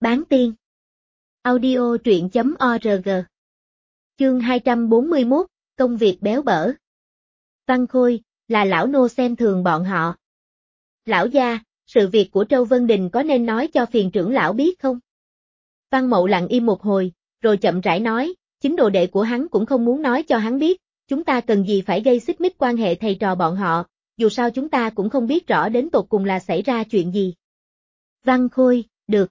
Bán tiên. Audio truyện.org. Chương 241, công việc béo bở. Văn Khôi, là lão nô xem thường bọn họ. Lão gia, sự việc của Trâu Vân Đình có nên nói cho phiền trưởng lão biết không? Văn Mậu lặng im một hồi, rồi chậm rãi nói, chính đồ đệ của hắn cũng không muốn nói cho hắn biết, chúng ta cần gì phải gây xích mích quan hệ thầy trò bọn họ, dù sao chúng ta cũng không biết rõ đến tột cùng là xảy ra chuyện gì. Văn Khôi, được.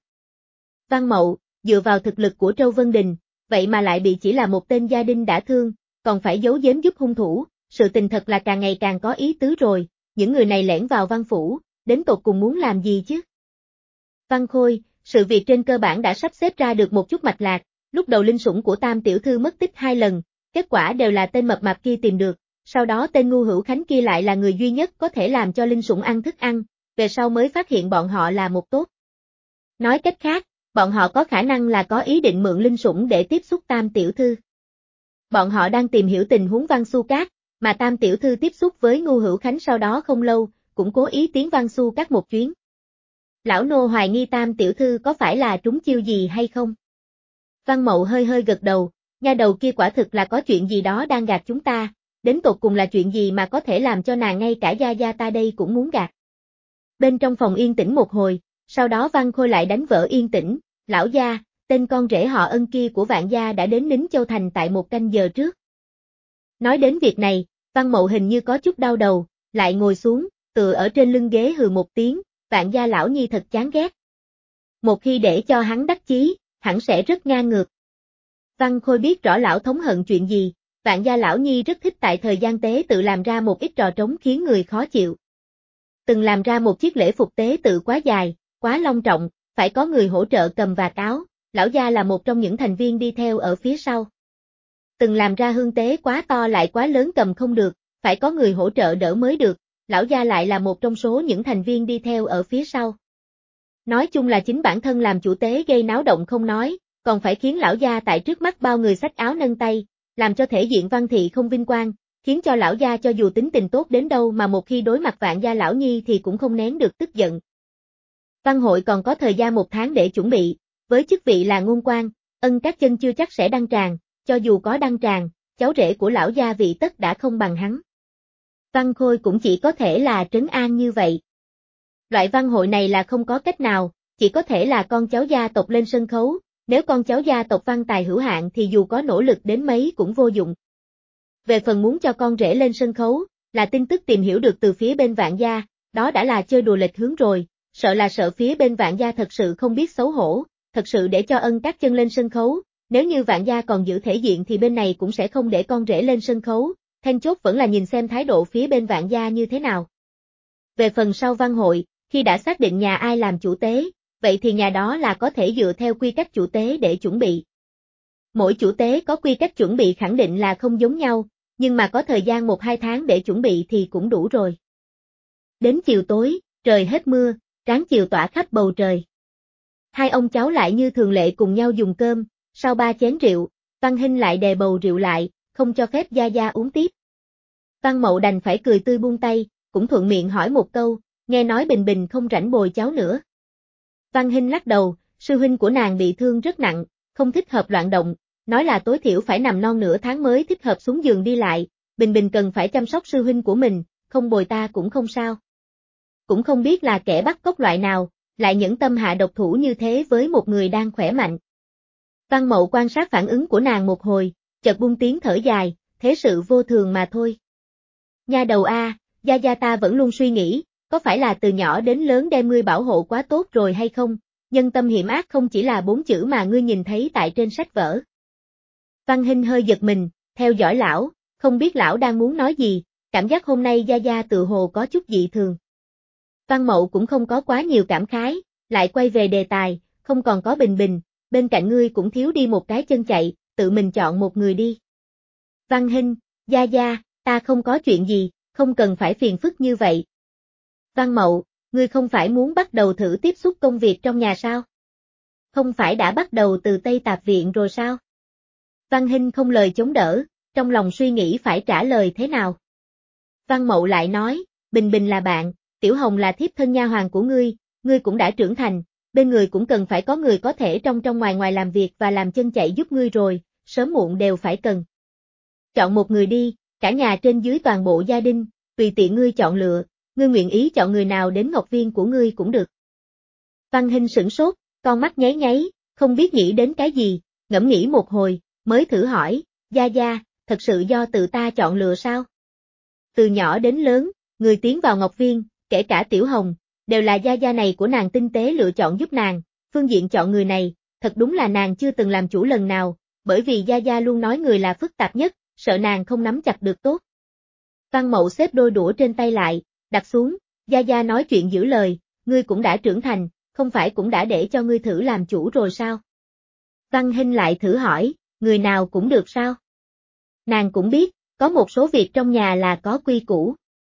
Văn Mậu, dựa vào thực lực của Trâu Vân Đình, vậy mà lại bị chỉ là một tên gia đình đã thương, còn phải giấu giếm giúp hung thủ, sự tình thật là càng ngày càng có ý tứ rồi, những người này lẻn vào Văn Phủ, đến tột cùng muốn làm gì chứ? Văn Khôi, sự việc trên cơ bản đã sắp xếp ra được một chút mạch lạc, lúc đầu linh sủng của Tam tiểu thư mất tích 2 lần, kết quả đều là tên mập mạp kia tìm được, sau đó tên ngu hữu Khánh kia lại là người duy nhất có thể làm cho linh sủng ăn thức ăn, về sau mới phát hiện bọn họ là một tốt. Nói cách khác, bọn họ có khả năng là có ý định mượn linh sủng để tiếp xúc Tam tiểu thư. Bọn họ đang tìm hiểu tình huống Văn Xu Các, mà Tam tiểu thư tiếp xúc với ngu hữu Khánh sau đó không lâu, cũng cố ý tiến Văn Xu Các một chuyến. Lão nô hoài nghi Tam tiểu thư có phải là trúng chiêu gì hay không? Văn Mậu hơi hơi gật đầu, nha đầu kia quả thực là có chuyện gì đó đang gạt chúng ta, đến tột cùng là chuyện gì mà có thể làm cho nàng ngay cả gia gia ta đây cũng muốn gạt. Bên trong phòng yên tĩnh một hồi, sau đó Văn Khôi lại đánh vỡ yên tĩnh, lão gia, tên con rể họ Ân kia của Vạn gia đã đến Nín Châu Thành tại 1 canh giờ trước. Nói đến việc này, Văn Mậu hình như có chút đau đầu, lại ngồi xuống, tựa ở trên lưng ghế hừ một tiếng, Vạn gia lão nhi thật chán ghét. Một khi để cho hắn đắc chí, hẳn sẽ rất ngang ngược. Văn Khôi biết rõ lão thống hận chuyện gì, Vạn gia lão nhi rất thích tại thời gian tế tự làm ra một ít trò trống khiến người khó chịu. Từng làm ra một chiếc lễ phục tế tự quá dài, quá long trọng, phải có người hỗ trợ cầm vạt áo, lão gia là một trong những thành viên đi theo ở phía sau. Từng làm ra hương tế quá to lại quá lớn cầm không được, phải có người hỗ trợ đỡ mới được, lão gia lại là một trong số những thành viên đi theo ở phía sau. Nói chung là chính bản thân làm chủ tế gây náo động không nói, còn phải khiến lão gia tại trước mắt bao người xách áo nâng tay, làm cho thể diện Văn thị không vinh quang, khiến cho lão gia cho dù tính tình tốt đến đâu mà một khi đối mặt Vạn gia lão nhi thì cũng không nén được tức giận. Văn hội còn có thời gian 1 tháng để chuẩn bị, với chức vị là ngôn quan, Ân Các Chân chưa chắc sẽ đăng tràng, cho dù có đăng tràng, cháu rể của lão gia vị tất đã không bằng hắn. Văn Khôi cũng chỉ có thể là trấn an như vậy. Loại văn hội này là không có cách nào, chỉ có thể là con cháu gia tộc lên sân khấu, nếu con cháu gia tộc văn tài hữu hạn thì dù có nỗ lực đến mấy cũng vô dụng. Về phần muốn cho con rể lên sân khấu, là tin tức tìm hiểu được từ phía bên Vạn gia, đó đã là chơi đùa lệch hướng rồi, sợ phía bên Vạn gia thật sự không biết xấu hổ, thật sự để cho Ân Các Chân lên sân khấu, nếu như Vạn gia còn giữ thể diện thì bên này cũng sẽ then để con rể lên sân khấu, then chốt vẫn là nhìn xem thái độ phía bên Vạn gia như thế nào. Về phần sau văn hội, khi đã xác định nhà ai làm chủ tế, vậy thì nhà đó là có thể dựa theo quy cách chủ tế để chuẩn bị. Mỗi chủ tế có quy cách chuẩn bị khẳng định là không giống nhau, nhưng mà có thời gian 1-2 tháng để chuẩn bị thì cũng đủ rồi. Đến chiều tối, trời hết mưa, tráng chiều tỏa khắp bầu trời. Hai ông cháu lại như thường lệ cùng nhau dùng cơm, sau 3 chén rượu, Văn Hinh lại đè bầu rượu lại, không cho phép gia gia uống tiếp. Văn Mậu đành phải cười tươi buông tay, cũng thuận miệng hỏi một câu, nghe nói Bình Bình không rảnh bồi cháu nữa. Văn Hinh lắc đầu, sư huynh của nàng bị thương rất nặng, không thích hợp loạn động, nói là tối thiểu phải nằm non nửa tháng mới thích hợp xuống giường đi lại, Bình Bình cần phải chăm sóc sư huynh của mình, không bồi ta cũng không sao. Cũng không biết là kẻ bắt cóc loại nào, lại nhẫn tâm hạ độc thủ như thế với một người đang khỏe mạnh. Văn Mậu quan sát phản ứng của nàng một hồi, chợt buông tiếng thở dài, thế sự vô thường mà thôi. Nha đầu a, gia gia ta vẫn luôn suy nghĩ, có phải là từ nhỏ đến lớn đem ngươi bảo hộ quá tốt rồi hay không, nhân tâm hiểm ác không chỉ là 4 chữ mà ngươi nhìn thấy tại trên sách vở. Văn Hinh hơi giật mình, theo dõi lão, không biết lão đang muốn nói gì, cảm giác hôm nay gia gia tự hồ có chút dị thường. Văn Mậu cũng không có quá nhiều cảm khái, lại quay về đề tài, không còn có Bình Bình, bên cạnh ngươi cũng thiếu đi một cái chân chạy, tự mình chọn một người đi. Văn Hinh, gia gia, ta không có chuyện gì, không cần phải phiền phức như vậy. Văn Mậu, ngươi không phải muốn bắt đầu thử tiếp xúc công việc trong nhà sao? Không phải đã bắt đầu từ Tây Tạp Viện rồi sao? Văn Hinh không lời chống đỡ, trong lòng suy nghĩ phải trả lời thế nào. Văn Mậu lại nói, Bình Bình là bạn, Tiểu Hồng là thiếp thân nha hoàn của ngươi cũng đã trưởng thành, bên người cũng cần phải có người có thể trong ngoài ngoài làm việc và làm chân chạy giúp ngươi rồi, sớm muộn đều phải cần. Chọn một người đi, cả nhà trên dưới toàn bộ gia đình, tùy tiện ngươi chọn lựa, ngươi nguyện ý chọn người nào đến ngọc viên của ngươi cũng được. Văn Hinh sửng sốt, con mắt nháy nháy, không biết nghĩ đến cái gì, ngẫm nghĩ một hồi, mới thử hỏi, Gia Gia, thật sự do tự ta chọn lựa sao? Từ nhỏ đến lớn, người tiến vào ngọc viên, kể cả Tiểu Hồng, đều là Gia Gia này của nàng tinh tế lựa chọn giúp nàng, phương diện chọn người này, thật đúng là nàng chưa từng làm chủ lần nào, bởi vì Gia Gia luôn nói người là phức tạp nhất, sợ nàng không nắm chặt được tốt. Văn Mậu xếp đôi đũa trên tay lại, đặt xuống, Gia Gia nói chuyện giữ lời, ngươi cũng đã trưởng thành, không phải cũng đã để cho ngươi thử làm chủ rồi sao? Văn Hinh lại thử hỏi, người nào cũng được sao? Nàng cũng biết, có một số việc trong nhà là có quy củ.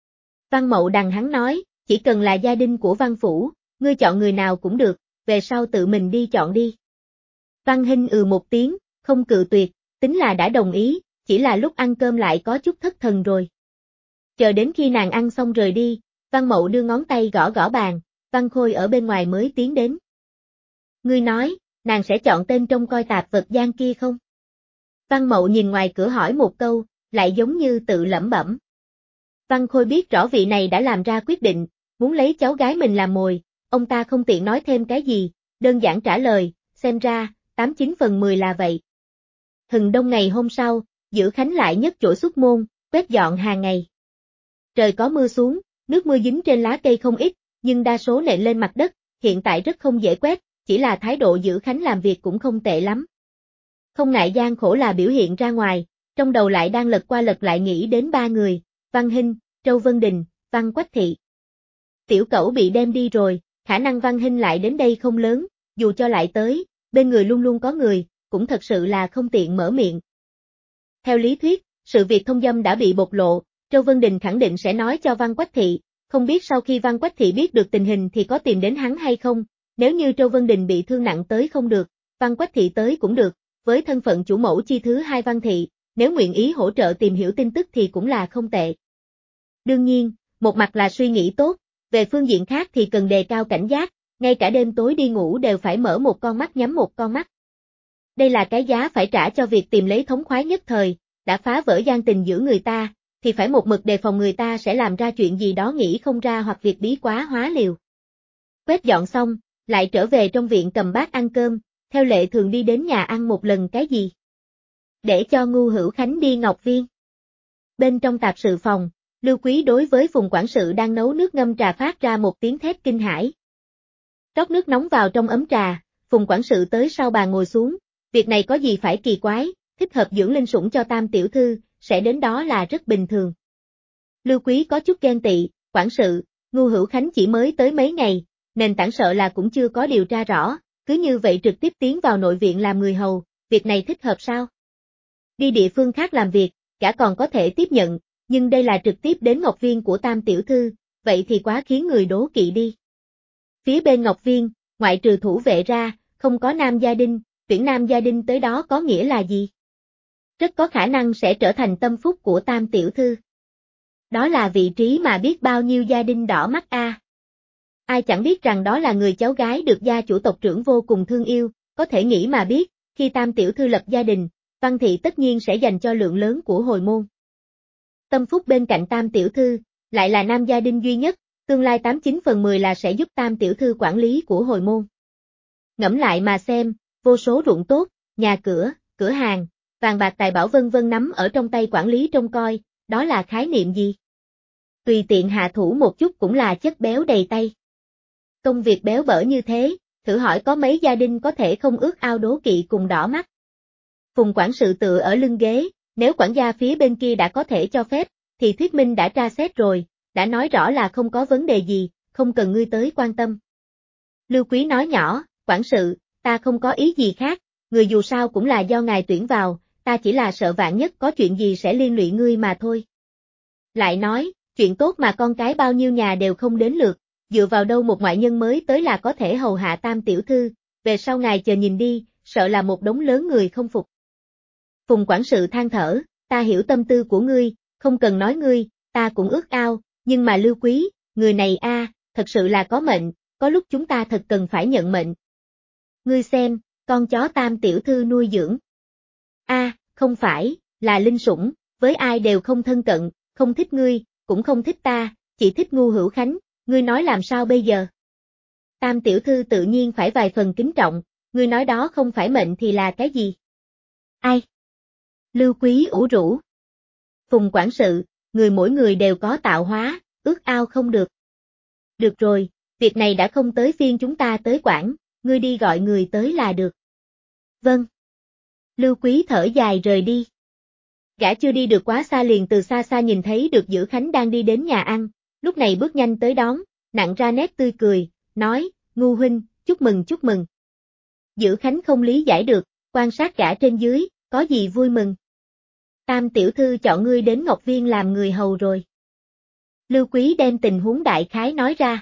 Văn Mậu đằng hắn nói, chỉ cần là gia đình của Văn Phủ, ngươi chọn người nào cũng được, về sau tự mình đi chọn đi. Văn Hinh một tiếng, không cự tuyệt, tính là đã đồng ý, chỉ là lúc ăn cơm lại có chút thất thần rồi. Chờ đến khi nàng ăn xong rời đi, Văn Mậu đưa ngón tay gõ gõ bàn, Văn Khôi ở bên ngoài mới tiến đến. Ngươi nói, nàng sẽ chọn tên trông coi tạp vật gian kia không? Văn Mậu nhìn ngoài cửa hỏi một câu, lại giống như tự lẩm bẩm. Văn Khôi biết rõ vị này đã làm ra quyết định, muốn lấy cháu gái mình làm mồi, ông ta không tiện nói thêm cái gì, đơn giản trả lời, xem ra, 89/10 là vậy. Hừng đông ngày hôm sau, Dữ Khánh lại nhấc chổi xuất môn, quét dọn hàng ngày. Trời có mưa xuống, nước mưa dính trên lá cây không ít, nhưng đa số nện lên mặt đất, hiện tại rất không dễ quét, chỉ là thái độ Dữ Khánh làm việc cũng không tệ lắm. Không ngại gian khổ là biểu hiện ra ngoài, trong đầu lại đang lật qua lật lại nghĩ đến ba người, Văn Hinh, Châu Vân Đình, Văn Quách Thị. Tiểu Cẩu bị đem đi rồi, khả năng Văn Hinh lại đến đây không lớn, dù cho lại tới, bên người luôn luôn có người, cũng thật sự là không tiện mở miệng. Theo lý thuyết, sự việc thông dâm đã bị bộc lộ, Châu Vân Đình khẳng định sẽ nói cho Văn Quách Thị, không biết sau khi Văn Quách Thị biết được tình hình thì có tìm đến hắn hay không, nếu như Châu Vân Đình bị thương nặng tới không được, Văn Quách Thị tới cũng được, với thân phận chủ mẫu chi thứ hai Văn Thị, nếu nguyện ý hỗ trợ tìm hiểu tin tức thì cũng là không tệ. Đương nhiên, một mặt là suy nghĩ tốt, về phương diện khác thì cần đề cao cảnh giác, ngay cả đêm tối đi ngủ đều phải mở một con mắt nhắm một con mắt. Đây là cái giá phải trả cho việc tìm lấy thống khoái nhất thời, đã phá vỡ gian tình giữa người ta, thì phải một mực đề phòng người ta sẽ làm ra chuyện gì đó nghĩ không ra hoặc việc bí quá hóa liều. Quét dọn xong, lại trở về trong viện cầm bát ăn cơm, theo lệ thường đi đến nhà ăn một lần cái gì. Để cho Ngu Hữu Khánh đi Ngọc Viên. Bên trong tạp sự phòng, Lưu Quý đối với Phùng quản sự đang nấu nước ngâm trà phát ra một tiếng thét kinh hãi. Rót nước nóng vào trong ấm trà, Phùng quản sự tới sau bàn ngồi xuống, việc này có gì phải kỳ quái, thích hợp dưỡng linh sủng cho Tam tiểu thư, sẽ đến đó là rất bình thường. Lưu Quý có chút ghen tị, quản sự, Ngu Hữu Khánh chỉ mới tới mấy ngày, nền tảng sợ là cũng chưa có điều tra rõ, cứ như vậy trực tiếp tiến vào nội viện làm người hầu, việc này thích hợp sao? Đi địa phương khác làm việc, cả còn có thể tiếp nhận, nhưng đây là trực tiếp đến Ngọc Viên của Tam tiểu thư, vậy thì quá khiến người đố kỵ đi. Phía bên Ngọc Viên, ngoại trừ thủ vệ ra, không có nam gia đình, tuyển nam gia đình tới đó có nghĩa là gì? Rất có khả năng sẽ trở thành tâm phúc của Tam tiểu thư. Đó là vị trí mà biết bao nhiêu gia đình đỏ mắt a. Ai chẳng biết rằng đó là người cháu gái được gia chủ tộc trưởng vô cùng thương yêu, có thể nghĩ mà biết, khi Tam tiểu thư lập gia đình, Văn Thị tất nhiên sẽ dành cho lượng lớn của hồi môn. Tâm phúc bên cạnh Tam tiểu thư, lại là nam gia đình duy nhất, tương lai 89/10 là sẽ giúp Tam tiểu thư quản lý của hồi môn. Ngẫm lại mà xem, vô số ruộng tốt, nhà cửa, cửa hàng, vàng bạc tài bảo vân vân nắm ở trong tay quản lý trông coi, đó là khái niệm gì? Tùy tiện hạ thủ một chút cũng là chất béo đầy tay. Công việc béo bở như thế, thử hỏi có mấy gia đình có thể không ước ao đố kỵ cùng đỏ mắt. Phùng quản sự tựa ở lưng ghế, nếu quản gia phía bên kia đã có thể cho phép, thì thuyết minh đã tra xét rồi, đã nói rõ là không có vấn đề gì, không cần ngươi tới quan tâm. Lưu Quý nói nhỏ, quản sự, ta không có ý gì khác, người dù sao cũng là do ngài tuyển vào, ta chỉ là sợ vạn nhất có chuyện gì sẽ liên lụy ngươi mà thôi. Lại nói, chuyện tốt mà con cái bao nhiêu nhà đều không đến lượt, dựa vào đâu một ngoại nhân mới tới là có thể hầu hạ Tam tiểu thư, về sau ngài chờ nhìn đi, sợ là một đống lớn người không phục. Phùng quản sự than thở, ta hiểu tâm tư của ngươi, không cần nói ngươi, ta cũng ước ao, nhưng mà Lưu Quý, người này thật sự là có mệnh, có lúc chúng ta thật cần phải nhận mệnh. Ngươi xem, con chó Tam tiểu thư nuôi dưỡng. Không phải, là linh sủng, với ai đều không thân cận, không thích ngươi, cũng không thích ta, chỉ thích Ngu Hữu Khánh, ngươi nói làm sao bây giờ? Tam tiểu thư tự nhiên phải vài phần kính trọng, ngươi nói đó không phải mệnh thì là cái gì? Ai? Lưu Quý ủ rũ. Phùng quản sự, mỗi người đều có tạo hóa, ước ao không được. Được rồi, việc này đã không tới phiên chúng ta tới quản, ngươi đi gọi người tới là được. Vâng. Lưu Quý thở dài rời đi. Gã chưa đi được quá xa liền từ xa xa nhìn thấy được Dữ Khánh đang đi đến nhà ăn, lúc này bước nhanh tới đón, nặn ra nét tươi cười, nói, Ngu huynh, chúc mừng chúc mừng. Dữ Khánh không lý giải được, quan sát gã trên dưới, có gì vui mừng. Tam tiểu thư chọn ngươi đến Ngọc Viên làm người hầu rồi. Lưu Quý đem tình huống đại khái nói ra.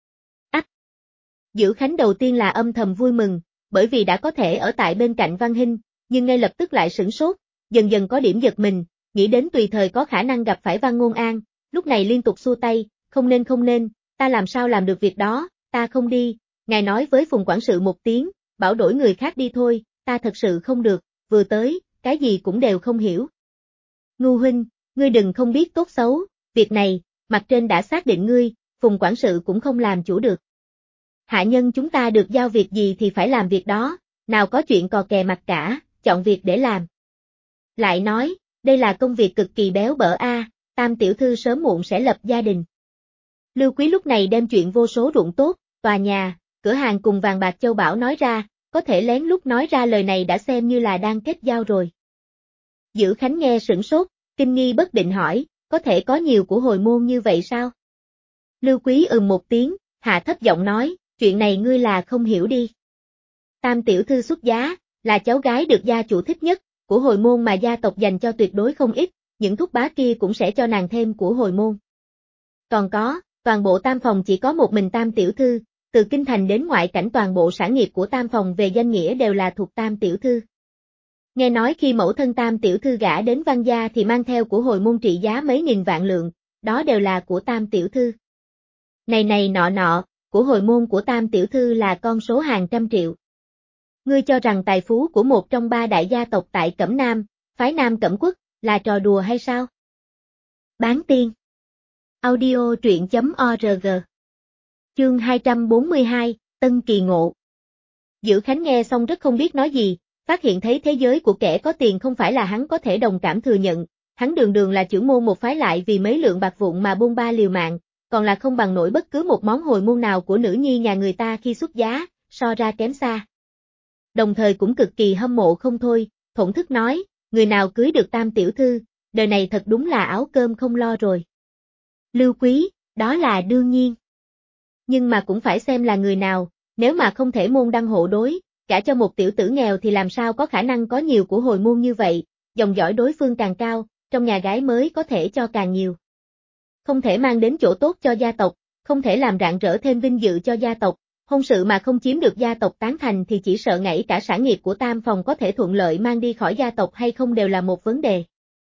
Dữ Khánh đầu tiên là âm thầm vui mừng, bởi vì đã có thể ở tại bên cạnh Văn Hinh, nhưng ngay lập tức lại sửng sốt, dần dần có điểm giật mình, nghĩ đến tùy thời có khả năng gặp phải Văn Ngôn An, lúc này liên tục xua tay, không nên, ta làm sao làm được việc đó, ta không đi, ngài nói với Phùng quản sự một tiếng, bảo đổi người khác đi thôi, ta thật sự không được, vừa tới, cái gì cũng đều không hiểu. Ngu huynh, ngươi đừng không biết tốt xấu, việc này, mặt trên đã xác định ngươi, Phùng quản sự cũng không làm chủ được. Hạ nhân chúng ta được giao việc gì thì phải làm việc đó, nào có chuyện cò kè mặt cả, chọn việc để làm. Lại nói, đây là công việc cực kỳ béo bở Tam tiểu thư sớm muộn sẽ lập gia đình. Lưu Quý lúc này đem chuyện vô số ruộng tốt, tòa nhà, cửa hàng cùng vàng bạc châu báu nói ra, có thể lén lút nói ra lời này đã xem như là đang kết giao rồi. Dữ Khánh nghe sửng sốt, kinh nghi bất định hỏi, có thể có nhiều của hồi môn như vậy sao? Lưu Quý một tiếng, hạ thấp giọng nói, chuyện này ngươi là không hiểu đi. Tam tiểu thư xuất giá, là cháu gái được gia chủ thích nhất, của hồi môn mà gia tộc dành cho tuyệt đối không ít, những thúc bá kia cũng sẽ cho nàng thêm của hồi môn. Còn có, toàn bộ Tam phòng chỉ có một mình Tam tiểu thư, từ kinh thành đến ngoại cảnh toàn bộ sản nghiệp của Tam phòng về danh nghĩa đều là thuộc Tam tiểu thư. Nghe nói khi mẫu thân Tam tiểu thư gả đến Văn gia thì mang theo của hồi môn trị giá mấy nghìn vạn lượng, đó đều là của Tam tiểu thư. Này nọ, của hồi môn của Tam tiểu thư là con số hàng trăm triệu. Ngươi cho rằng tài phú của một trong ba đại gia tộc tại Cẩm Nam, phái Nam Cẩm Quốc, là trò đùa hay sao? Bán tiên. Audio truyện.org. Chương 242, Tân Kỳ Ngộ. Dữ Khánh nghe xong rất không biết nói gì, phát hiện thấy thế giới của kẻ có tiền không phải là hắn có thể đồng cảm thừa nhận, hắn đường là trưởng môn một phái lại vì mấy lượng bạc vụn mà bôn ba liều mạng, còn là không bằng nổi bất cứ một món hồi môn nào của nữ nhi nhà người ta khi xuất giá, so ra kém xa. Đồng thời cũng cực kỳ hâm mộ không thôi, thổn thức nói, người nào cưới được Tam tiểu thư, đời này thật đúng là áo cơm không lo rồi. Lưu Quý, đó là đương nhiên. Nhưng mà cũng phải xem là người nào, nếu mà không thể môn đăng hộ đối, cả cho một tiểu tử nghèo thì làm sao có khả năng có nhiều của hồi môn như vậy, dòng dõi đối phương càng cao, trong nhà gái mới có thể cho càng nhiều. Không thể mang đến chỗ tốt cho gia tộc, không thể làm rạng rỡ thêm vinh dự cho gia tộc, hôn sự mà không chiếm được gia tộc tán thành thì chỉ sợ ngay cả sản nghiệp của Tam phòng có thể thuận lợi mang đi khỏi gia tộc hay không đều là một vấn đề.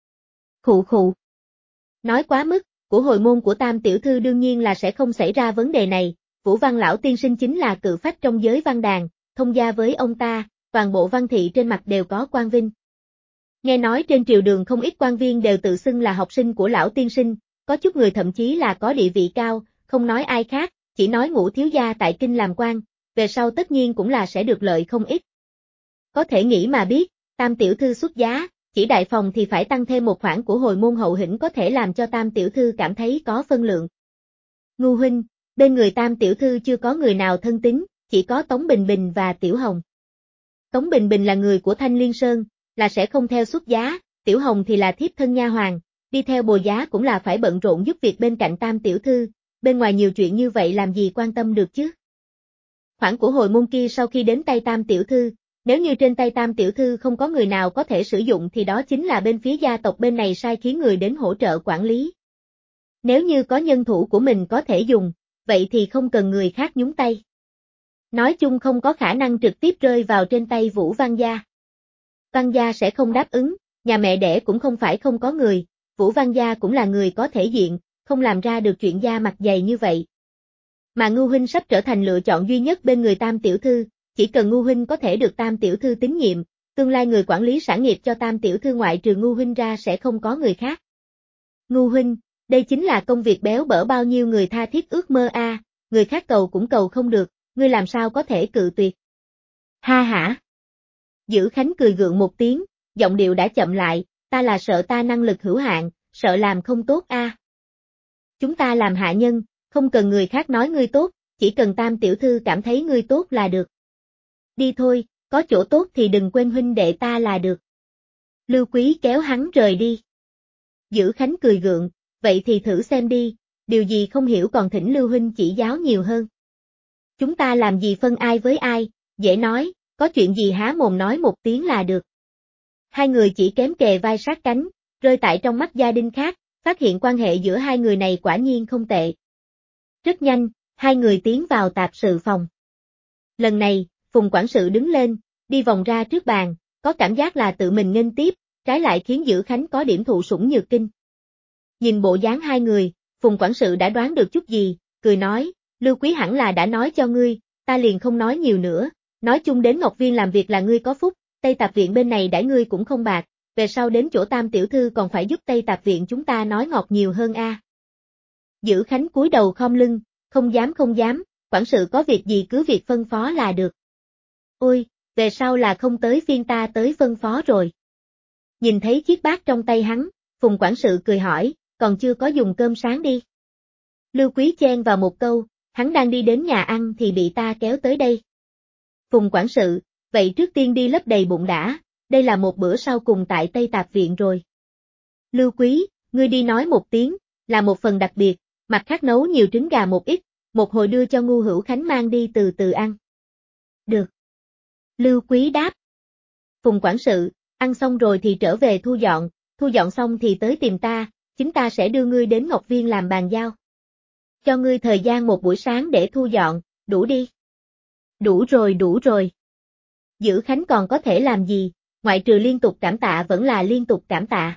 Khụ. Nói quá mức, của hồi môn của Tam tiểu thư đương nhiên là sẽ không xảy ra vấn đề này, Vũ Văn lão tiên sinh chính là cự phách trong giới văn đàn, thông gia với ông ta, toàn bộ văn thị trên mặt đều có quan vinh. Nghe nói trên triều đường không ít quan viên đều tự xưng là học sinh của lão tiên sinh, có chút người thậm chí là có địa vị cao, không nói ai khác, chỉ nói Ngũ thiếu gia tại kinh làm quan, về sau tất nhiên cũng là sẽ được lợi không ít. Có thể nghĩ mà biết, Tam tiểu thư xuất giá, chỉ đại phòng thì phải tăng thêm một khoản của hồi môn hậu hĩnh có thể làm cho Tam tiểu thư cảm thấy có phân lượng. Ngu huynh, bên người Tam tiểu thư chưa có người nào thân tín, chỉ có Tống Bình Bình và Tiểu Hồng. Tống Bình Bình là người của Thanh Liên Sơn, là sẽ không theo xuất giá, Tiểu Hồng thì là thiếp thân nha hoàn, đi theo bồi giá cũng là phải bận rộn giúp việc bên cạnh Tam tiểu thư, bên ngoài nhiều chuyện như vậy làm gì quan tâm được chứ. Khoản của hồi môn kia sau khi đến tay Tam tiểu thư, nếu như trên tay Tam tiểu thư không có người nào có thể sử dụng thì đó chính là bên phía gia tộc bên này sai khiến người đến hỗ trợ quản lý. Nếu như có nhân thủ của mình có thể dùng, vậy thì không cần người khác nhúng tay. Nói chung không có khả năng trực tiếp rơi vào trên tay Vũ Văn gia. Văn gia sẽ không đáp ứng, nhà mẹ đẻ cũng không phải không có người, Vũ Văn gia cũng là người có thể diện, không làm ra được chuyện da mặt dày như vậy. Mà Ngưu huynh sắp trở thành lựa chọn duy nhất bên người Tam tiểu thư, chỉ cần Ngưu huynh có thể được Tam tiểu thư tín nhiệm, tương lai người quản lý sản nghiệp cho Tam tiểu thư ngoại trừ Ngưu huynh ra sẽ không có người khác. Ngưu huynh, đây chính là công việc béo bở bao nhiêu người tha thiết ước mơ a, người khác cầu cũng cầu không được, ngươi làm sao có thể cự tuyệt. Ha hả. Dữ Khánh cười gượng một tiếng, giọng điệu đã chậm lại, ta là sợ ta năng lực hữu hạn, sợ làm không tốt a. Chúng ta làm hạ nhân, không cần người khác nói ngươi tốt, chỉ cần Tam tiểu thư cảm thấy ngươi tốt là được. Đi thôi, có chỗ tốt thì đừng quên huynh đệ ta là được. Lưu Quý kéo hắn rời đi. Dữ Khánh cười gượng, vậy thì thử xem đi, điều gì không hiểu còn thỉnh Lưu huynh chỉ giáo nhiều hơn. Chúng ta làm gì phân ai với ai, dễ nói, có chuyện gì há mồm nói một tiếng là được. Hai người chỉ kém kề vai sát cánh, rơi tại trong mắt gia đình khác, phát hiện quan hệ giữa hai người này quả nhiên không tệ. Rất nhanh, hai người tiến vào tạp sự phòng. Lần này, Phùng quản sự đứng lên, đi vòng ra trước bàn, có cảm giác là tự mình nghênh tiếp, trái lại khiến Dữ Khánh có điểm thụ sủng nhược kinh. Nhìn bộ dáng hai người, Phùng quản sự đã đoán được chút gì, cười nói, Lưu Quý hẳn là đã nói cho ngươi, ta liền không nói nhiều nữa, nói chung đến Ngọc Viên làm việc là ngươi có phúc, Tây Tạp Viện bên này đãi ngươi cũng không bạc, về sau đến chỗ Tam tiểu thư còn phải giúp Tây Tạp Viện chúng ta nói ngọt nhiều hơn a. Dữ Khánh cúi đầu khom lưng, không dám, quản sự có việc gì cứ việc phân phó là được. Ôi, về sau là không tới phiên ta tới phân phó rồi. Nhìn thấy chiếc bát trong tay hắn, Phùng quản sự cười hỏi, còn chưa có dùng cơm sáng đi. Lưu Quý chen vào một câu, hắn đang đi đến nhà ăn thì bị ta kéo tới đây. Phùng quản sự, vậy trước tiên đi lấp đầy bụng đã, đây là một bữa sau cùng tại Tây Tạp Viện rồi. Lưu Quý, ngươi đi nói một tiếng, là một phần đặc biệt, mặt khác nấu nhiều trứng gà một ít, một hồi đưa cho Ngu Hữu Khánh mang đi từ từ ăn. Được. Lưu Quý đáp. Phùng quản sự, ăn xong rồi thì trở về thu dọn xong thì tới tìm ta, chính ta sẽ đưa ngươi đến Ngọc Viên làm bàn giao. Cho ngươi thời gian một buổi sáng để thu dọn, đủ đi. Đủ rồi. Dữ Khánh còn có thể làm gì, ngoại trừ liên tục cảm tạ vẫn là liên tục cảm tạ.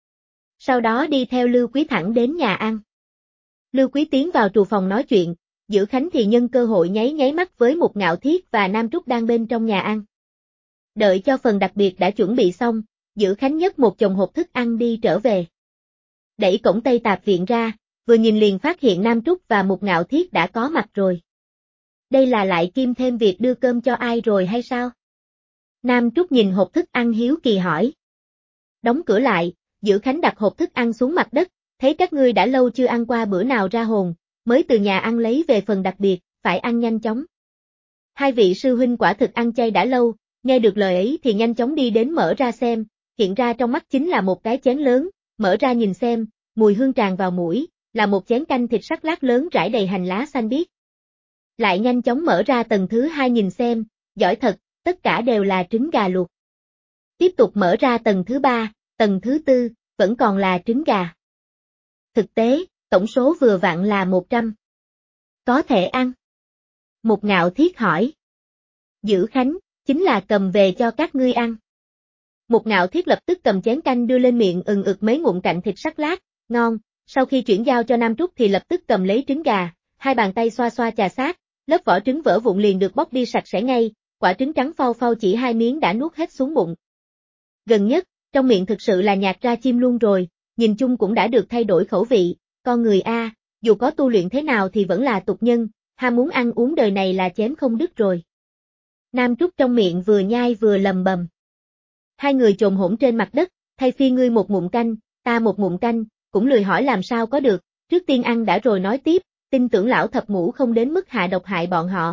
Sau đó đi theo Lưu Quý thẳng đến nhà ăn. Lưu Quý tiến vào trù phòng nói chuyện, Dữ Khánh thì nhân cơ hội nháy mắt với Mục Ngạo Thiết và Nam Trúc đang bên trong nhà ăn. Đợi cho phần đặc biệt đã chuẩn bị xong, Dữ Khánh nhấc một chồng hộp thức ăn đi trở về. Đẩy cổng Tây Tạp Viện ra, vừa nhìn liền phát hiện Nam Trúc và Mục Ngạo Thiết đã có mặt rồi. Đây là lại kiêm thêm việc đưa cơm cho ai rồi hay sao? Nam Trúc nhìn hộp thức ăn hiếu kỳ hỏi. Đóng cửa lại, Dữ Khánh đặt hộp thức ăn xuống mặt đất, thấy các ngươi đã lâu chưa ăn qua bữa nào ra hồn, mới từ nhà ăn lấy về phần đặc biệt, phải ăn nhanh chóng. Hai vị sư huynh quả thực ăn chay đã lâu, nghe được lời ấy thì nhanh chóng đi đến mở ra xem, hiện ra trong mắt chính là một cái chén lớn, mở ra nhìn xem, mùi hương tràn vào mũi, là một chén canh thịt sắc lát lớn rải đầy hành lá xanh biếc. Lại nhanh chóng mở ra tầng thứ hai nhìn xem, giỏi thật, tất cả đều là trứng gà luộc. Tiếp tục mở ra tầng thứ ba, tầng thứ tư, vẫn còn là trứng gà. Thực tế, tổng số vừa vặn là 100. Có thể ăn. Mục Ngạo Thiết hỏi. Dữ Khánh, chính là cầm về cho các ngươi ăn. Mục Ngạo Thiết lập tức cầm chén canh đưa lên miệng ực mấy ngụm cạnh thịt sắc lát, ngon, sau khi chuyển giao cho Nam Trúc thì lập tức cầm lấy trứng gà, hai bàn tay xoa chà sát, lớp vỏ trứng vỡ vụn liền được bóc đi sạch sẽ ngay, quả trứng trắng phau chỉ 2 miếng đã nuốt hết xuống bụng. Gần nhất, trong miệng thực sự là nhạt ra chim luôn rồi, nhìn chung cũng đã được thay đổi khẩu vị, con người A, dù có tu luyện thế nào thì vẫn là tục nhân, ham muốn ăn uống đời này là chém không đứt rồi. Nam Trúc trong miệng vừa nhai vừa lầm bầm. Hai người chồm hổn trên mặt đất, thay phiên ngươi một ngụm canh, ta một ngụm canh, cũng lười hỏi làm sao có được, trước tiên ăn đã rồi nói tiếp, tin tưởng lão thập ngũ không đến mức hạ độc hại bọn họ.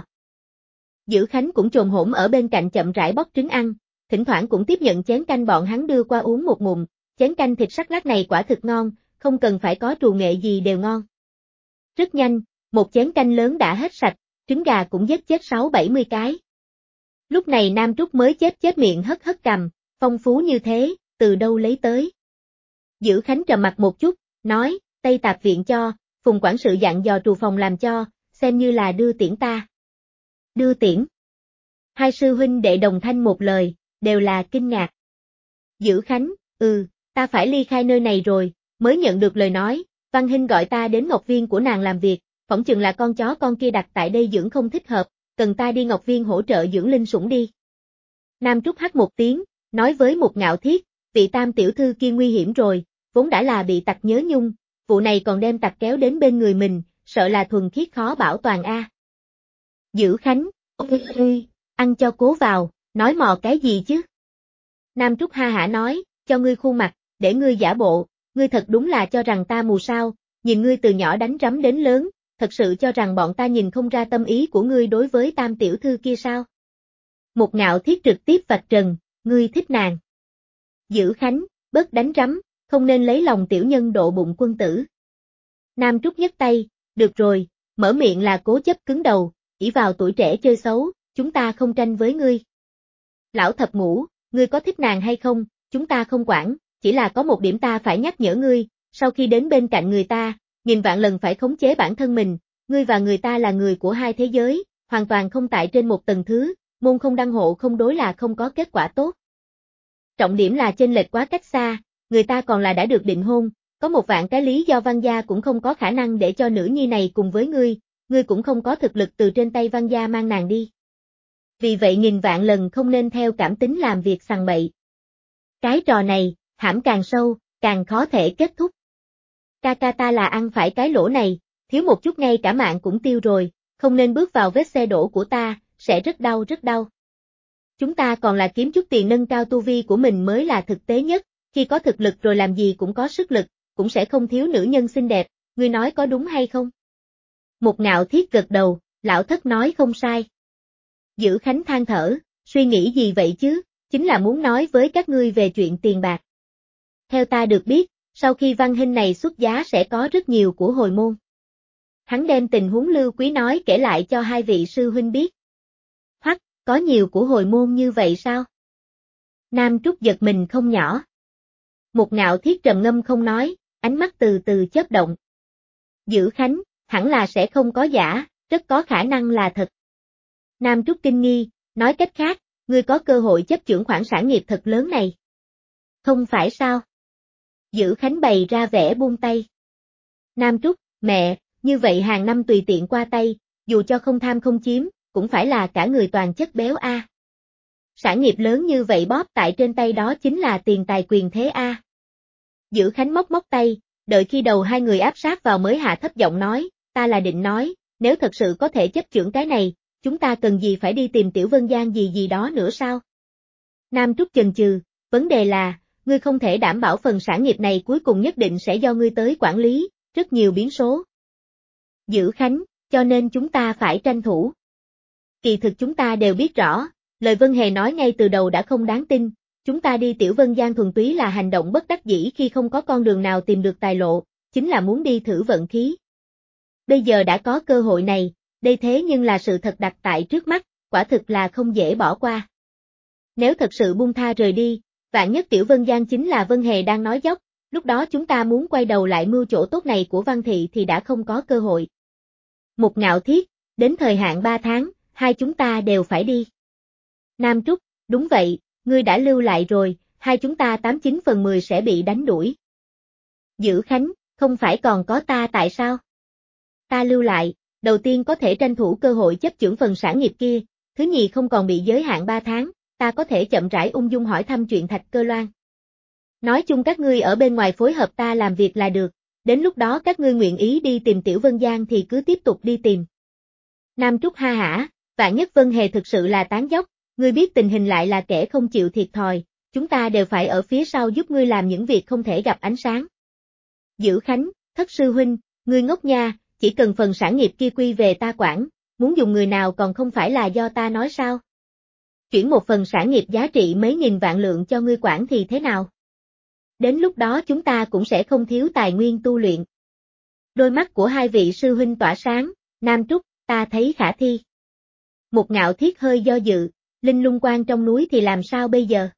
Dữ Khánh cũng chồm hổn ở bên cạnh chậm rãi bóc trứng ăn, thỉnh thoảng cũng tiếp nhận chén canh bọn hắn đưa qua uống một ngụm, chén canh thịt sắc lát này quả thực ngon, không cần phải có trù nghệ gì đều ngon. Rất nhanh, một chén canh lớn đã hết sạch, trứng gà cũng giết chết 6-70 cái. Lúc này Nam Trúc mới chết miệng hất cằm, phong phú như thế, từ đâu lấy tới. Dữ Khánh trầm mặt một chút, nói, Tây Tạp Viện cho, Phùng quản sự dặn dò trù phòng làm cho, xem như là đưa tiễn ta. Đưa tiễn. Hai sư huynh đệ đồng thanh một lời, đều là kinh ngạc. Dữ Khánh, ta phải ly khai nơi này rồi, mới nhận được lời nói, Văn Hinh gọi ta đến Ngọc Viên của nàng làm việc, phỏng chừng là con chó con kia đặt tại đây dưỡng không thích hợp, cần ta đi Ngọc Viên hỗ trợ dưỡng linh sủng đi. Nam Trúc hắt một tiếng, nói với Mục Ngạo Thiết, vị Tam tiểu thư kia nguy hiểm rồi, vốn đã là bị tặc nhớ nhung, vụ này còn đem tặc kéo đến bên người mình, sợ là thuần khiết khó bảo toàn a. Dữ Khánh, ôi, ăn cho cố vào, nói mò cái gì chứ? Nam Trúc ha hả nói, cho ngươi khuôn mặt, để ngươi giả bộ, ngươi thật đúng là cho rằng ta mù sao, nhìn ngươi từ nhỏ đánh rắm đến lớn, thật sự cho rằng bọn ta nhìn không ra tâm ý của ngươi đối với Tam tiểu thư kia sao? Một Ngạo Thiết trực tiếp vạch trần, ngươi thích nàng. Dữ Khánh, bớt đánh rắm, không nên lấy lòng tiểu nhân độ bụng quân tử. Nam Trúc nhấc tay, được rồi, mở miệng là cố chấp cứng đầu, ỷ vào tuổi trẻ chơi xấu, chúng ta không tranh với ngươi. Lão thập ngũ, ngươi có thích nàng hay không, chúng ta không quản, chỉ là có một điểm ta phải nhắc nhở ngươi, sau khi đến bên cạnh người ta, nghìn vạn lần phải khống chế bản thân mình, ngươi và người ta là người của hai thế giới, hoàn toàn không tại trên một tầng thứ, môn không đăng hộ không đối là không có kết quả tốt. Trọng điểm là chênh lệch quá cách xa, người ta còn là đã được định hôn, có một vạn cái lý do Văn gia cũng không có khả năng để cho nữ nhi này cùng với ngươi cũng không có thực lực từ trên tay Văn gia mang nàng đi. Vì vậy nghìn vạn lần không nên theo cảm tính làm việc sằng bậy. Cái trò này, hãm càng sâu, càng khó thể kết thúc. Ca ca ta là ăn phải cái lỗ này, thiếu một chút ngay cả mạng cũng tiêu rồi, không nên bước vào vết xe đổ của ta, sẽ rất đau rất đau. Chúng ta còn là kiếm chút tiền nâng cao tu vi của mình mới là thực tế nhất, khi có thực lực rồi làm gì cũng có sức lực, cũng sẽ không thiếu nữ nhân xinh đẹp, ngươi nói có đúng hay không? Một Ngạo Thiết gật đầu, lão thất nói không sai. Dữ Khánh than thở, suy nghĩ gì vậy chứ, chính là muốn nói với các ngươi về chuyện tiền bạc. Theo ta được biết, sau khi Văn Hinh này xuất giá sẽ có rất nhiều của hồi môn. Hắn đem tình huống Lưu Quý nói kể lại cho hai vị sư huynh biết. Hoắc, có nhiều của hồi môn như vậy sao? Nam Trúc giật mình không nhỏ. Một Ngạo Thiết trầm ngâm không nói, ánh mắt từ từ chớp động. Dữ Khánh, hẳn là sẽ không có giả, rất có khả năng là thật. Nam Trúc kinh nghi, nói cách khác, ngươi có cơ hội chấp chưởng khoản sản nghiệp thật lớn này. Không phải sao? Dữ Khánh bày ra vẻ buông tay. Nam Trúc, mẹ, như vậy hàng năm tùy tiện qua tay, dù cho không tham không chiếm, cũng phải là cả người toàn chất béo a. Sản nghiệp lớn như vậy bóp tại trên tay đó chính là tiền tài quyền thế a. Dữ Khánh móc móc tay, đợi khi đầu hai người áp sát vào mới hạ thấp giọng nói, ta là định nói, nếu thật sự có thể chấp chưởng cái này, chúng ta cần gì phải đi tìm Tiểu Vân Giang gì gì đó nữa sao? Nam Trúc chần chừ, vấn đề là, ngươi không thể đảm bảo phần sản nghiệp này cuối cùng nhất định sẽ do ngươi tới quản lý, rất nhiều biến số. Dữ Khánh, cho nên chúng ta phải tranh thủ. Kỳ thực chúng ta đều biết rõ, lời Vân Hề nói ngay từ đầu đã không đáng tin, chúng ta đi Tiểu Vân Giang thuần túy là hành động bất đắc dĩ khi không có con đường nào tìm được tài lộ, chính là muốn đi thử vận khí. Bây giờ đã có cơ hội này, đây thế nhưng là sự thật đặt tại trước mắt, quả thực là không dễ bỏ qua. Nếu thật sự buông tha rời đi, vạn nhất Tiểu Vân Giang chính là Vân Hề đang nói dóc, lúc đó chúng ta muốn quay đầu lại mưu chỗ tốt này của Văn Thị thì đã không có cơ hội. Một Ngạo Thiết, đến thời hạn 3 tháng, hai chúng ta đều phải đi. Nam Trúc, đúng vậy, ngươi đã lưu lại rồi, hai chúng ta 89/10 sẽ bị đánh đuổi. Dữ Khánh, không phải còn có ta tại sao? Ta lưu lại, đầu tiên có thể tranh thủ cơ hội chấp chưởng phần sản nghiệp kia, thứ nhì không còn bị giới hạn 3 tháng, ta có thể chậm rãi ung dung hỏi thăm chuyện Thạch Cơ Loan. Nói chung các ngươi ở bên ngoài phối hợp ta làm việc là được, đến lúc đó các ngươi nguyện ý đi tìm Tiểu Vân Giang thì cứ tiếp tục đi tìm. Nam Trúc ha hả, vạn nhất Vân Hề thực sự là tán dóc, ngươi biết tình hình lại là kẻ không chịu thiệt thòi, chúng ta đều phải ở phía sau giúp ngươi làm những việc không thể gặp ánh sáng. Dữ Khánh, Thất sư huynh, ngươi ngốc nha, chỉ cần phần sản nghiệp kia quy về ta quản, muốn dùng người nào còn không phải là do ta nói sao? Chuyển một phần sản nghiệp giá trị mấy nghìn vạn lượng cho ngươi quản thì thế nào? Đến lúc đó chúng ta cũng sẽ không thiếu tài nguyên tu luyện. Đôi mắt của hai vị sư huynh tỏa sáng, Nam Trúc, ta thấy khả thi. Một Ngạo Thiết hơi do dự, linh lung quan trong núi thì làm sao bây giờ?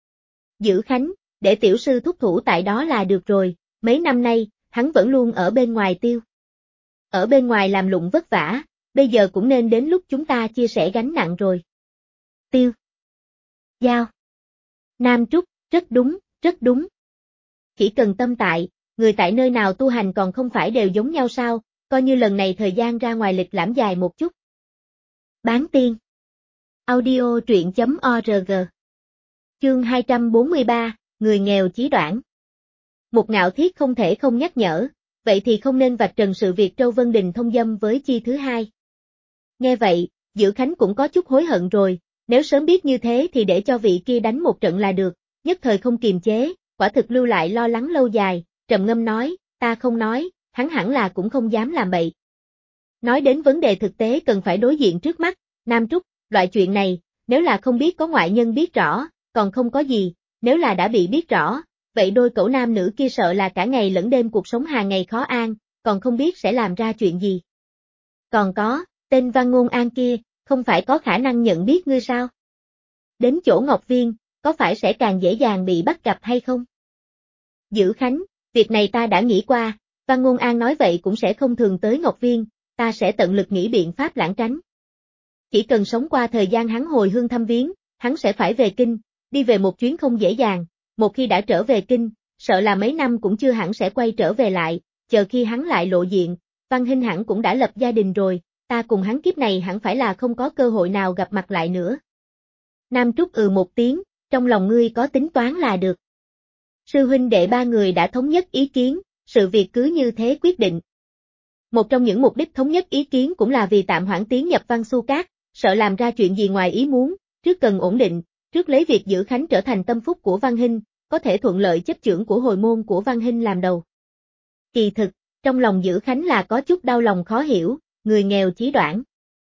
Dữ Khánh, để tiểu sư thúc thủ tại đó là được rồi, mấy năm nay, hắn vẫn luôn ở bên ngoài tiêu. Ở bên ngoài làm lụng vất vả, bây giờ cũng nên đến lúc chúng ta chia sẻ gánh nặng rồi. Tiêu. Giao. Nam Trúc, rất đúng, rất đúng. Chỉ cần tâm tại, người tại nơi nào tu hành còn không phải đều giống nhau sao, coi như lần này thời gian ra ngoài lịch lãm dài một chút. Bán tiên. Audio truyện.org. Chương 243, người nghèo chí đoản. Một Ngạo Thiết không thể không nhắc nhở, vậy thì không nên vạch trần sự việc Trâu Vân Đình thông dâm với Chi thứ hai. Nghe vậy, Dữ Khánh cũng có chút hối hận rồi, nếu sớm biết như thế thì để cho vị kia đánh một trận là được, nhất thời không kiềm chế, quả thực lưu lại lo lắng lâu dài, trầm ngâm nói, ta không nói, hắn hẳn là cũng không dám làm bậy. Nói đến vấn đề thực tế cần phải đối diện trước mắt, Nam Trúc, loại chuyện này, nếu là không biết có ngoại nhân biết rõ, còn không có gì, nếu là đã bị biết rõ, vậy đôi cẩu nam nữ kia sợ là cả ngày lẫn đêm cuộc sống hàng ngày khó an, còn không biết sẽ làm ra chuyện gì. Còn có, tên Văn Ngôn An kia, không phải có khả năng nhận biết ngươi sao? Đến chỗ Ngọc Viên, có phải sẽ càng dễ dàng bị bắt gặp hay không? Dữ Khánh, việc này ta đã nghĩ qua, Văn Ngôn An nói vậy cũng sẽ không thường tới Ngọc Viên, ta sẽ tận lực nghĩ biện pháp lãng tránh. Chỉ cần sống qua thời gian hắn hồi hương thăm viếng, hắn sẽ phải về kinh, đi về một chuyến không dễ dàng, một khi đã trở về kinh, sợ là mấy năm cũng chưa hẳn sẽ quay trở về lại, chờ khi hắn lại lộ diện, Văn Hinh hẳn cũng đã lập gia đình rồi, ta cùng hắn kiếp này hẳn phải là không có cơ hội nào gặp mặt lại nữa. Nam Trúc một tiếng, trong lòng ngươi có tính toán là được. Sư huynh đệ ba người đã thống nhất ý kiến, sự việc cứ như thế quyết định. Một trong những mục đích thống nhất ý kiến cũng là vì tạm hoãn tiến nhập Văn Xu Các, sợ làm ra chuyện gì ngoài ý muốn, trước cần ổn định, trước lấy việc Dữ Khánh trở thành tâm phúc của Văn Hinh, có thể thuận lợi chấp chưởng của hồi môn của Văn Hinh làm đầu. Kỳ thực, trong lòng Dữ Khánh là có chút đau lòng khó hiểu, người nghèo chí đoản.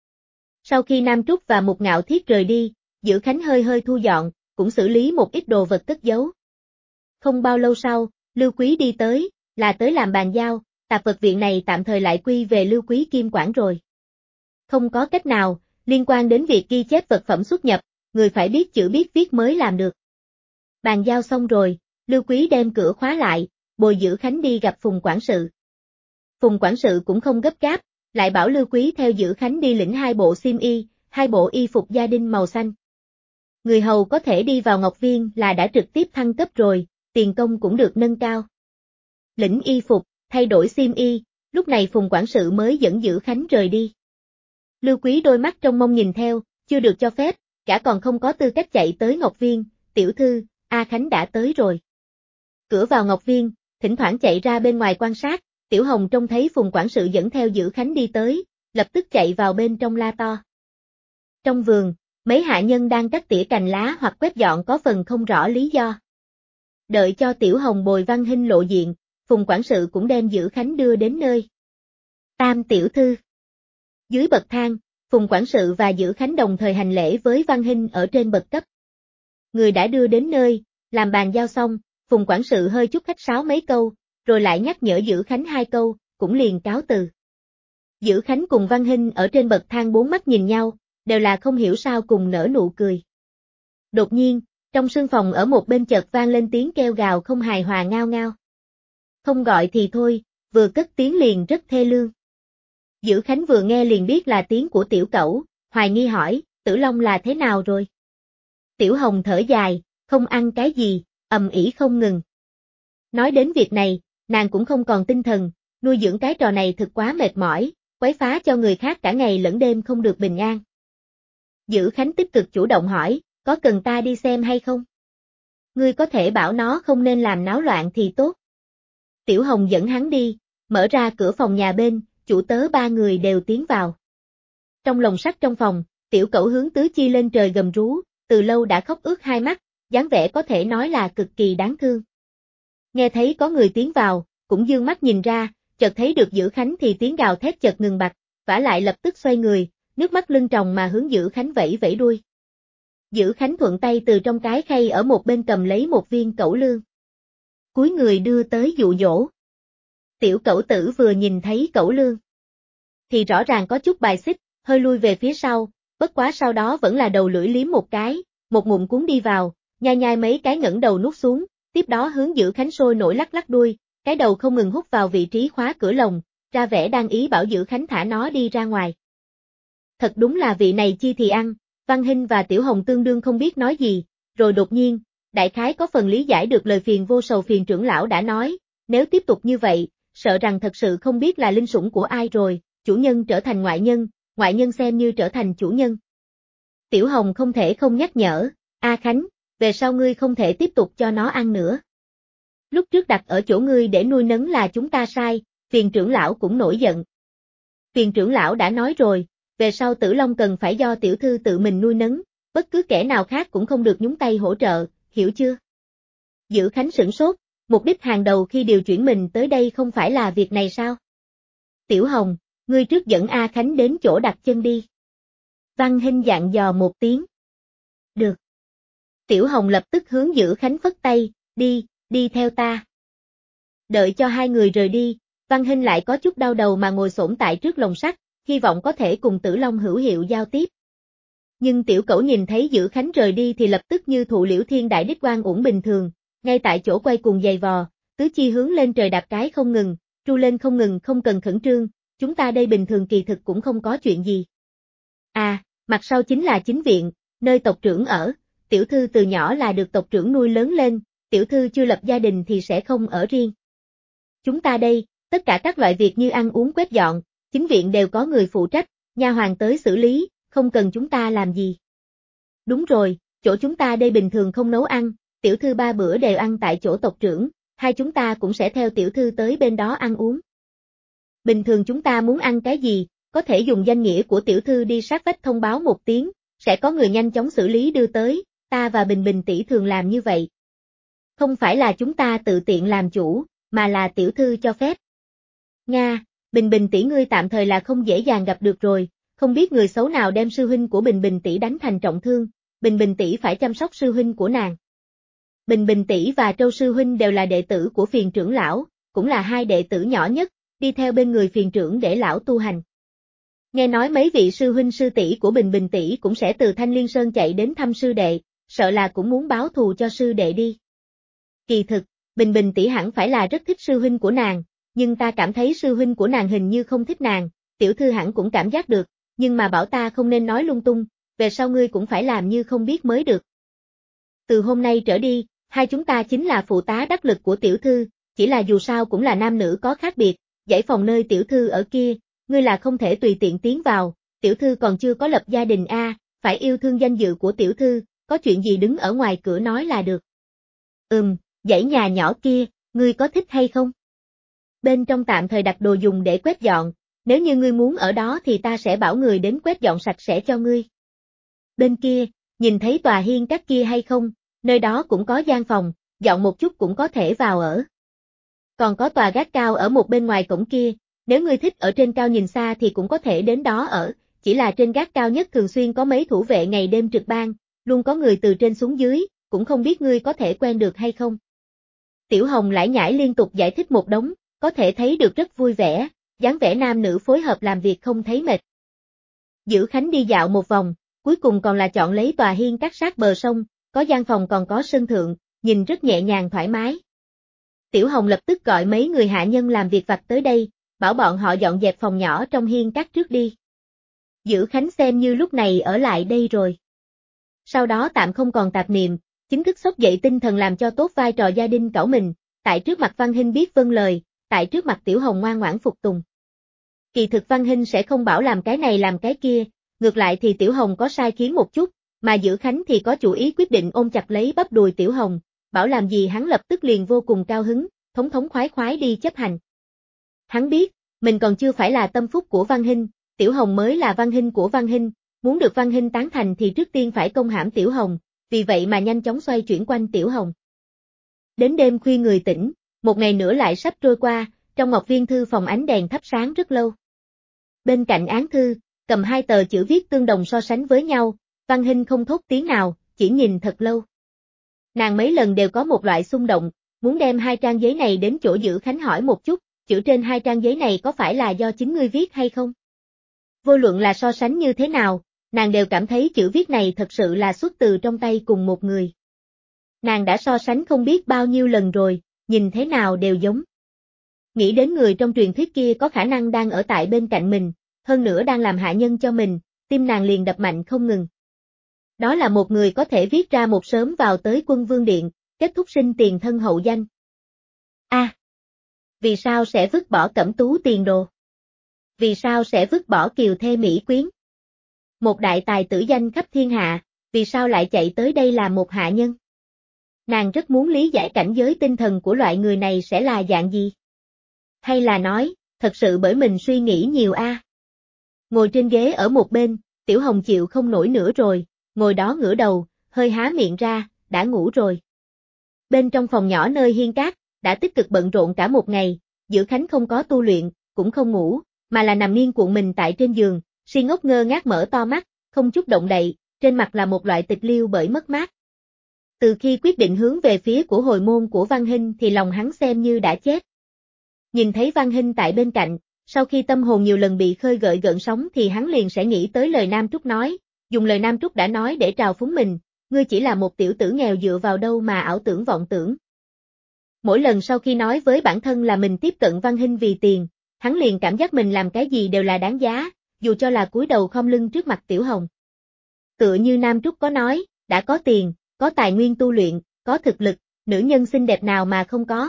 Sau khi Nam Trúc và Một Ngạo Thiết rời đi, Dữ Khánh hơi hơi thu dọn, cũng xử lý một ít đồ vật cất giấu. Không bao lâu sau, Lưu Quý đi tới, là tới làm bàn giao, tạp vật viện này tạm thời lại quy về Lưu Quý Kim quản rồi. Không có cách nào, liên quan đến việc ghi chép vật phẩm xuất nhập, người phải biết chữ biết viết mới làm được. Bàn giao xong rồi, Lưu Quý đem cửa khóa lại, bồi Dữ Khánh đi gặp Phùng quản sự. Phùng quản sự cũng không gấp gáp, lại bảo Lưu Quý theo Dữ Khánh đi lĩnh 2 bộ xiêm y, 2 bộ y phục gia đình màu xanh. Người hầu có thể đi vào Ngọc Viên là đã trực tiếp thăng cấp rồi, tiền công cũng được nâng cao. Lĩnh y phục, thay đổi xiêm y, lúc này Phùng quản sự mới dẫn Dữ Khánh rời đi. Lưu Quý đôi mắt trong mong nhìn theo, chưa được cho phép, cả còn không có tư cách chạy tới Ngọc Viên, tiểu thư, A Khánh đã tới rồi. Cửa vào Ngọc Viên, thỉnh thoảng chạy ra bên ngoài quan sát, Tiểu Hồng trông thấy Phùng quản sự dẫn theo Dữ Khánh đi tới, lập tức chạy vào bên trong la to. Trong vườn, mấy hạ nhân đang cắt tỉa cành lá hoặc quét dọn có phần không rõ lý do. Đợi cho Tiểu Hồng bồi Văn Hinh lộ diện, Phùng quản sự cũng đem Dữ Khánh đưa đến nơi. Tam tiểu thư. Dưới bậc thang, Phùng quản sự và Dữ Khánh đồng thời hành lễ với Văn Hinh ở trên bậc cấp. Người đã đưa đến nơi, làm bàn giao xong, Phùng quản sự hơi chút khách sáo mấy câu, rồi lại nhắc nhở Dữ Khánh 2 câu, cũng liền cáo từ. Dữ Khánh cùng Văn Hinh ở trên bậc thang 4 mắt nhìn nhau, đều là không hiểu sao cùng nở nụ cười. Đột nhiên, trong sương phòng ở một bên chợt vang lên tiếng kêu gào không hài hòa ngao ngao. Không gọi thì thôi, vừa cất tiếng liền rất thê lương. Dữ Khánh vừa nghe liền biết là tiếng của tiểu cẩu, hoài nghi hỏi, Tử Long là thế nào rồi? Tiểu Hồng thở dài, không ăn cái gì, ầm ĩ không ngừng. Nói đến việc này, nàng cũng không còn tinh thần, nuôi dưỡng cái trò này thực quá mệt mỏi, quấy phá cho người khác cả ngày lẫn đêm không được bình an. Dữ Khánh tích cực chủ động hỏi, có cần ta đi xem hay không? Ngươi có thể bảo nó không nên làm náo loạn thì tốt. Tiểu Hồng dẫn hắn đi, mở ra cửa phòng nhà bên, chủ tớ 3 người đều tiến vào. Trong lồng sắt trong phòng, tiểu cẩu hướng tứ chi lên trời gầm rú, từ lâu đã khóc ướt 2 mắt, dáng vẻ có thể nói là cực kỳ đáng thương. Nghe thấy có người tiến vào, cũng dương mắt nhìn ra, chợt thấy được Dữ Khánh thì tiếng gào thét chợt ngừng bặt, vả lại lập tức xoay người, nước mắt lưng tròng mà hướng Dữ Khánh vẫy vẫy đuôi. Dữ Khánh thuận tay từ trong cái khay ở một bên cầm lấy một viên cẩu lương. Cúi người đưa tới dụ dỗ. Tiểu cẩu tử vừa nhìn thấy cẩu lương, thì rõ ràng có chút bài xích, hơi lui về phía sau, bất quá sau đó vẫn là đầu lưỡi liếm một cái, một ngụm cuốn đi vào, nhai nhai mấy cái ngẩng đầu nuốt xuống, tiếp đó hướng Dữ Khánh sôi nổi lắc lắc đuôi, cái đầu không ngừng hút vào vị trí khóa cửa lồng, ra vẻ đang ý bảo Dữ Khánh thả nó đi ra ngoài. Thật đúng là vị này chi thì ăn, Văn Hinh và Tiểu Hồng tương đương không biết nói gì, rồi đột nhiên, đại khái có phần lý giải được lời phiền vô sầu phiền trưởng lão đã nói, nếu tiếp tục như vậy, sợ rằng thật sự không biết là linh sủng của ai rồi, chủ nhân trở thành ngoại nhân xem như trở thành chủ nhân. Tiểu Hồng không thể không nhắc nhở, A Khánh, về sau ngươi không thể tiếp tục cho nó ăn nữa. Lúc trước đặt ở chỗ ngươi để nuôi nấng là chúng ta sai, Phiền trưởng lão cũng nổi giận. Phiền trưởng lão đã nói rồi, về sau Tử Long cần phải do tiểu thư tự mình nuôi nấng, bất cứ kẻ nào khác cũng không được nhúng tay hỗ trợ, hiểu chưa? Dữ Khánh sửng sốt, mục đích hàng đầu khi điều chuyển mình tới đây không phải là việc này sao? Tiểu Hồng, ngươi trước dẫn A Khánh đến chỗ đặt chân đi. Văn Hinh dặn dò một tiếng. Được. Tiểu Hồng lập tức hướng Dữ Khánh phất tay, đi theo ta. Đợi cho hai người rời đi, Văn Hinh lại có chút đau đầu mà ngồi xổm tại trước lồng sắt, hy vọng có thể cùng Tử Long hữu hiệu giao tiếp. Nhưng tiểu cẩu nhìn thấy Dữ Khánh rời đi thì lập tức như thụ liễu thiên đại đích oan uổng bình thường, ngay tại chỗ quay cuồng giày vò, tứ chi hướng lên trời đạp cái không ngừng, tru lên không ngừng, không cần khẩn trương, chúng ta đây bình thường kỳ thực cũng không có chuyện gì. À, mặt sau chính là chính viện, nơi tộc trưởng ở, tiểu thư từ nhỏ là được tộc trưởng nuôi lớn lên, tiểu thư chưa lập gia đình thì sẽ không ở riêng. Chúng ta đây, tất cả các loại việc như ăn uống quét dọn, chính viện đều có người phụ trách, nha hoàn tới xử lý, không cần chúng ta làm gì. Đúng rồi, chỗ chúng ta đây bình thường không nấu ăn, tiểu thư 3 bữa đều ăn tại chỗ tộc trưởng, hai chúng ta cũng sẽ theo tiểu thư tới bên đó ăn uống. Bình thường chúng ta muốn ăn cái gì, có thể dùng danh nghĩa của tiểu thư đi sát vách thông báo một tiếng, sẽ có người nhanh chóng xử lý đưa tới, ta và Bình Bình tỷ thường làm như vậy. Không phải là chúng ta tự tiện làm chủ, mà là tiểu thư cho phép. Nga, Bình Bình tỷ ngươi tạm thời là không dễ dàng gặp được rồi, không biết người xấu nào đem sư huynh của Bình Bình tỷ đánh thành trọng thương, Bình Bình tỷ phải chăm sóc sư huynh của nàng. Bình Bình tỷ và Trâu sư huynh đều là đệ tử của Phiền trưởng lão, cũng là hai đệ tử nhỏ nhất, đi theo bên người Phiền trưởng để lão tu hành. Nghe nói mấy vị sư huynh sư tỷ của Bình Bình tỷ cũng sẽ từ Thanh Liên Sơn chạy đến thăm sư đệ, sợ là cũng muốn báo thù cho sư đệ đi. Kỳ thực, Bình Bình tỷ hẳn phải là rất thích sư huynh của nàng, nhưng ta cảm thấy sư huynh của nàng hình như không thích nàng, tiểu thư hẳn cũng cảm giác được, nhưng mà bảo ta không nên nói lung tung, về sau ngươi cũng phải làm như không biết mới được. Từ hôm nay trở đi, hai chúng ta chính là phụ tá đắc lực của tiểu thư, chỉ là dù sao cũng là nam nữ có khác biệt, dãy phòng nơi tiểu thư ở kia, ngươi là không thể tùy tiện tiến vào, tiểu thư còn chưa có lập gia đình phải yêu thương danh dự của tiểu thư, có chuyện gì đứng ở ngoài cửa nói là được. Dãy nhà nhỏ kia, ngươi có thích hay không? Bên trong tạm thời đặt đồ dùng để quét dọn, nếu như ngươi muốn ở đó thì ta sẽ bảo người đến quét dọn sạch sẽ cho ngươi. Bên kia, nhìn thấy tòa hiên các kia hay không, nơi đó cũng có gian phòng, dọn một chút cũng có thể vào ở. Còn có tòa gác cao ở một bên ngoài cổng kia, nếu ngươi thích ở trên cao nhìn xa thì cũng có thể đến đó ở, chỉ là trên gác cao nhất thường xuyên có mấy thủ vệ ngày đêm trực ban, luôn có người từ trên xuống dưới, cũng không biết ngươi có thể quen được hay không. Tiểu Hồng lải nhải liên tục giải thích một đống, có thể thấy được rất vui vẻ, dáng vẻ nam nữ phối hợp làm việc không thấy mệt. Dữ Khánh đi dạo một vòng, cuối cùng còn là chọn lấy tòa hiên các sát bờ sông, có gian phòng còn có sân thượng, nhìn rất nhẹ nhàng thoải mái. Tiểu Hồng lập tức gọi mấy người hạ nhân làm việc vặt tới đây, bảo bọn họ dọn dẹp phòng nhỏ trong hiên các trước đi. Dữ Khánh xem như lúc này ở lại đây rồi. Sau đó tạm không còn tạp niệm, chính thức xốc dậy tinh thần làm cho tốt vai trò gia đình cẩu mình, tại trước mặt Văn Hinh biết vâng lời, tại trước mặt Tiểu Hồng ngoan ngoãn phục tùng. Kỳ thực Văn Hinh sẽ không bảo làm cái này làm cái kia, ngược lại thì Tiểu Hồng có sai khiến một chút, mà Dữ Khánh thì có chủ ý quyết định ôm chặt lấy bắp đùi Tiểu Hồng, bảo làm gì hắn lập tức liền vô cùng cao hứng, thống thống khoái khoái đi chấp hành. Hắn biết, mình còn chưa phải là tâm phúc của Văn Hinh, Tiểu Hồng mới là Văn Hinh của Văn Hinh, muốn được Văn Hinh tán thành thì trước tiên phải công hãm Tiểu Hồng, vì vậy mà nhanh chóng xoay chuyển quanh Tiểu Hồng. Đến đêm khuya người tỉnh, một ngày nữa lại sắp trôi qua, trong Ngọc Viên thư phòng ánh đèn thắp sáng rất lâu. Bên cạnh án thư, cầm hai tờ chữ viết tương đồng so sánh với nhau, Văn Hinh không thốt tiếng nào, chỉ nhìn thật lâu. Nàng mấy lần đều có một loại xung động, muốn đem hai trang giấy này đến chỗ Dữ Khánh hỏi một chút, chữ trên hai trang giấy này có phải là do chính ngươi viết hay không? Vô luận là so sánh như thế nào, nàng đều cảm thấy chữ viết này thật sự là xuất từ trong tay cùng một người. Nàng đã so sánh không biết bao nhiêu lần rồi, nhìn thế nào đều giống. Nghĩ đến người trong truyền thuyết kia có khả năng đang ở tại bên cạnh mình, hơn nữa đang làm hạ nhân cho mình, tim nàng liền đập mạnh không ngừng. Đó là một người có thể viết ra một sớm vào tới Quân Vương Điện, kết thúc sinh tiền thân hậu danh. Vì sao sẽ vứt bỏ cẩm tú tiền đồ? Vì sao sẽ vứt bỏ kiều thê mỹ quyến? Một đại tài tử danh khắp thiên hạ, vì sao lại chạy tới đây làm một hạ nhân? Nàng rất muốn lý giải cảnh giới tinh thần của loại người này sẽ là dạng gì? Hay là nói, thật sự bởi mình suy nghĩ nhiều a? Ngồi trên ghế ở một bên, Tiểu Hồng chịu không nổi nữa rồi, ngồi đó ngửa đầu, hơi há miệng ra, đã ngủ rồi. Bên trong phòng nhỏ nơi hiên cát, đã tích cực bận rộn cả một ngày, Dữ Khánh không có tu luyện, cũng không ngủ, mà là nằm nghiêng cuộn mình tại trên giường, si ngốc ngơ ngác mở to mắt, không chút động đậy, trên mặt là một loại tịch liêu bởi mất mát. Từ khi quyết định hướng về phía của hồi môn của Văn Hinh thì lòng hắn xem như đã chết. Nhìn thấy Văn Hinh tại bên cạnh, sau khi tâm hồn nhiều lần bị khơi gợi gợn sóng thì hắn liền sẽ nghĩ tới lời Nam Trúc nói, dùng lời Nam Trúc đã nói để trào phúng mình, ngươi chỉ là một tiểu tử nghèo dựa vào đâu mà ảo tưởng vọng tưởng. Mỗi lần sau khi nói với bản thân là mình tiếp cận Văn Hinh vì tiền, hắn liền cảm giác mình làm cái gì đều là đáng giá, dù cho là cúi đầu khom lưng trước mặt Tiểu Hồng. Tựa như Nam Trúc có nói, đã có tiền, có tài nguyên tu luyện, có thực lực, nữ nhân xinh đẹp nào mà không có.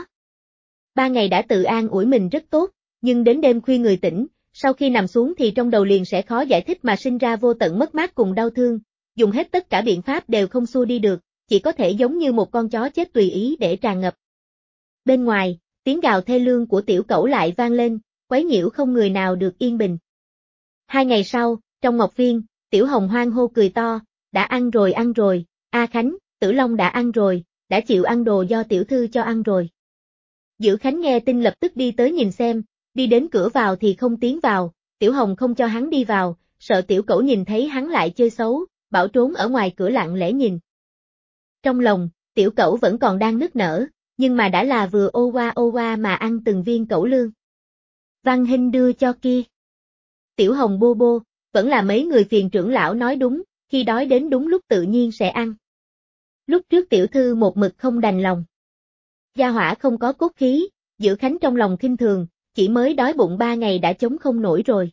3 ngày đã tự an ủi mình rất tốt, nhưng đến đêm khuya người tỉnh, sau khi nằm xuống thì trong đầu liền sẽ khó giải thích mà sinh ra vô tận mất mát cùng đau thương, dùng hết tất cả biện pháp đều không xua đi được, chỉ có thể giống như một con chó chết tùy ý để tràn ngập. Bên ngoài, tiếng gào thê lương của tiểu cẩu lại vang lên, quấy nhiễu không người nào được yên bình. 2 ngày sau, trong Ngọc Viên, Tiểu Hồng hoan hô cười to, đã ăn rồi, A Khánh, Tử Long đã ăn rồi, đã chịu ăn đồ do tiểu thư cho ăn rồi. Dữ Khánh nghe tin lập tức đi tới nhìn xem, đi đến cửa vào thì không tiến vào, Tiểu Hồng không cho hắn đi vào, sợ tiểu cẩu nhìn thấy hắn lại chơi xấu, bảo trốn ở ngoài cửa lặng lẽ nhìn. Trong lòng, tiểu cẩu vẫn còn đang nức nở, nhưng mà đã là vừa ô qua mà ăn từng viên cẩu lương. Văn Hinh đưa cho kia. Tiểu Hồng bô bô, vẫn là mấy người phiền trưởng lão nói đúng, khi đói đến đúng lúc tự nhiên sẽ ăn. Lúc trước tiểu thư một mực không đành lòng. Gia hỏa không có cốt khí, Dữ Khánh trong lòng khinh thường, chỉ mới đói bụng 3 ngày đã chống không nổi rồi.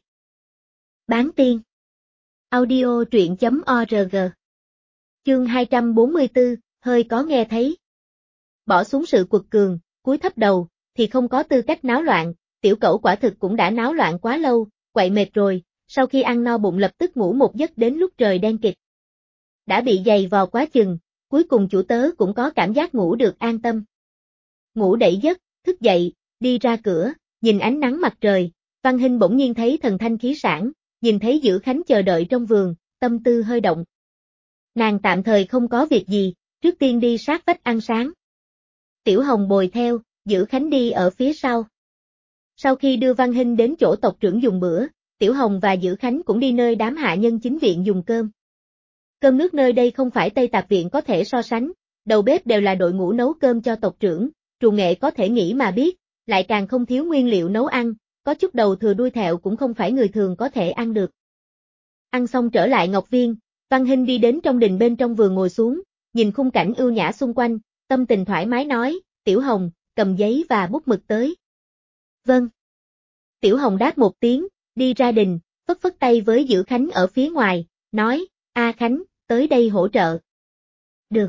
Bán tiên. Audio truyện.org. Chương 244, hơi có nghe thấy. Bỏ xuống sự quật cường, cúi thấp đầu, thì không có tư cách náo loạn, tiểu cẩu quả thực cũng đã náo loạn quá lâu, quậy mệt rồi, sau khi ăn no bụng lập tức ngủ một giấc đến lúc trời đen kịt. Đã bị giày vò quá chừng, cuối cùng chủ tớ cũng có cảm giác ngủ được an tâm. Ngủ đẩy giấc, thức dậy, đi ra cửa, nhìn ánh nắng mặt trời, Văn Hinh bỗng nhiên thấy thần thanh khí sảng, nhìn thấy Dữ Khánh chờ đợi trong vườn, tâm tư hơi động. Nàng tạm thời không có việc gì, trước tiên đi sát vách ăn sáng. Tiểu Hồng bồi theo, Dữ Khánh đi ở phía sau. Sau khi đưa Văn Hinh đến chỗ tộc trưởng dùng bữa, Tiểu Hồng và Dữ Khánh cũng đi nơi đám hạ nhân chính viện dùng cơm. Cơm nước nơi đây không phải Tây Tạp viện có thể so sánh, đầu bếp đều là đội ngũ nấu cơm cho tộc trưởng, trù nghệ có thể nghĩ mà biết, lại càng không thiếu nguyên liệu nấu ăn, có chút đầu thừa đuôi thẹo cũng không phải người thường có thể ăn được. Ăn xong trở lại Ngọc Viên, Văn Hinh đi đến trong đình bên trong vườn ngồi xuống, nhìn khung cảnh ưu nhã xung quanh, tâm tình thoải mái nói, Tiểu Hồng, cầm giấy và bút mực tới. Vâng. Tiểu Hồng đáp một tiếng, đi ra đình, phất phất tay với Dữ Khánh ở phía ngoài, nói, A Khánh, tới đây hỗ trợ. Được.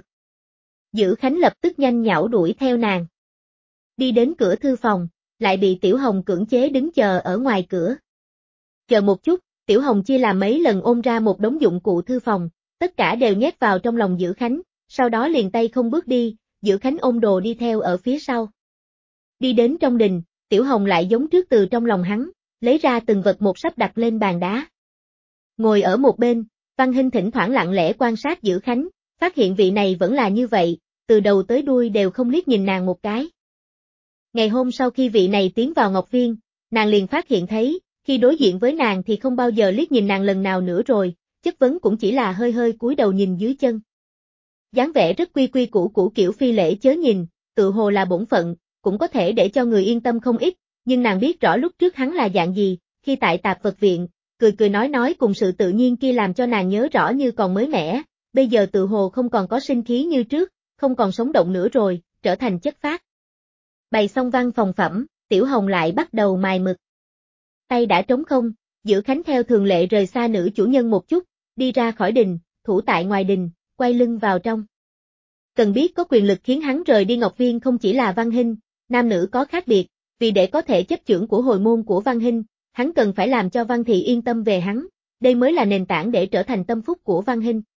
Dữ Khánh lập tức nhanh nhảu đuổi theo nàng. Đi đến cửa thư phòng, lại bị Tiểu Hồng cưỡng chế đứng chờ ở ngoài cửa. Chờ một chút, Tiểu Hồng chia làm mấy lần ôm ra một đống dụng cụ thư phòng, tất cả đều nhét vào trong lòng Dữ Khánh, sau đó liền tay không bước đi, Dữ Khánh ôm đồ đi theo ở phía sau. Đi đến trong đình, Tiểu Hồng lại giống trước từ trong lòng hắn, lấy ra từng vật một sắp đặt lên bàn đá. Ngồi ở một bên, Văn Hinh thỉnh thoảng lặng lẽ quan sát Dữ Khánh, phát hiện vị này vẫn là như vậy, từ đầu tới đuôi đều không liếc nhìn nàng một cái. Ngày hôm sau khi vị này tiến vào Ngọc Viên, nàng liền phát hiện thấy, khi đối diện với nàng thì không bao giờ liếc nhìn nàng lần nào nữa rồi, chất vấn cũng chỉ là hơi hơi cúi đầu nhìn dưới chân. Dáng vẻ rất quy quy củ củ kiểu phi lễ chớ nhìn, tự hồ là bổn phận, cũng có thể để cho người yên tâm không ít, nhưng nàng biết rõ lúc trước hắn là dạng gì, khi tại Tạp Vật Viện, cười cười nói cùng sự tự nhiên kia làm cho nàng nhớ rõ như còn mới mẻ, bây giờ tự hồ không còn có sinh khí như trước, không còn sống động nữa rồi, trở thành chất phác. Bày xong văn phòng phẩm, Tiểu Hồng lại bắt đầu mài mực. Tay đã trống không, Dữ Khánh theo thường lệ rời xa nữ chủ nhân một chút, đi ra khỏi đình, thủ tại ngoài đình, quay lưng vào trong. Cần biết có quyền lực khiến hắn rời đi Ngọc Viên không chỉ là Văn Hinh, nam nữ có khác biệt, Vì để có thể chấp chưởng của hồi môn của Văn Hinh, hắn cần phải làm cho Văn Thị yên tâm về hắn, đây mới là nền tảng để trở thành tâm phúc của Văn Hinh.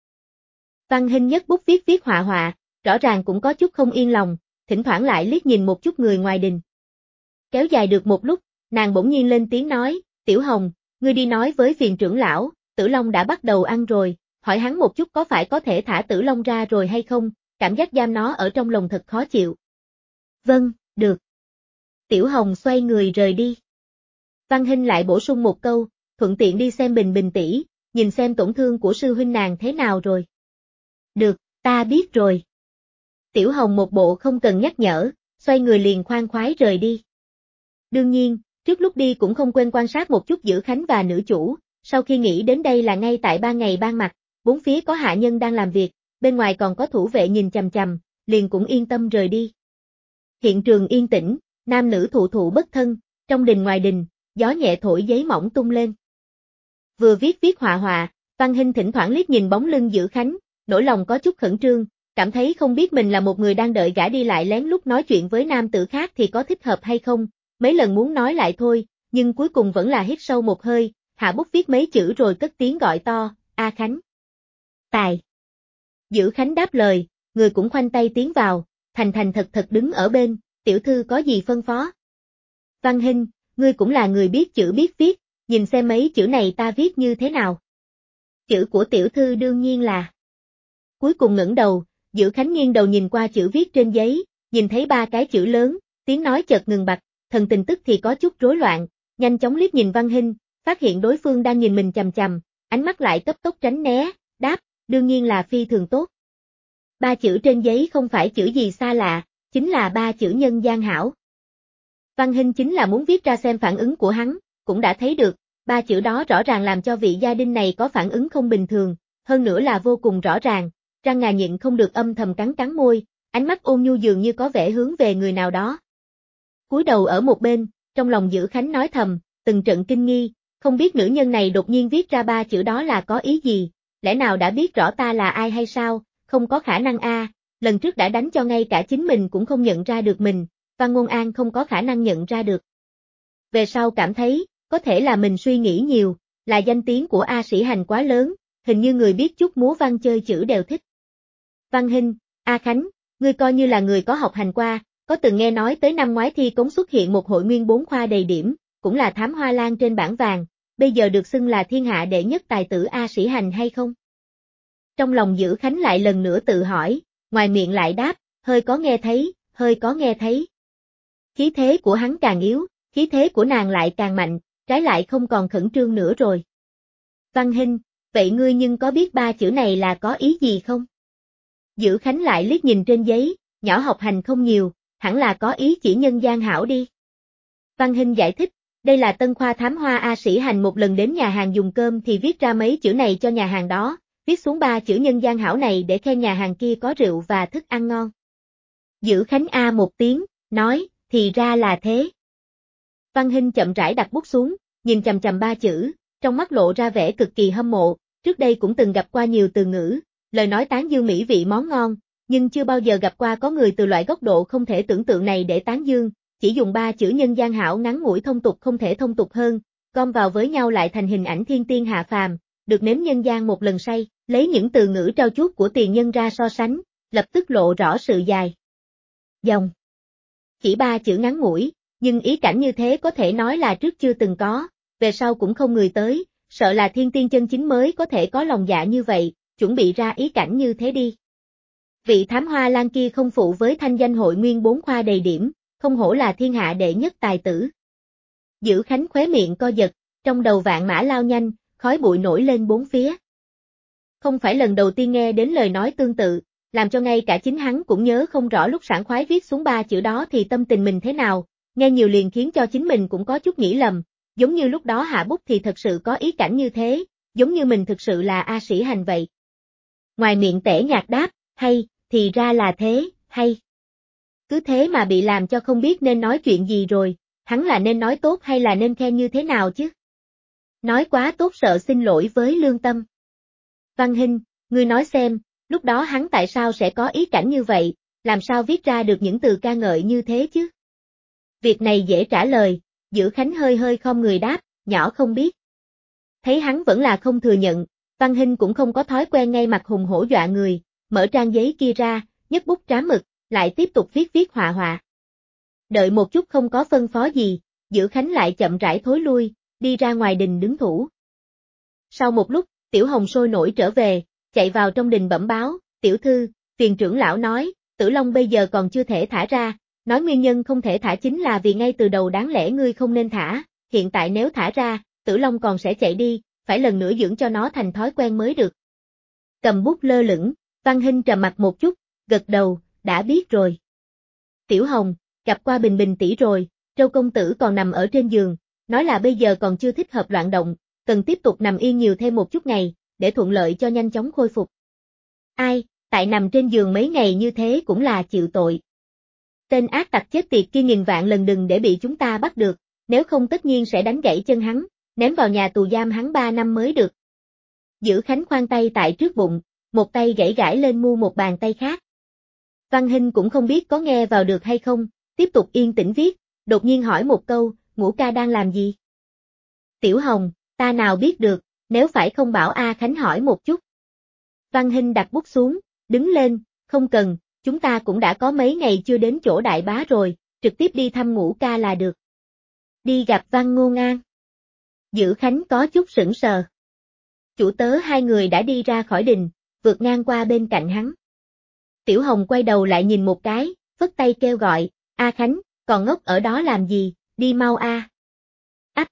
Văn Hinh nhấc bút viết họa, rõ ràng cũng có chút không yên lòng, thỉnh thoảng lại liếc nhìn một chút người ngoài đình. Kéo dài được một lúc, nàng bỗng nhiên lên tiếng nói, Tiểu Hồng, ngươi đi nói với Phiền trưởng lão, Tử Long đã bắt đầu ăn rồi, hỏi hắn một chút có phải có thể thả Tử Long ra rồi hay không, cảm giác giam nó ở trong lòng thật khó chịu. Vâng, được. Tiểu Hồng xoay người rời đi. Văn Hinh lại bổ sung một câu, thuận tiện đi xem Bình Bình tỷ, nhìn xem tổn thương của sư huynh nàng thế nào rồi. Được, ta biết rồi. Tiểu Hồng một bộ không cần nhắc nhở, xoay người liền khoan khoái rời đi. Đương nhiên, trước lúc đi cũng không quên quan sát một chút Dữ Khánh và nữ chủ, sau khi nghĩ đến đây là ngay tại ban ngày ban mặt, bốn phía có hạ nhân đang làm việc, bên ngoài còn có thủ vệ nhìn chằm chằm, liền cũng yên tâm rời đi. Hiện trường yên tĩnh, nam nữ thụ thụ bất thân, trong đình ngoài đình, gió nhẹ thổi giấy mỏng tung lên. Vừa viết họa, Văn Hinh thỉnh thoảng liếc nhìn bóng lưng Dữ Khánh, nỗi lòng có chút khẩn trương, cảm thấy không biết mình là một người đang đợi gã đi lại lén lút nói chuyện với nam tử khác thì có thích hợp hay không, mấy lần muốn nói lại thôi, nhưng cuối cùng vẫn là hít sâu một hơi, hạ bút viết mấy chữ rồi cất tiếng gọi to, A Khánh. Tài. Dữ Khánh đáp lời, người cũng khoanh tay tiến vào, thành thật đứng ở bên, tiểu thư có gì phân phó. Văn Hinh, ngươi cũng là người biết chữ biết viết, nhìn xem mấy chữ này ta viết như thế nào. Chữ của tiểu thư đương nhiên là. Cuối cùng ngẩng đầu, Dữ Khánh nghiêng đầu nhìn qua chữ viết trên giấy, nhìn thấy 3 cái chữ lớn, tiếng nói chợt ngừng bặt, thần tình tức thì có chút rối loạn, nhanh chóng liếc nhìn Văn Hinh, phát hiện đối phương đang nhìn mình chằm chằm, ánh mắt lại cấp tốc tránh né, đáp, đương nhiên là phi thường tốt. 3 chữ trên giấy không phải chữ gì xa lạ, chính là 3 chữ nhân gian hảo. Văn Hinh chính là muốn viết ra xem phản ứng của hắn, cũng đã thấy được, 3 chữ đó rõ ràng làm cho vị gia đình này có phản ứng không bình thường, hơn nữa là vô cùng rõ ràng, răng ngà nhịn không được âm thầm cắn môi, ánh mắt ôn nhu dường như có vẻ hướng về người nào đó. Cúi đầu ở một bên, trong lòng Dữ Khánh nói thầm, từng trận kinh nghi, không biết nữ nhân này đột nhiên viết ra 3 chữ đó là có ý gì, lẽ nào đã biết rõ ta là ai hay sao, không có khả năng a, lần trước đã đánh cho ngay cả chính mình cũng không nhận ra được mình, Văn Ngôn An không có khả năng nhận ra được. Về sau cảm thấy, có thể là mình suy nghĩ nhiều, là danh tiếng của A Sĩ Hành quá lớn, hình như người biết chút múa văn chơi chữ đều thích. Văn Hinh, A Khánh, ngươi coi như là người có học hành qua, có từng nghe nói tới năm ngoái thi cống xuất hiện một hội nguyên 4 khoa đầy điểm, cũng là thám hoa lan trên bảng vàng, bây giờ được xưng là thiên hạ đệ nhất tài tử A Sĩ Hành hay không? Trong lòng Dữ Khánh lại lần nữa tự hỏi, ngoài miệng lại đáp, hơi có nghe thấy. Khí thế của hắn càng yếu, khí thế của nàng lại càng mạnh, trái lại không còn khẩn trương nữa rồi. Văn Hinh, vậy ngươi nhưng có biết 3 chữ này là có ý gì không? Dữ Khánh lại liếc nhìn trên giấy, nhỏ học hành không nhiều, hẳn là có ý chỉ nhân gian hảo đi. Văn Hinh giải thích, đây là tân khoa thám hoa A Sĩ Hành một lần đến nhà hàng dùng cơm thì viết ra mấy chữ này cho nhà hàng đó, viết xuống 3 chữ nhân gian hảo này để khen nhà hàng kia có rượu và thức ăn ngon. Dữ Khánh A một tiếng, nói, thì ra là thế. Văn Hinh chậm rãi đặt bút xuống, nhìn chằm chằm 3 chữ, trong mắt lộ ra vẻ cực kỳ hâm mộ, trước đây cũng từng gặp qua nhiều từ ngữ, lời nói tán dương mỹ vị món ngon, nhưng chưa bao giờ gặp qua có người từ loại góc độ không thể tưởng tượng này để tán dương, chỉ dùng 3 chữ nhân gian hảo ngắn ngủi thông tục không thể thông tục hơn, gom vào với nhau lại thành hình ảnh thiên tiên hạ phàm, được nếm nhân gian một lần say, lấy những từ ngữ trau chuốt của tiền nhân ra so sánh, lập tức lộ rõ sự dài dòng. Chỉ 3 chữ ngắn ngủi, nhưng ý cảnh như thế có thể nói là trước chưa từng có, về sau cũng không người tới, sợ là thiên tiên chân chính mới có thể có lòng dạ như vậy, chuẩn bị ra ý cảnh như thế đi. Vị thám hoa lan kia không phụ với thanh danh hội nguyên 4 khoa đầy điểm, không hổ là thiên hạ đệ nhất tài tử. Dữ Khánh khóe miệng co giật, trong đầu vạn mã lao nhanh, khói bụi nổi lên bốn phía. Không phải lần đầu tiên nghe đến lời nói tương tự, làm cho ngay cả chính hắn cũng nhớ không rõ lúc sảng khoái viết xuống 3 chữ đó thì tâm tình mình thế nào, nghe nhiều liền khiến cho chính mình cũng có chút nghĩ lầm, giống như lúc đó hạ bút thì thật sự có ý cảnh như thế, giống như mình thực sự là A Sĩ Hành vậy. Ngoài miệng tẻ nhạt đáp, hay, thì ra là thế, hay. Cứ thế mà bị làm cho không biết nên nói chuyện gì rồi, hắn là nên nói tốt hay là nên khen như thế nào chứ? Nói quá tốt sợ xin lỗi với lương tâm. Văn Hinh, ngươi nói xem, lúc đó hắn tại sao sẽ có ý cảnh như vậy, làm sao viết ra được những từ ca ngợi như thế chứ? Việc này dễ trả lời, Dữ Khánh hơi hơi khom người đáp, nhỏ không biết. Thấy hắn vẫn là không thừa nhận, Văn Hinh cũng không có thói quen ngay mặt hùng hổ dọa người, mở trang giấy kia ra, nhấc bút trám mực, lại tiếp tục viết họa họa. Đợi một chút không có phân phó gì, Dữ Khánh lại chậm rãi thối lui, đi ra ngoài đình đứng thủ. Sau một lúc, Tiểu Hồng sôi nổi trở về, chạy vào trong đình bẩm báo, tiểu thư, tiền trưởng lão nói, Tử Long bây giờ còn chưa thể thả ra, nói nguyên nhân không thể thả chính là vì ngay từ đầu đáng lẽ ngươi không nên thả, hiện tại nếu thả ra, Tử Long còn sẽ chạy đi, phải lần nữa dưỡng cho nó thành thói quen mới được. Cầm bút lơ lửng, Văn Hinh trầm mặt một chút, gật đầu, đã biết rồi. Tiểu Hồng, gặp qua Bình Bình tỷ rồi, Trâu công tử còn nằm ở trên giường, nói là bây giờ còn chưa thích hợp loạn động, cần tiếp tục nằm yên nhiều thêm một chút ngày, để thuận lợi cho nhanh chóng khôi phục. Ai, tại nằm trên giường mấy ngày như thế cũng là chịu tội. Tên ác tặc chết tiệt kia nghìn vạn lần đừng để bị chúng ta bắt được, nếu không tất nhiên sẽ đánh gãy chân hắn, ném vào nhà tù giam hắn 3 năm mới được. Dữ Khánh khoan tay tại trước bụng, một tay gãy gãi lên mu một bàn tay khác. Văn Hinh cũng không biết có nghe vào được hay không, tiếp tục yên tĩnh viết, đột nhiên hỏi một câu, Ngũ ca đang làm gì? Tiểu Hồng, ta nào biết được, nếu phải không bảo A Khánh hỏi một chút. Văn Hinh đặt bút xuống, đứng lên, không cần, chúng ta cũng đã có mấy ngày chưa đến chỗ đại bá rồi, trực tiếp đi thăm Ngũ ca là được. Đi gặp Văn Ngôn An. Dữ Khánh có chút sững sờ. Chủ tớ hai người đã đi ra khỏi đình, vượt ngang qua bên cạnh hắn. Tiểu Hồng quay đầu lại nhìn một cái, phất tay kêu gọi, A Khánh, còn ngốc ở đó làm gì, đi mau a. Ách!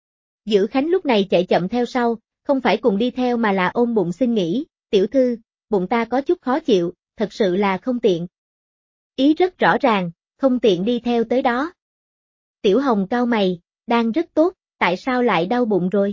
Dữ Khánh lúc này chạy chậm theo sau, không phải cùng đi theo mà là ôm bụng xin nghỉ, tiểu thư, bụng ta có chút khó chịu, thật sự là không tiện. Ý rất rõ ràng, không tiện đi theo tới đó. Tiểu Hồng cau mày, đang rất tốt, tại sao lại đau bụng rồi?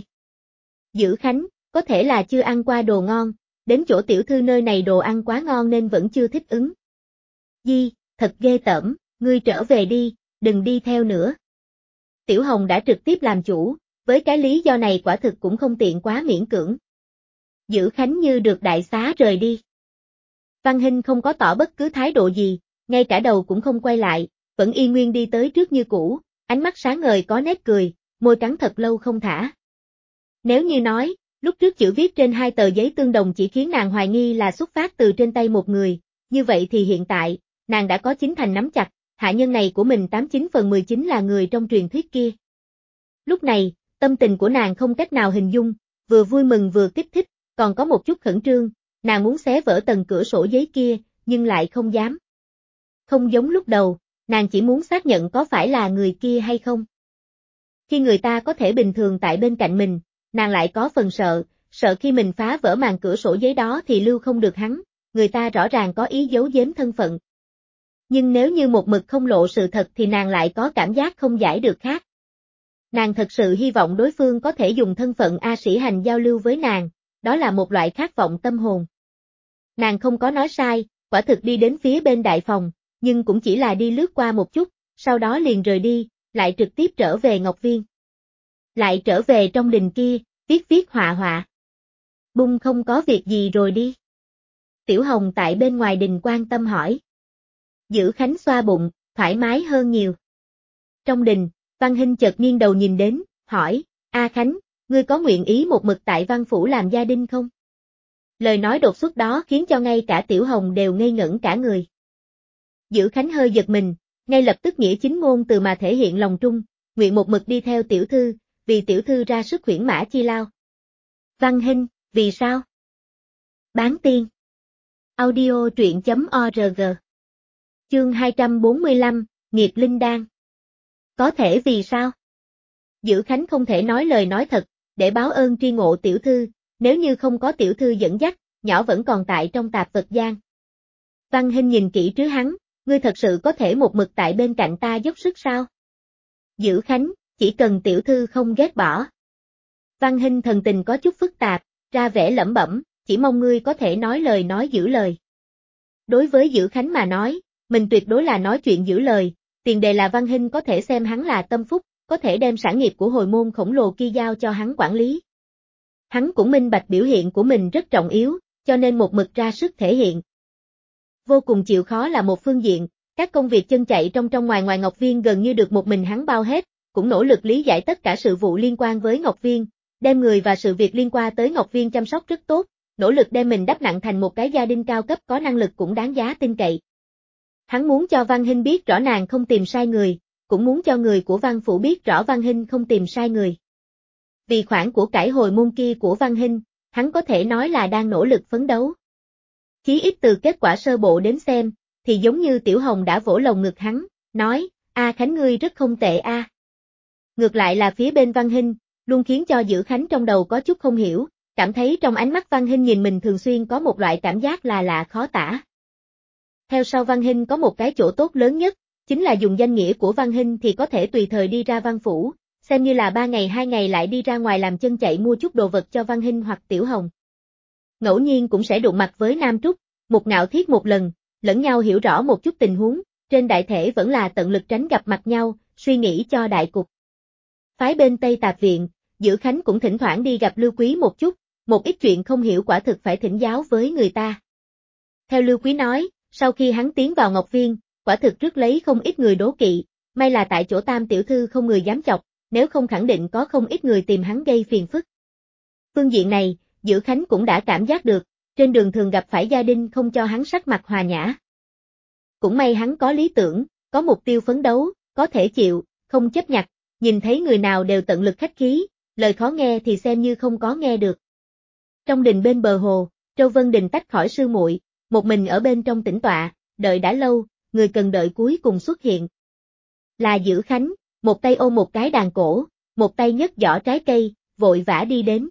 Dữ Khánh, có thể là chưa ăn qua đồ ngon, đến chỗ tiểu thư nơi này đồ ăn quá ngon nên vẫn chưa thích ứng. Di, thật ghê tởm, ngươi trở về đi, đừng đi theo nữa. Tiểu Hồng đã trực tiếp làm chủ, với cái lý do này quả thực cũng không tiện quá miễn cưỡng. Dữ Khánh như được đại xá rời đi. Văn Hinh không có tỏ bất cứ thái độ gì, ngay cả đầu cũng không quay lại, vẫn y nguyên đi tới trước như cũ, ánh mắt sáng ngời có nét cười, môi cắn thật lâu không thả. Nếu như nói, lúc trước chữ viết trên hai tờ giấy tương đồng chỉ khiến nàng hoài nghi là xuất phát từ trên tay một người, như vậy thì hiện tại, nàng đã có chín thành nắm chặt, hạ nhân này của mình 89/19 là người trong truyền thuyết kia. Lúc này, tâm tình của nàng không cách nào hình dung, vừa vui mừng vừa kích thích, còn có một chút khẩn trương, nàng muốn xé vỡ tầng cửa sổ giấy kia, nhưng lại không dám. Không giống lúc đầu, nàng chỉ muốn xác nhận có phải là người kia hay không. Khi người ta có thể bình thường tại bên cạnh mình, nàng lại có phần sợ khi mình phá vỡ màn cửa sổ giấy đó thì lưu không được hắn, người ta rõ ràng có ý giấu giếm thân phận. Nhưng nếu như một mực không lộ sự thật thì nàng lại có cảm giác không giải được khác. Nàng thật sự hy vọng đối phương có thể dùng thân phận A Sĩ Hành giao lưu với nàng, đó là một loại khát vọng tâm hồn. Nàng không có nói sai, quả thực đi đến phía bên đại phòng, nhưng cũng chỉ là đi lướt qua một chút, sau đó liền rời đi, lại trực tiếp trở về Ngọc Viên. Lại trở về trong đình kia, viết họa họa. Bung không có việc gì rồi đi. Tiểu Hồng tại bên ngoài đình quan tâm hỏi. Dữ Khánh xoa bụng, thoải mái hơn nhiều. Trong đình, Văn Hinh chợt nghiêng đầu nhìn đến, hỏi, A Khánh, ngươi có nguyện ý một mực tại Văn Phủ làm gia đình không? Lời nói đột xuất đó khiến cho ngay cả Tiểu Hồng đều ngây ngẩn cả người. Dữ Khánh hơi giật mình, ngay lập tức nghĩa chính ngôn từ mà thể hiện lòng trung, nguyện một mực đi theo tiểu thư, vì tiểu thư ra sức huyễn mã chi lao. Văn Hinh, vì sao? Bán tiên. Audio truyện.org. Chương 245, Nghiệt Linh Đan. Có thể vì sao? Dữ Khánh không thể nói lời nói thật, để báo ơn tri ngộ tiểu thư, nếu như không có tiểu thư dẫn dắt, nhỏ vẫn còn tại trong tạp vật gian. Văn Hinh nhìn kỹ trứ hắn, ngươi thật sự có thể một mực tại bên cạnh ta dốc sức sao? Dữ Khánh, chỉ cần tiểu thư không ghét bỏ. Văn Hinh thần tình có chút phức tạp, ra vẻ lẩm bẩm, chỉ mong ngươi có thể nói giữ lời. Đối với Dữ Khánh mà nói, mình tuyệt đối là nói chuyện giữ lời, tiền đề là Văn Hinh có thể xem hắn là tâm phúc, có thể đem sản nghiệp của hồi môn khổng lồ kia giao cho hắn quản lý. Hắn cũng minh bạch biểu hiện của mình rất trọng yếu, cho nên một mực ra sức thể hiện. Vô cùng chịu khó là một phương diện, Các công việc chân chạy trong ngoài Ngọc Viên gần như được một mình hắn bao hết, cũng nỗ lực lý giải tất cả sự vụ liên quan với Ngọc Viên, đem người và sự việc liên quan tới Ngọc Viên chăm sóc rất tốt, nỗ lực đem mình đắp nặng thành một cái gia đình cao cấp có năng lực cũng đáng giá tin cậy. Hắn muốn cho Văn Hinh biết rõ nàng không tìm sai người, cũng muốn cho người của Văn Phủ biết rõ Văn Hinh không tìm sai người. Vì khoản của cải hồi môn kia của Văn Hinh, hắn có thể nói là đang nỗ lực phấn đấu. Chí ít từ kết quả sơ bộ đến xem, thì giống như Tiểu Hồng đã vỗ lồng ngực hắn, nói, A Khánh ngươi rất không tệ a. Ngược lại là phía bên Văn Hinh, luôn khiến cho Dữ Khánh trong đầu có chút không hiểu, cảm thấy trong ánh mắt Văn Hinh nhìn mình thường xuyên có một loại cảm giác là lạ khó tả. Theo sau Văn Hinh có một cái chỗ tốt lớn nhất, chính là dùng danh nghĩa của Văn Hinh thì có thể tùy thời đi ra Văn Phủ, xem như là 3 ngày 2 ngày lại đi ra ngoài làm chân chạy mua chút đồ vật cho Văn Hinh hoặc Tiểu Hồng. Ngẫu nhiên cũng sẽ đụng mặt với Nam Trúc, một Ngạo Thiết một lần, lẫn nhau hiểu rõ một chút tình huống, trên đại thể vẫn là tận lực tránh gặp mặt nhau, suy nghĩ cho đại cục. Phái bên Tây Tạp Viện, Dữ Khánh cũng thỉnh thoảng đi gặp Lưu Quý một chút, một ít chuyện không hiểu quả thực phải thỉnh giáo với người ta. Theo Lưu Quý nói, sau khi hắn tiến vào Ngọc Viên, quả thực rước lấy không ít người đố kỵ, may là tại chỗ Tam tiểu thư không người dám chọc, nếu không khẳng định có không ít người tìm hắn gây phiền phức. Phương diện này, Dữ Khánh cũng đã cảm giác được, trên đường thường gặp phải gia đình không cho hắn sắc mặt hòa nhã. Cũng may hắn có lý tưởng, có mục tiêu phấn đấu, có thể chịu, không chấp nhặt, nhìn thấy người nào đều tận lực khách khí, lời khó nghe thì xem như không có nghe được. Trong đình bên bờ hồ, Châu Vân Đình tách khỏi sư muội, một mình ở bên trong tĩnh tọa, đợi đã lâu, người cần đợi cuối cùng xuất hiện. Là Dữ Khánh, một tay ôm một cái đàn cổ, một tay nhấc giỏ trái cây, vội vã đi đến.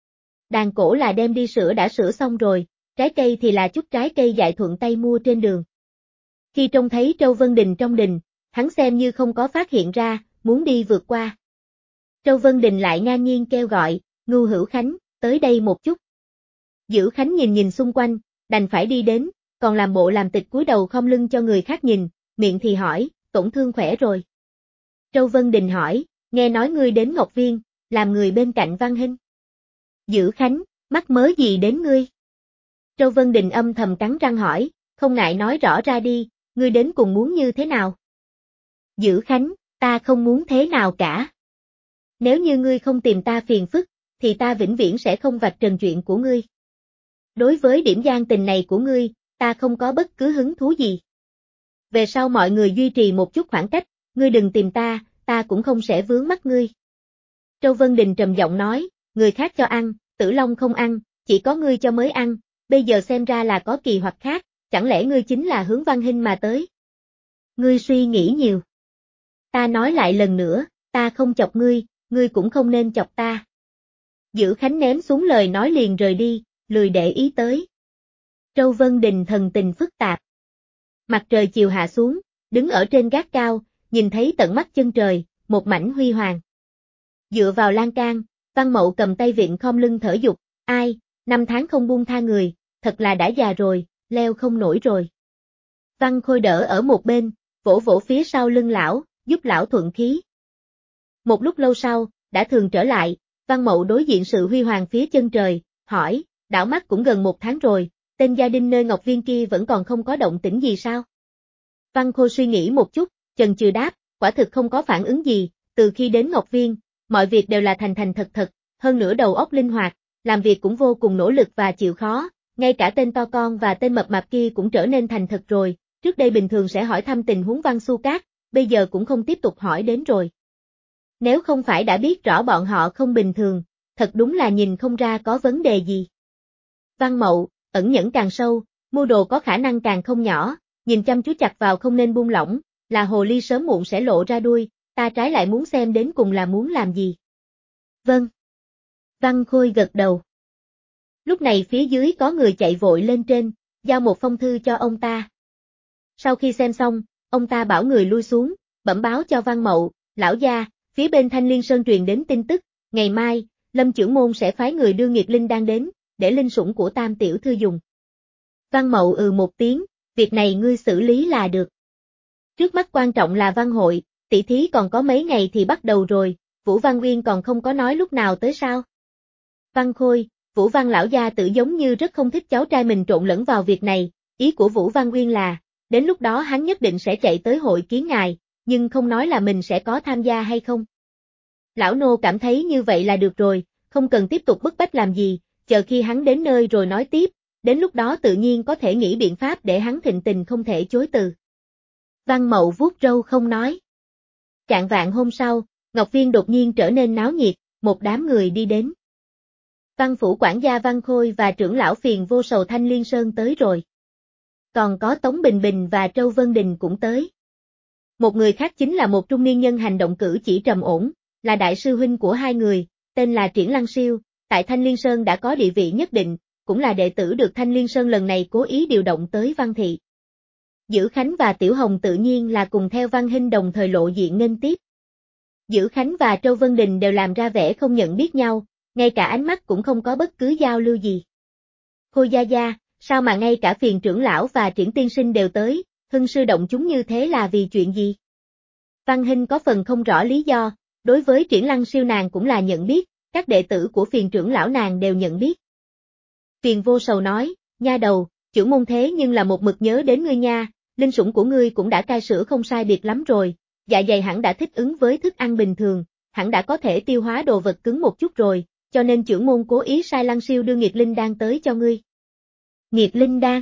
Đàn cổ là đem đi sửa đã sửa xong rồi, trái cây thì là chút trái cây dại thuận tay mua trên đường. Khi trông thấy Châu Vân Đình trong đình, hắn xem như không có phát hiện ra, muốn đi vượt qua. Châu Vân Đình lại ngang nhiên kêu gọi, Ngưu Hữu Khánh, tới đây một chút. Dữ Khánh nhìn nhìn xung quanh, đành phải đi đến, còn làm bộ làm tịch cúi đầu khom lưng cho người khác nhìn, miệng thì hỏi, tổn thương khỏe rồi. Châu Vân Đình hỏi, nghe nói ngươi đến Ngọc Viên, làm người bên cạnh Văn Hinh. Dữ Khánh, mắc mớ gì đến ngươi? Châu Vân Đình âm thầm cắn răng hỏi, không ngại nói rõ ra đi, ngươi đến cùng muốn như thế nào? Dữ Khánh, ta không muốn thế nào cả. Nếu như ngươi không tìm ta phiền phức, thì ta vĩnh viễn sẽ không vạch trần chuyện của ngươi. Đối với điểm gian tình này của ngươi, ta không có bất cứ hứng thú gì. Về sau mọi người duy trì một chút khoảng cách, ngươi đừng tìm ta, ta cũng không sẽ vướng mắc ngươi. Châu Vân Đình trầm giọng nói, người khác cho ăn, Tử Long không ăn, chỉ có ngươi cho mới ăn, bây giờ xem ra là có kỳ hoặc khác, chẳng lẽ ngươi chính là hướng Văn Hinh mà tới? Ngươi suy nghĩ nhiều. Ta nói lại lần nữa, ta không chọc ngươi, ngươi cũng không nên chọc ta. Dữ Khánh ném xuống lời nói liền rời đi, lười để ý tới. Châu Vân Đình thần tình phức tạp. Mặt trời chiều hạ xuống, đứng ở trên gác cao, nhìn thấy tận mắt chân trời, một mảnh huy hoàng. Dựa vào lan can, Văn Mậu cầm tay vịn khom lưng thở dục, ai, 5 tháng không buông tha người, thật là đã già rồi, leo không nổi rồi. Văn Khôi đỡ ở một bên, vỗ vỗ phía sau lưng lão, giúp lão thuận khí. Một lúc lâu sau, đã thường trở lại, Văn Mậu đối diện sự huy hoàng phía chân trời, hỏi, đảo mắt cũng gần 1 tháng rồi, tên gia đình nơi Ngọc Viên kia vẫn còn không có động tĩnh gì sao? Văn Khôi suy nghĩ một chút, chần chừ đáp, quả thực không có phản ứng gì, từ khi đến Ngọc Viên, mọi việc đều là thành thật thật, hơn nữa đầu óc linh hoạt, làm việc cũng vô cùng nỗ lực và chịu khó, ngay cả tên to con và tên mập mạp kia cũng trở nên thành thật rồi, trước đây bình thường sẽ hỏi thăm tình huống Văn Xu Cát, bây giờ cũng không tiếp tục hỏi đến rồi. Nếu không phải đã biết rõ bọn họ không bình thường, thật đúng là nhìn không ra có vấn đề gì. Văn Mậu, ẩn nhẫn càng sâu, mưu đồ có khả năng càng không nhỏ, nhìn chăm chú chặt vào không nên buông lỏng, là hồ ly sớm muộn sẽ lộ ra đuôi, ta trái lại muốn xem đến cùng là muốn làm gì. Vâng. Văn Khôi gật đầu. Lúc này phía dưới có người chạy vội lên trên, giao một phong thư cho ông ta. Sau khi xem xong, ông ta bảo người lui xuống, bẩm báo cho Văn Mậu, lão gia, phía bên Thanh Liên Sơn truyền đến tin tức, ngày mai, Lâm Chưởng Môn sẽ phái người đưa Nghiệt Linh đang đến, để linh sủng của Tam tiểu thư dùng. Văn Mậu một tiếng, việc này ngươi xử lý là được. Trước mắt quan trọng là văn hội, tỷ thí còn có mấy ngày thì bắt đầu rồi, Vũ Văn Uyên còn không có nói lúc nào tới sao. Văn Khôi, Vũ Văn lão gia tự giống như rất không thích cháu trai mình trộn lẫn vào việc này, ý của Vũ Văn Uyên là, đến lúc đó hắn nhất định sẽ chạy tới hội kiến ngài, nhưng không nói là mình sẽ có tham gia hay không. Lão nô cảm thấy như vậy là được rồi, không cần tiếp tục bức bách làm gì, chờ khi hắn đến nơi rồi nói tiếp, đến lúc đó tự nhiên có thể nghĩ biện pháp để hắn thịnh tình không thể chối từ. Văn Mậu vuốt râu không nói. Chạng vạng hôm sau, Ngọc Viên đột nhiên trở nên náo nhiệt, một đám người đi đến. Văn phủ quản gia Văn Khôi và trưởng lão Phiền Vô Sầu Thanh Liên Sơn tới rồi. Còn có Tống Bình Bình và Trâu Vân Đình cũng tới. Một người khác chính là một trung niên nhân hành động cử chỉ trầm ổn, là đại sư huynh của hai người, tên là Triển Lăng Siêu, tại Thanh Liên Sơn đã có địa vị nhất định, cũng là đệ tử được Thanh Liên Sơn lần này cố ý điều động tới Văn Thị. Dữ Khánh và Tiểu Hồng tự nhiên là cùng theo Văn Hinh đồng thời lộ diện nghênh tiếp. Dữ Khánh và Trâu Vân Đình đều làm ra vẻ không nhận biết nhau, ngay cả ánh mắt cũng không có bất cứ giao lưu gì. Khôi gia gia, sao mà ngay cả Phiền trưởng lão và Triển tiên sinh đều tới, Hưng sư động chúng như thế là vì chuyện gì? Văn Hinh có phần không rõ lý do, đối với Triển Lăng Siêu nàng cũng là nhận biết, các đệ tử của Phiền trưởng lão nàng đều nhận biết. Phiền Vô Sầu nói, nha đầu, chưởng môn thế nhưng là một mực nhớ đến ngươi nha, linh sủng của ngươi cũng đã cai sữa không sai biệt lắm rồi, dạ dày hẳn đã thích ứng với thức ăn bình thường, hẳn đã có thể tiêu hóa đồ vật cứng một chút rồi, cho nên chưởng môn cố ý sai Lăng Siêu đưa Nghiệt Linh Đan tới cho ngươi. Nghiệt Linh Đan.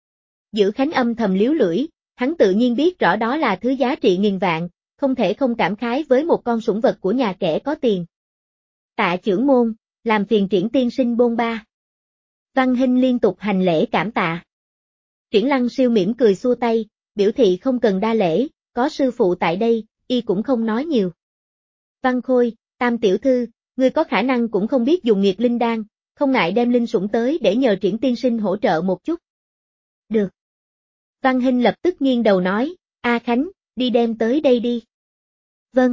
Dữ Khánh âm thầm liếu lưỡi, hắn tự nhiên biết rõ đó là thứ giá trị nghìn vạn, không thể không cảm khái với một con sủng vật của nhà kẻ có tiền. Tạ chưởng môn, làm phiền Triển tiên sinh bôn ba. Văn Hinh liên tục hành lễ cảm tạ. Triển Lăng Siêu mỉm cười xua tay, biểu thị không cần đa lễ, có sư phụ tại đây, y cũng không nói nhiều. Văn Khôi, Tam tiểu thư, ngươi có khả năng cũng không biết dùng Nghiệt Linh Đan, không ngại đem linh sủng tới để nhờ Triển tiên sinh hỗ trợ một chút. Được. Văn Hinh lập tức nghiêng đầu nói, A Khánh, đi đem tới đây đi. Vâng.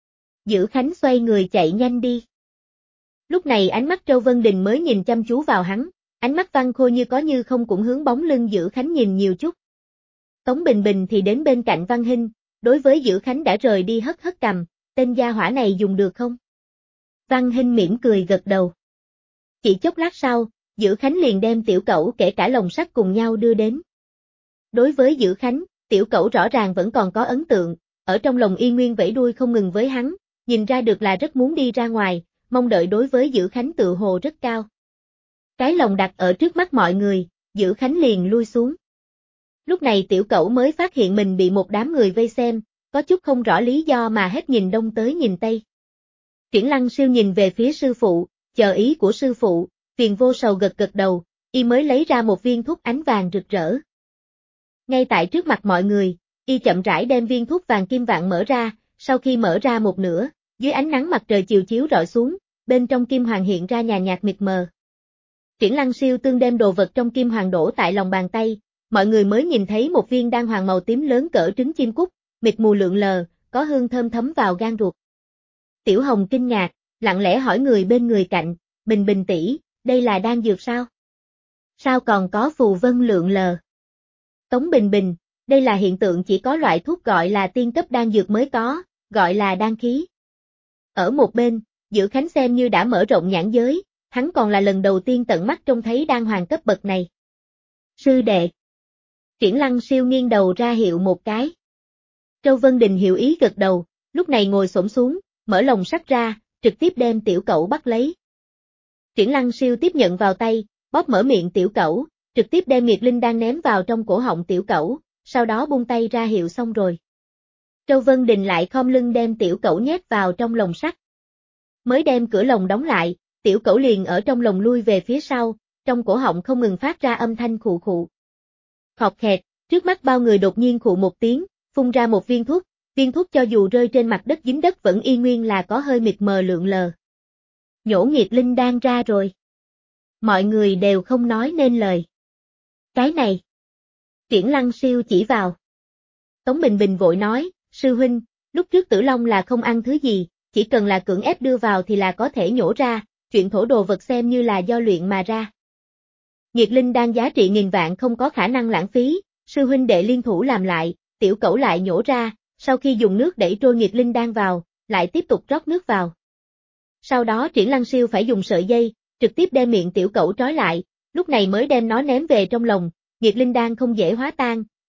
Dữ Khánh xoay người chạy nhanh đi. Lúc này ánh mắt Trâu Vân Đình mới nhìn chăm chú vào hắn, ánh mắt Văn Khôi như có như không cũng hướng bóng lưng Dữ Khánh nhìn nhiều chút. Tống Bình Bình thì đến bên cạnh Văn Hinh, đối với Dữ Khánh đã rời đi hất hất cằm, tên gia hỏa này dùng được không? Văn Hinh mỉm cười gật đầu. Chỉ chốc lát sau, Dữ Khánh liền đem tiểu cẩu kể cả lồng sắt cùng nhau đưa đến. Đối với Dữ Khánh, tiểu cẩu rõ ràng vẫn còn có ấn tượng, ở trong lòng y nguyên vẫy đuôi không ngừng với hắn, nhìn ra được là rất muốn đi ra ngoài, mong đợi đối với Dữ Khánh tự hồ rất cao. Cái lồng đặt ở trước mắt mọi người, Dữ Khánh liền lui xuống. Lúc này tiểu cẩu mới phát hiện mình bị một đám người vây xem, có chút không rõ lý do mà hết nhìn đông tới nhìn tây. Triển Lăng Siêu nhìn về phía sư phụ, chờ ý của sư phụ, Phiền Vô Sầu gật gật đầu, y mới lấy ra một viên thuốc ánh vàng rực rỡ. Ngay tại trước mặt mọi người, y chậm rãi đem viên thuốc vàng kim vạn mở ra, sau khi mở ra một nửa, dưới ánh nắng mặt trời chiều chiếu rọi xuống, bên trong kim hoàng hiện ra nhàn nhạt mịt mờ. Triển Lăng Siêu tương đem đồ vật trong kim hoàng đổ tại lòng bàn tay, mọi người mới nhìn thấy một viên đan hoàng màu tím lớn cỡ trứng chim cút, mịt mù lượn lờ, có hương thơm thấm vào gan ruột. Tiểu Hồng kinh ngạc, lặng lẽ hỏi người bên người cạnh, Bình Bình tỷ, đây là đan dược sao? Sao còn có phù vân lượn lờ? Tống Bình Bình, đây là hiện tượng chỉ có loại thuốc gọi là tiên cấp đan dược mới có, gọi là đan khí. Ở một bên, Dữ Khánh xem như đã mở rộng nhãn giới, hắn còn là lần đầu tiên tận mắt trông thấy đan hoàng cấp bậc này. Sư đệ. Triển Lăng Siêu nghiêng đầu ra hiệu một cái. Trâu Vân Đình hiểu ý gật đầu, lúc này ngồi xổm xuống, mở lồng sắt ra, trực tiếp đem tiểu cẩu bắt lấy. Triển Lăng Siêu tiếp nhận vào tay, bóp mở miệng tiểu cẩu, trực tiếp đem Nghiệt Linh Đan ném vào trong cổ họng tiểu cẩu, sau đó buông tay ra hiệu xong rồi. Trâu Vân Đình lại khom lưng đem tiểu cẩu nhét vào trong lồng sắt. Mới đem cửa lồng đóng lại, tiểu cẩu liền ở trong lồng lui về phía sau, trong cổ họng không ngừng phát ra âm thanh khụ khụ. Khọt khẹt, trước mắt bao người đột nhiên khụ một tiếng, phun ra một viên thuốc cho dù rơi trên mặt đất dính đất vẫn y nguyên là có hơi mịt mờ lượn lờ. Nhổ Nghiệt Linh Đan ra rồi. Mọi người đều không nói nên lời. Cái này. Triển Lăng Siêu chỉ vào. Tống Bình Bình vội nói, sư huynh, lúc trước Tử Long là không ăn thứ gì, chỉ cần là cưỡng ép đưa vào thì là có thể nhổ ra, chuyện thổ đồ vật xem như là do luyện mà ra. Nghiệt Linh Đan giá trị nghìn vạn không có khả năng lãng phí, sư huynh đệ liên thủ làm lại, tiểu cẩu lại nhổ ra, sau khi dùng nước đẩy trôi Nghiệt Linh Đan vào, lại tiếp tục rót nước vào. Sau đó Triển Lăng Siêu phải dùng sợi dây, trực tiếp đem miệng tiểu cẩu trói lại, lúc này mới đem nó ném về trong lồng, Nghiệt Linh Đan không dễ hóa tan,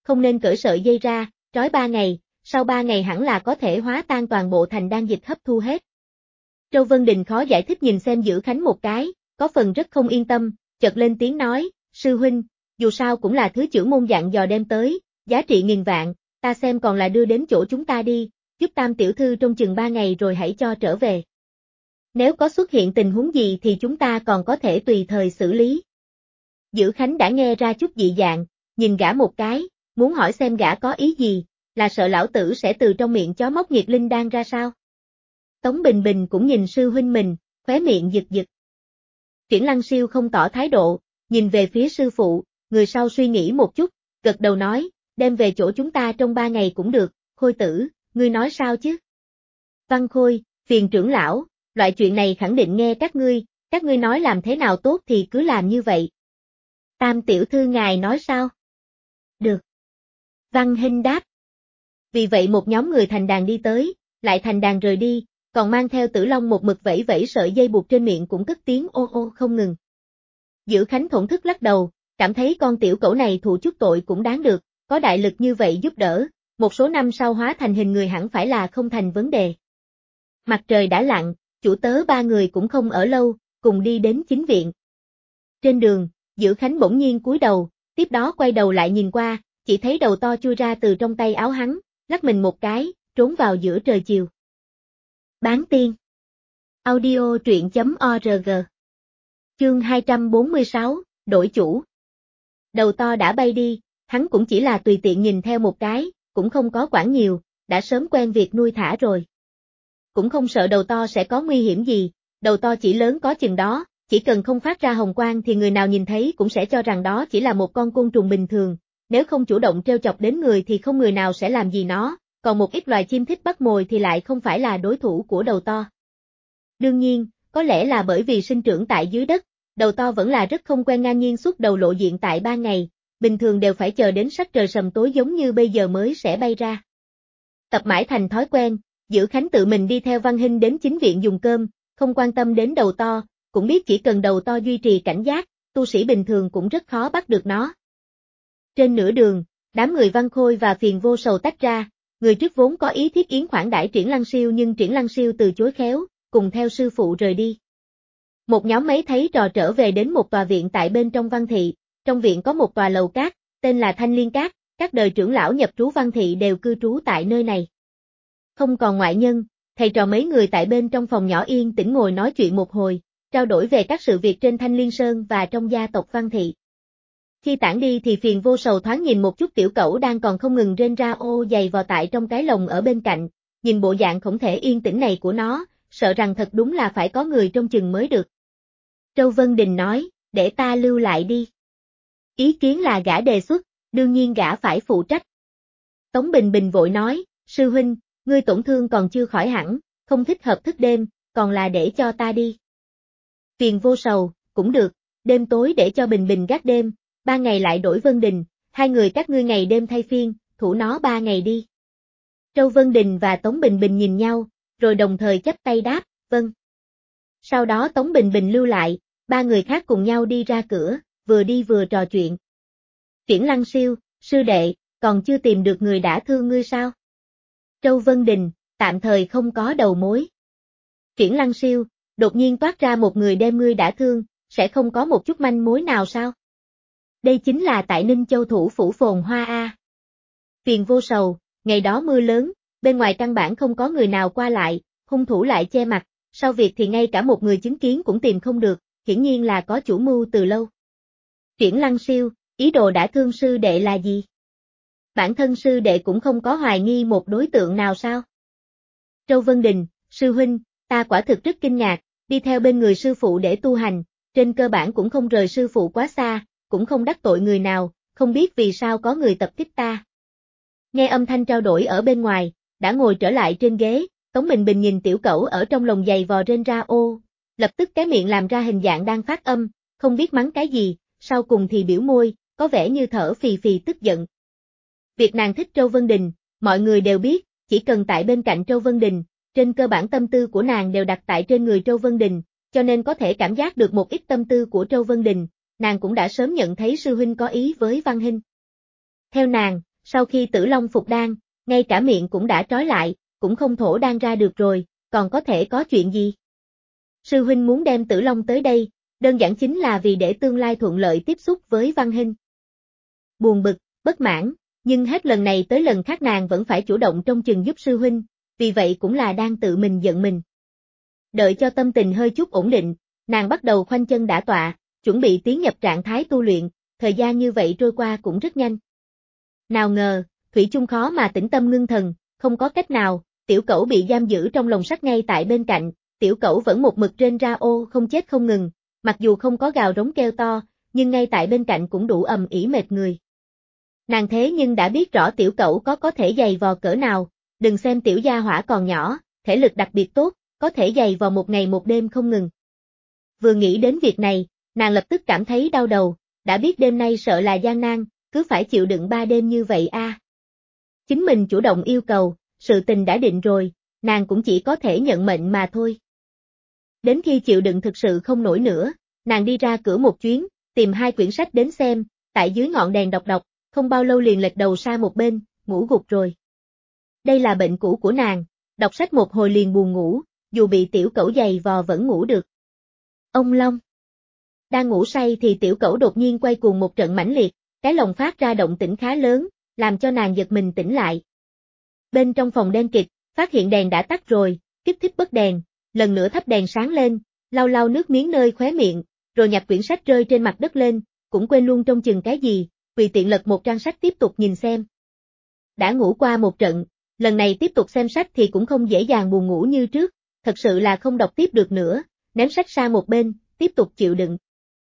không nên cởi sợi dây ra, trói 3 ngày, sau 3 ngày hẳn là có thể hóa tan toàn bộ thành đan dịch hấp thu hết. Châu Vân Đình khó giải thích nhìn xem Dữ Khánh một cái, có phần rất không yên tâm, chợt lên tiếng nói, sư huynh, dù sao cũng là thứ chưởng môn dặn dò đem tới, giá trị 1000 vạn, ta xem còn là đưa đến chỗ chúng ta đi, giúp Tam tiểu thư trong chừng 3 ngày rồi hãy cho trở về. Nếu có xuất hiện tình huống gì thì chúng ta còn có thể tùy thời xử lý. Dữ Khánh đã nghe ra chút dị dạng, nhìn gã một cái, muốn hỏi xem gã có ý gì, là sợ lão tử sẽ từ trong miệng chó móc nhiệt linh đan ra sao. Tống Bình Bình cũng nhìn sư huynh mình, khóe miệng giật giật. Triển Lăng Siêu không tỏ thái độ, nhìn về phía sư phụ, người sau suy nghĩ một chút, gật đầu nói, đem về chỗ chúng ta trong 3 ngày cũng được, Khôi tử, ngươi nói sao chứ? Văn Khôi, phiền trưởng lão, loại chuyện này khẳng định nghe các ngươi nói làm thế nào tốt thì cứ làm như vậy. Tam tiểu thư ngài nói sao? Được. Văn Hinh đáp. Vì vậy một nhóm người thành đàn đi tới, lại thành đàn rời đi, còn mang theo Tử Long một mực vẫy vẫy sợi dây buộc trên miệng cũng cất tiếng ô ô không ngừng. Dữ Khánh thổn thức lắc đầu, cảm thấy con tiểu cẩu này thụ chút tội cũng đáng được, có đại lực như vậy giúp đỡ, một số năm sau hóa thành hình người hẳn phải là không thành vấn đề. Mặt trời đã lặn, chủ tớ 3 người cũng không ở lâu, cùng đi đến chính viện. Trên đường, Dữ Khánh bỗng nhiên cúi đầu, tiếp đó quay đầu lại nhìn qua, chỉ thấy đầu to chui ra từ trong tay áo hắn, lắc mình một cái, trốn vào giữa trời chiều. Bán tiên. Audio truyện.org. Chương 246, đổi chủ. Đầu to đã bay đi, hắn cũng chỉ là tùy tiện nhìn theo một cái, cũng không có quản nhiều, đã sớm quen việc nuôi thả rồi. Cũng không sợ đầu to sẽ có nguy hiểm gì, đầu to chỉ lớn có chừng đó, chỉ cần không phát ra hồng quang thì người nào nhìn thấy cũng sẽ cho rằng đó chỉ là một con côn trùng bình thường, nếu không chủ động trêu chọc đến người thì không người nào sẽ làm gì nó, còn một ít loài chim thích bắt mồi thì lại không phải là đối thủ của đầu to. Đương nhiên, có lẽ là bởi vì sinh trưởng tại dưới đất, đầu to vẫn là rất không quen ngang nhiên xuất đầu lộ diện tại 3 ngày, bình thường đều phải chờ đến sắc trời sầm tối giống như bây giờ mới sẽ bay ra. Tập mãi thành thói quen, Dữ Khánh tự mình đi theo Văn Hinh đến chính viện dùng cơm, không quan tâm đến đầu to, cũng biết chỉ cần đầu to duy trì cảnh giác, tu sĩ bình thường cũng rất khó bắt được nó. Trên nửa đường, đám người Văn Khôi và Phiền Vô Sầu tách ra, người trước vốn có ý thiết yến khoản đãi Triển Lăng Siêu nhưng Triển Lăng Siêu từ chối khéo, cùng theo sư phụ rời đi. Một nhóm mấy thấy trò trở về đến một tòa viện tại bên trong Văn Thị, trong viện có một tòa lầu cát, tên là Thanh Liên Cát, các đời trưởng lão nhập trú Văn Thị đều cư trú tại nơi này. Không còn ngoại nhân, thầy trò mấy người tại bên trong phòng nhỏ yên tĩnh ngồi nói chuyện một hồi, trao đổi về các sự việc trên Thanh Liên Sơn và trong gia tộc Văn Thị. Khi tản đi thì Phiền Vô Sầu thoáng nhìn một chút tiểu cẩu đang còn không ngừng rên ra ô giày vò tại trong cái lồng ở bên cạnh, nhìn bộ dạng không thể yên tĩnh này của nó, sợ rằng thật đúng là phải có người trông chừng mới được. Châu Vân Đình nói, để ta lưu lại đi. Ý kiến là gã đề xuất, đương nhiên gã phải phụ trách. Tống Bình Bình vội nói, sư huynh, ngươi tổn thương còn chưa khỏi hẳn, không thích hợp thức đêm, còn là để cho ta đi. Phiền Vô Sầu, cũng được, đêm tối để cho Bình Bình gác đêm, 3 ngày lại đổi Vân Đình, 2 người các ngươi ngày đêm thay phiên, thủ nó 3 ngày đi. Châu Vân Đình và Tống Bình Bình nhìn nhau, rồi đồng thời chắp tay đáp, vâng. Sau đó Tống Bình Bình lưu lại, 3 người khác cùng nhau đi ra cửa, vừa đi vừa trò chuyện. Triển Lăng Siêu, sư đệ, còn chưa tìm được người đã thương ngươi sao? Châu Vân Đình, tạm thời không có đầu mối. Triển Lăng Siêu, đột nhiên toát ra một người đem ngươi đã thương, sẽ không có một chút manh mối nào sao? Đây chính là tại Ninh Châu thủ phủ phồn hoa a. Phiền Vô Sầu, ngày đó mưa lớn, bên ngoài căn bản không có người nào qua lại, hung thủ lại che mặt, sau việc thì ngay cả một người chứng kiến cũng tìm không được, hiển nhiên là có chủ mưu từ lâu. Triển Lăng Siêu, ý đồ đã thương sư đệ là gì? Bản thân sư đệ cũng không có hoài nghi một đối tượng nào sao? Châu Vân Đình, sư huynh, ta quả thực rất kinh ngạc, đi theo bên người sư phụ để tu hành, trên cơ bản cũng không rời sư phụ quá xa, cũng không đắc tội người nào, không biết vì sao có người tập kích ta. Nghe âm thanh trao đổi ở bên ngoài, đã ngồi trở lại trên ghế, Tống Bình Bình nhìn tiểu cẩu ở trong lồng giày vò rên ra ô, lập tức cái miệng làm ra hình dạng đang phát âm, không biết mắng cái gì, sau cùng thì biểu môi, có vẻ như thở phì phì tức giận. Việc nàng thích Châu Vân Đình, mọi người đều biết, chỉ cần tại bên cạnh Châu Vân Đình, trên cơ bản tâm tư của nàng đều đặt tại trên người Châu Vân Đình, cho nên có thể cảm giác được một ít tâm tư của Châu Vân Đình, nàng cũng đã sớm nhận thấy sư huynh có ý với Văn Hinh. Theo nàng, Sau khi Tử Long phục đan, ngay cả miệng cũng đã trói lại, cũng không thổ đan ra được rồi, còn có thể có chuyện gì? Sư huynh muốn đem Tử Long tới đây, đơn giản chính là vì để tương lai thuận lợi tiếp xúc với Văn Hinh. Buồn bực, bất mãn, nhưng hết lần này tới lần khác nàng vẫn phải chủ động trông chừng giúp sư huynh, vì vậy cũng là đang tự mình giận mình. Đợi cho tâm tình hơi chút ổn định, nàng bắt đầu khoanh chân đả tọa, chuẩn bị tiến nhập trạng thái tu luyện, thời gian như vậy trôi qua cũng rất nhanh. Nào ngờ, thủy chung khó mà tĩnh tâm ngưng thần, không có cách nào, tiểu cẩu bị giam giữ trong lồng sắt ngay tại bên cạnh, tiểu cẩu vẫn một mực rên ra ô không chết không ngừng, mặc dù không có gào rống kêu to, nhưng ngay tại bên cạnh cũng đủ ầm ĩ mệt người. Nàng thế nhưng đã biết rõ tiểu cẩu có thể giày vò cỡ nào, đừng xem tiểu gia hỏa còn nhỏ, thể lực đặc biệt tốt, có thể giày vò một ngày một đêm không ngừng. Vừa nghĩ đến việc này, nàng lập tức cảm thấy đau đầu, đã biết đêm nay sợ là gian nan, cứ phải chịu đựng 3 đêm như vậy a. Chính mình chủ động yêu cầu, sự tình đã định rồi, nàng cũng chỉ có thể nhận mệnh mà thôi. Đến khi chịu đựng thực sự không nổi nữa, nàng đi ra cửa một chuyến, tìm 2 quyển sách đến xem, tại dưới ngọn đèn đọc, không bao lâu liền lệch đầu sang một bên, ngủ gục rồi. Đây là bệnh cũ của nàng, đọc sách một hồi liền buồn ngủ, dù bị tiểu cẩu giày vò vẫn ngủ được. Ông Long. Đang ngủ say thì tiểu cẩu đột nhiên quay cuồng một trận mãnh liệt, cái lồng phát ra động tĩnh khá lớn, làm cho nàng giật mình tỉnh lại. Bên trong phòng đen kịt, phát hiện đèn đã tắt rồi, kích thích bấc đèn, lần nữa thắp đèn sáng lên, lau lau nước miếng nơi khóe miệng, rồi nhặt quyển sách rơi trên mặt đất lên, cũng quên luôn trông chừng cái gì, tùy tiện lật một trang sách tiếp tục nhìn xem. Đã ngủ qua một trận, lần này tiếp tục xem sách thì cũng không dễ dàng buồn ngủ như trước, thật sự là không đọc tiếp được nữa, ném sách sang một bên, tiếp tục chịu đựng.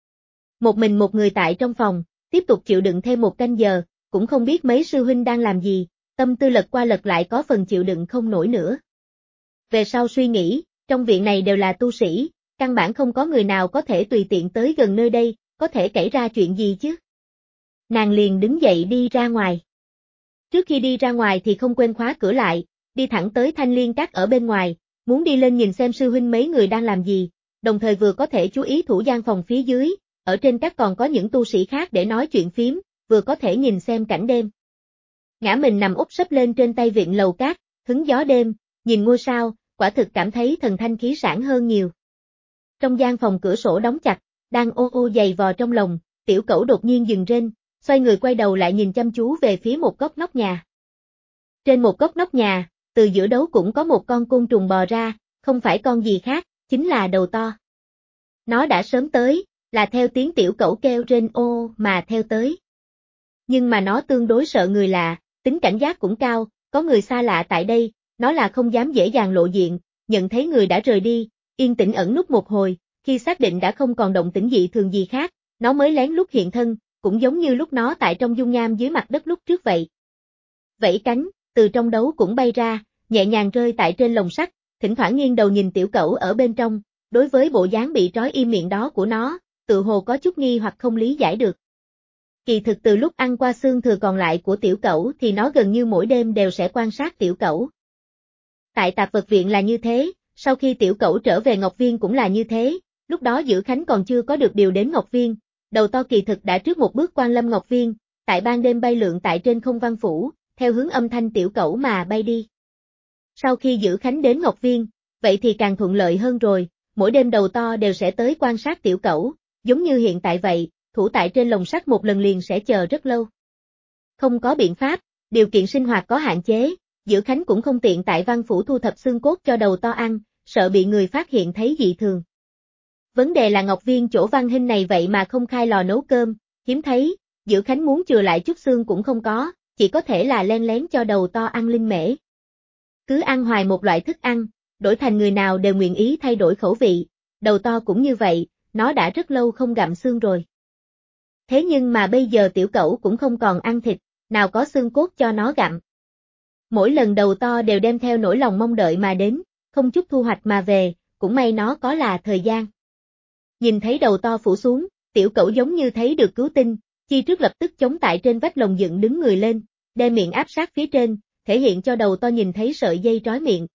Một mình một người tại trong phòng, tiếp tục chịu đựng thêm 1 canh giờ, cũng không biết mấy sư huynh đang làm gì, tâm tư lật qua lật lại có phần chịu đựng không nổi nữa. Về sau suy nghĩ, trong viện này đều là tu sĩ, căn bản không có người nào có thể tùy tiện tới gần nơi đây, có thể xảy ra chuyện gì chứ. Nàng liền đứng dậy đi ra ngoài. Trước khi đi ra ngoài thì không quên khóa cửa lại, đi thẳng tới Thanh Liên Các ở bên ngoài, muốn đi lên nhìn xem sư huynh mấy người đang làm gì, đồng thời vừa có thể chú ý thủ gian phòng phía dưới, ở trên các còn có những tu sĩ khác để nói chuyện phím, vừa có thể nhìn xem cảnh đêm. Ngã mình nằm úp sấp lên trên tay vịn lầu cát, hứng gió đêm, nhìn ngôi sao, quả thực cảm thấy thần thanh khí sảng hơn nhiều. Trong gian phòng cửa sổ đóng chặt, đang ô ô giày vò trong lòng, tiểu cẩu đột nhiên dừng rên, xoay người quay đầu lại nhìn chăm chú về phía một góc nóc nhà. Trên một góc nóc nhà, từ giữa đấu cũng có một con côn trùng bò ra, không phải con gì khác, chính là đầu to. Nó đã sớm tới, là theo tiếng tiểu cẩu kêu rên ô mà theo tới. Nhưng mà nó tương đối sợ người lạ, tính cảnh giác cũng cao, có người xa lạ tại đây, nó là không dám dễ dàng lộ diện, nhận thấy người đã rời đi, yên tĩnh ẩn núp một hồi, khi xác định đã không còn động tĩnh dị thường gì khác, nó mới lén lút hiện thân, cũng giống như lúc nó tại trong dung nham dưới mặt đất lúc trước vậy. Vẫy cánh, từ trong đấu cũng bay ra, nhẹ nhàng rơi tại trên lồng sắt, thỉnh thoảng nghiêng đầu nhìn tiểu cẩu ở bên trong, đối với bộ dáng bị trói im miệng đó của nó, tự hồ có chút nghi hoặc không lý giải được. Kỳ thực từ lúc ăn qua xương thừa còn lại của tiểu cẩu thì nó gần như mỗi đêm đều sẽ quan sát tiểu cẩu. Tại tạp vật viện là như thế, sau khi tiểu cẩu trở về Ngọc Viên cũng là như thế, lúc đó Dữ Khánh còn chưa có được điều đến Ngọc Viên, đầu to kỳ thực đã trước một bước quan lâm Ngọc Viên, tại ban đêm bay lượn tại trên không văn phủ, theo hướng âm thanh tiểu cẩu mà bay đi. Sau khi Dữ Khánh đến Ngọc Viên, vậy thì càng thuận lợi hơn rồi, mỗi đêm đầu to đều sẽ tới quan sát tiểu cẩu, giống như hiện tại vậy, thủ tại trên lồng sắt một lần liền sẽ chờ rất lâu. Không có biện pháp, điều kiện sinh hoạt có hạn chế, Dữ Khánh cũng không tiện tại văn phủ thu thập xương cốt cho đầu to ăn, sợ bị người phát hiện thấy dị thường. Vấn đề là Ngọc Viên chỗ Văn Hinh này vậy mà không khai lò nấu cơm, hiếm thấy, Dữ Khánh muốn chừa lại chút xương cũng không có, chỉ có thể là len lén cho đầu to ăn linh mễ. Cứ ăn hoài một loại thức ăn, đổi thành người nào đều nguyện ý thay đổi khẩu vị, đầu to cũng như vậy, nó đã rất lâu không gặm xương rồi. Thế nhưng mà bây giờ tiểu cẩu cũng không còn ăn thịt, nào có xương cốt cho nó gặm. Mỗi lần đầu to đều đem theo nỗi lòng mong đợi mà đến, không chút thu hoạch mà về, cũng may nó có là thời gian. Nhìn thấy đầu to phủ xuống, tiểu cẩu giống như thấy được cứu tinh, chi trước lập tức chống tại trên vách lồng dựng đứng người lên, đem miệng áp sát phía trên, thể hiện cho đầu to nhìn thấy sợi dây trói miệng.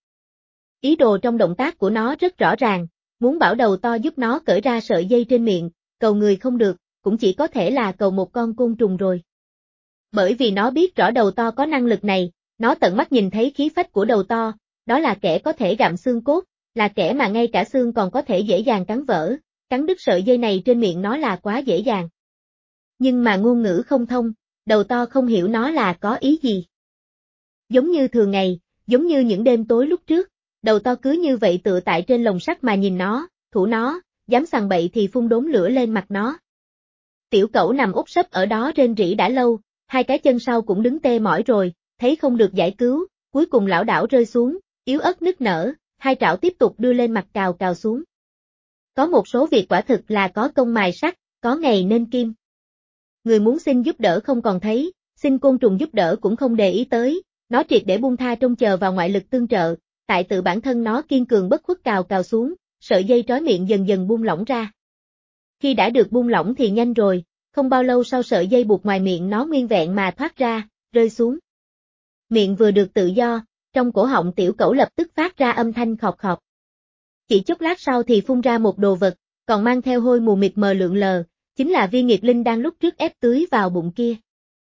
Ý đồ trong động tác của nó rất rõ ràng, muốn bảo đầu to giúp nó cởi ra sợi dây trên miệng, cầu người không được, cũng chỉ có thể là cầu một con côn trùng rồi. Bởi vì nó biết rõ đầu to có năng lực này, nó tận mắt nhìn thấy khí phách của đầu to, đó là kẻ có thể gặm xương cốt, là kẻ mà ngay cả xương còn có thể dễ dàng cắn vỡ, cắn đứt sợi dây này trên miệng nó là quá dễ dàng. Nhưng mà ngôn ngữ không thông, đầu to không hiểu nó là có ý gì. Giống như thường ngày, giống như những đêm tối lúc trước, đầu to cứ như vậy tựa tại trên lồng sắt mà nhìn nó, thủ nó, dám sằng bậy thì phun đốm lửa lên mặt nó. Tiểu cẩu nằm úp sấp ở đó rên rỉ đã lâu, hai cái chân sau cũng đứng tê mỏi rồi, thấy không được giải cứu, cuối cùng lảo đảo rơi xuống, yếu ớt nức nở, hai trảo tiếp tục đưa lên mặt cào cào xuống. Có một số việc quả thực là có công mài sắt, có ngày nên kim. Người muốn xin giúp đỡ không còn thấy, xin côn trùng giúp đỡ cũng không để ý tới, nó triệt để buông tha trông chờ vào ngoại lực tương trợ, tại tự bản thân nó kiên cường bất khuất cào cào xuống, sợi dây trói miệng dần dần buông lỏng ra. Khi đã được buông lỏng thì nhanh rồi, không bao lâu sau sợi dây buộc ngoài miệng nó nguyên vẹn mà thoát ra, rơi xuống. Miệng vừa được tự do, trong cổ họng tiểu cẩu lập tức phát ra âm thanh khọt khọt. Chỉ chốc lát sau thì phun ra một đồ vật, còn mang theo hôi mù mịt mờ lượn lờ, chính là viên nghiệt linh đang lúc trước ép tưới vào bụng kia.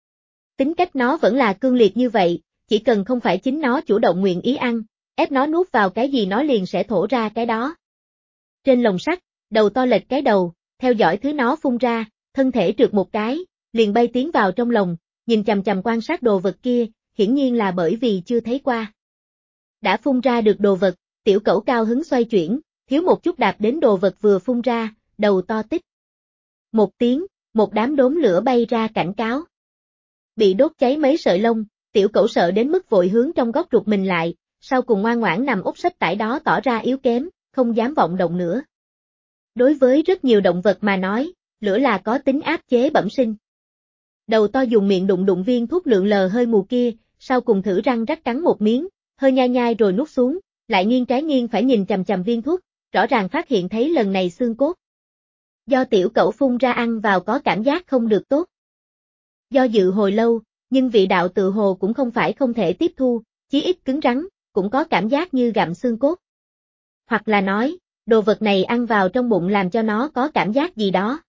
Tính cách nó vẫn là cương liệt như vậy, chỉ cần không phải chính nó chủ động nguyện ý ăn, ép nó nuốt vào cái gì nó liền sẽ thổ ra cái đó. Trên lồng sắt, đầu to lệch cái đầu, theo dõi thứ nó phun ra, thân thể trượt một cái, liền bay tiến vào trong lồng, nhìn chằm chằm quan sát đồ vật kia, hiển nhiên là bởi vì chưa thấy qua. Đã phun ra được đồ vật, tiểu cẩu cao hứng xoay chuyển, thiếu một chút đạp đến đồ vật vừa phun ra, đầu to tích. Một tiếng, một đám đốm lửa bay ra cảnh cáo. Bị đốt cháy mấy sợi lông, tiểu cẩu sợ đến mức vội hướng trong góc rụt mình lại, sau cùng ngoan ngoãn nằm úp sấp tại đó tỏ ra yếu kém, không dám vọng động nữa. Đối với rất nhiều động vật mà nói, lửa là có tính áp chế bẩm sinh. Đầu to dùng miệng đụng đụng viên thuốc lượn lờ hơi mù kia, sau cùng thử răng rắc cắn một miếng, hơi nhai nhai rồi nuốt xuống, lại nghiêng trái nghiêng phải nhìn chằm chằm viên thuốc, rõ ràng phát hiện thấy lần này xương cốt. Do tiểu cẩu phun ra ăn vào có cảm giác không được tốt. Do dự hồi lâu, nhưng vị đạo tự hồ cũng không phải không thể tiếp thu, chí ít cứng rắn, cũng có cảm giác như gặm xương cốt. Hoặc là nói, đồ vật này ăn vào trong bụng làm cho nó có cảm giác gì đó.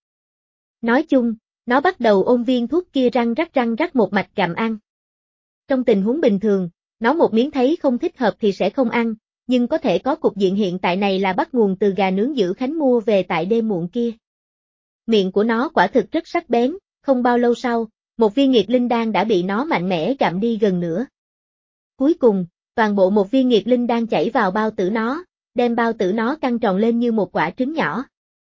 Nói chung, nó bắt đầu ôm viên thuốc kia răng rắc một mạch gặm ăn. Trong tình huống bình thường, nó một miếng thấy không thích hợp thì sẽ không ăn, nhưng có thể có cục diện hiện tại này là bắt nguồn từ gà nướng Dữ Khánh mua về tại đêm muộn kia. Miệng của nó quả thực rất sắc bén, không bao lâu sau, một viên nghiệt linh đan đã bị nó mạnh mẽ gặm đi gần nửa. Cuối cùng, toàn bộ một viên nghiệt linh đan chảy vào bao tử nó, đem bao tử nó căng tròn lên như một quả trứng nhỏ.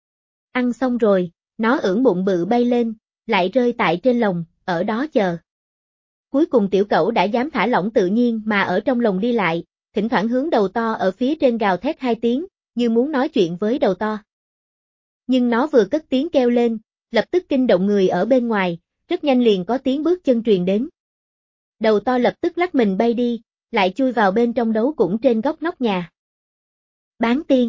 Ăn xong rồi, nó ưỡn bụng bự bay lên, lại rơi tại trên lồng, ở đó chờ. Cuối cùng tiểu cẩu đã dám thả lỏng tự nhiên mà ở trong lồng đi lại, thỉnh thoảng hướng đầu to ở phía trên gào thét hai tiếng, như muốn nói chuyện với đầu to. Nhưng nó vừa cất tiếng kêu lên, lập tức kinh động người ở bên ngoài, rất nhanh liền có tiếng bước chân truyền đến. Đầu to lập tức lắc mình bay đi, lại chui vào bên trong đấu cũng trên góc nóc nhà. Bán tiên.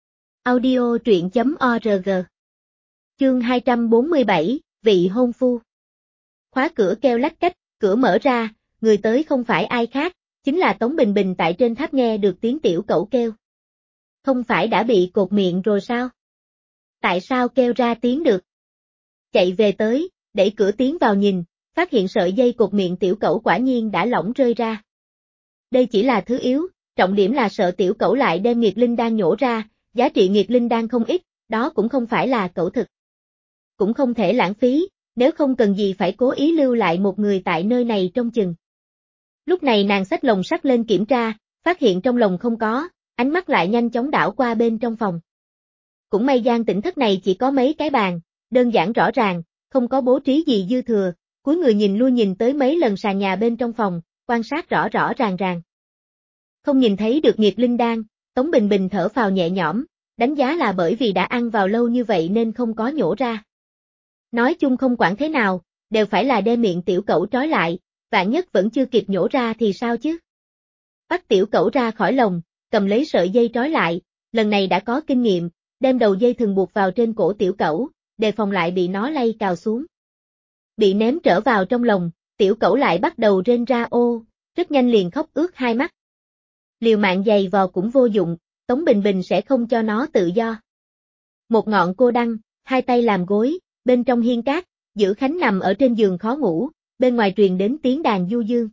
Audio truyện.org. Chương 247, vị hôn phu. Khóa cửa kêu lách cách, cửa mở ra, người tới không phải ai khác, chính là Tống Bình Bình tại trên tháp nghe được tiếng tiểu cẩu kêu. Không phải đã bị cột miệng rồi sao? Tại sao kêu ra tiếng được? Chạy về tới, đẩy cửa tiến vào nhìn, phát hiện sợi dây cột miệng tiểu cẩu quả nhiên đã lỏng rơi ra. Đây chỉ là thứ yếu, trọng điểm là sợ tiểu cẩu lại đem nghiệt linh đan nhổ ra, giá trị nghiệt linh đan không ít, đó cũng không phải là cẩu thực. Cũng không thể lãng phí, nếu không cần gì phải cố ý lưu lại một người tại nơi này trông chừng. Lúc này nàng xách lồng sắt lên kiểm tra, phát hiện trong lồng không có, ánh mắt lại nhanh chóng đảo qua bên trong phòng. Cũng may gian tĩnh thất này chỉ có mấy cái bàn, đơn giản rõ ràng, không có bố trí gì dư thừa, cúi người nhìn lui nhìn tới mấy lần sàn nhà bên trong phòng, quan sát rõ rõ ràng. Không nhìn thấy được nghiệt linh đan, Tống Bình Bình thở phào nhẹ nhõm, đánh giá là bởi vì đã ăn vào lâu như vậy nên không có nhổ ra. Nói chung không quản thế nào, đều phải là đem miệng tiểu cẩu trói lại, vạn nhất vẫn chưa kịp nhổ ra thì sao chứ? Bắt tiểu cẩu ra khỏi lồng, cầm lấy sợi dây trói lại, lần này đã có kinh nghiệm, đem đầu dây thừng buộc vào trên cổ tiểu cẩu, đề phòng lại bị nó lay cào xuống. Bị ném trở vào trong lồng, tiểu cẩu lại bắt đầu rên ra ô, rất nhanh liền khóc ướt hai mắt. Liều mạng giày vò cũng vô dụng, Tống Bình Bình sẽ không cho nó tự do. Một ngọn cô đăng, hai tay làm gối, bên trong hiên cát, Dữ Khánh nằm ở trên giường khó ngủ, bên ngoài truyền đến tiếng đàn du dương.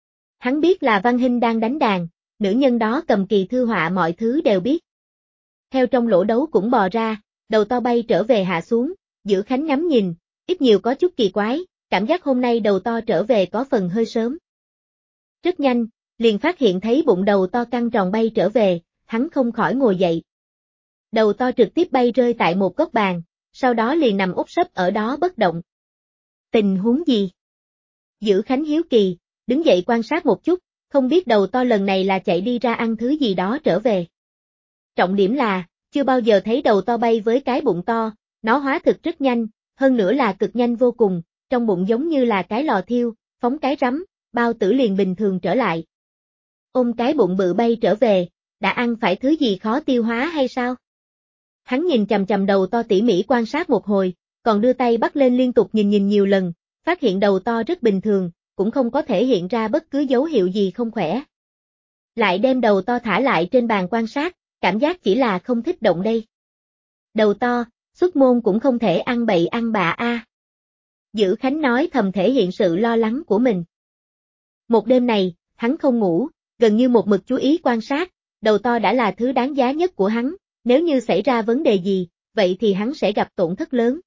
Hắn biết là Văn Hinh đang đánh đàn, nữ nhân đó cầm kỳ thư họa mọi thứ đều biết. Theo trong lỗ đấu cũng bò ra, đầu to bay trở về hạ xuống, Dữ Khánh ngắm nhìn, ít nhiều có chút kỳ quái, cảm giác hôm nay đầu to trở về có phần hơi sớm. Rất nhanh, liền phát hiện thấy bụng đầu to căng tròn bay trở về, hắn không khỏi ngồi dậy. Đầu to trực tiếp bay rơi tại một góc bàn, sau đó liền nằm úp sấp ở đó bất động. Tình huống gì? Dữ Khánh hiếu kỳ, đứng dậy quan sát một chút, không biết đầu to lần này là chạy đi ra ăn thứ gì đó trở về. Trọng điểm là, chưa bao giờ thấy đầu to bay với cái bụng to, nó hóa thực rất nhanh, hơn nữa là cực nhanh vô cùng, trong bụng giống như là cái lò thiêu, phóng cái rắm, bao tử liền bình thường trở lại. Ôm cái bụng bự bay trở về, đã ăn phải thứ gì khó tiêu hóa hay sao? Hắn nhìn chằm chằm đầu to tỉ mỉ quan sát một hồi, còn đưa tay bắt lên liên tục nhìn nhiều lần, phát hiện đầu to rất bình thường, cũng không có thể hiện ra bất cứ dấu hiệu gì không khỏe. Lại đem đầu to thả lại trên bàn quan sát, cảm giác chỉ là không thích động đây. Đầu to, xuất môn cũng không thể ăn bậy ăn bạ a. Dữ Khánh nói thầm thể hiện sự lo lắng của mình. Một đêm này, hắn không ngủ, gần như một mực chú ý quan sát, đầu to đã là thứ đáng giá nhất của hắn, nếu như xảy ra vấn đề gì, vậy thì hắn sẽ gặp tổn thất lớn.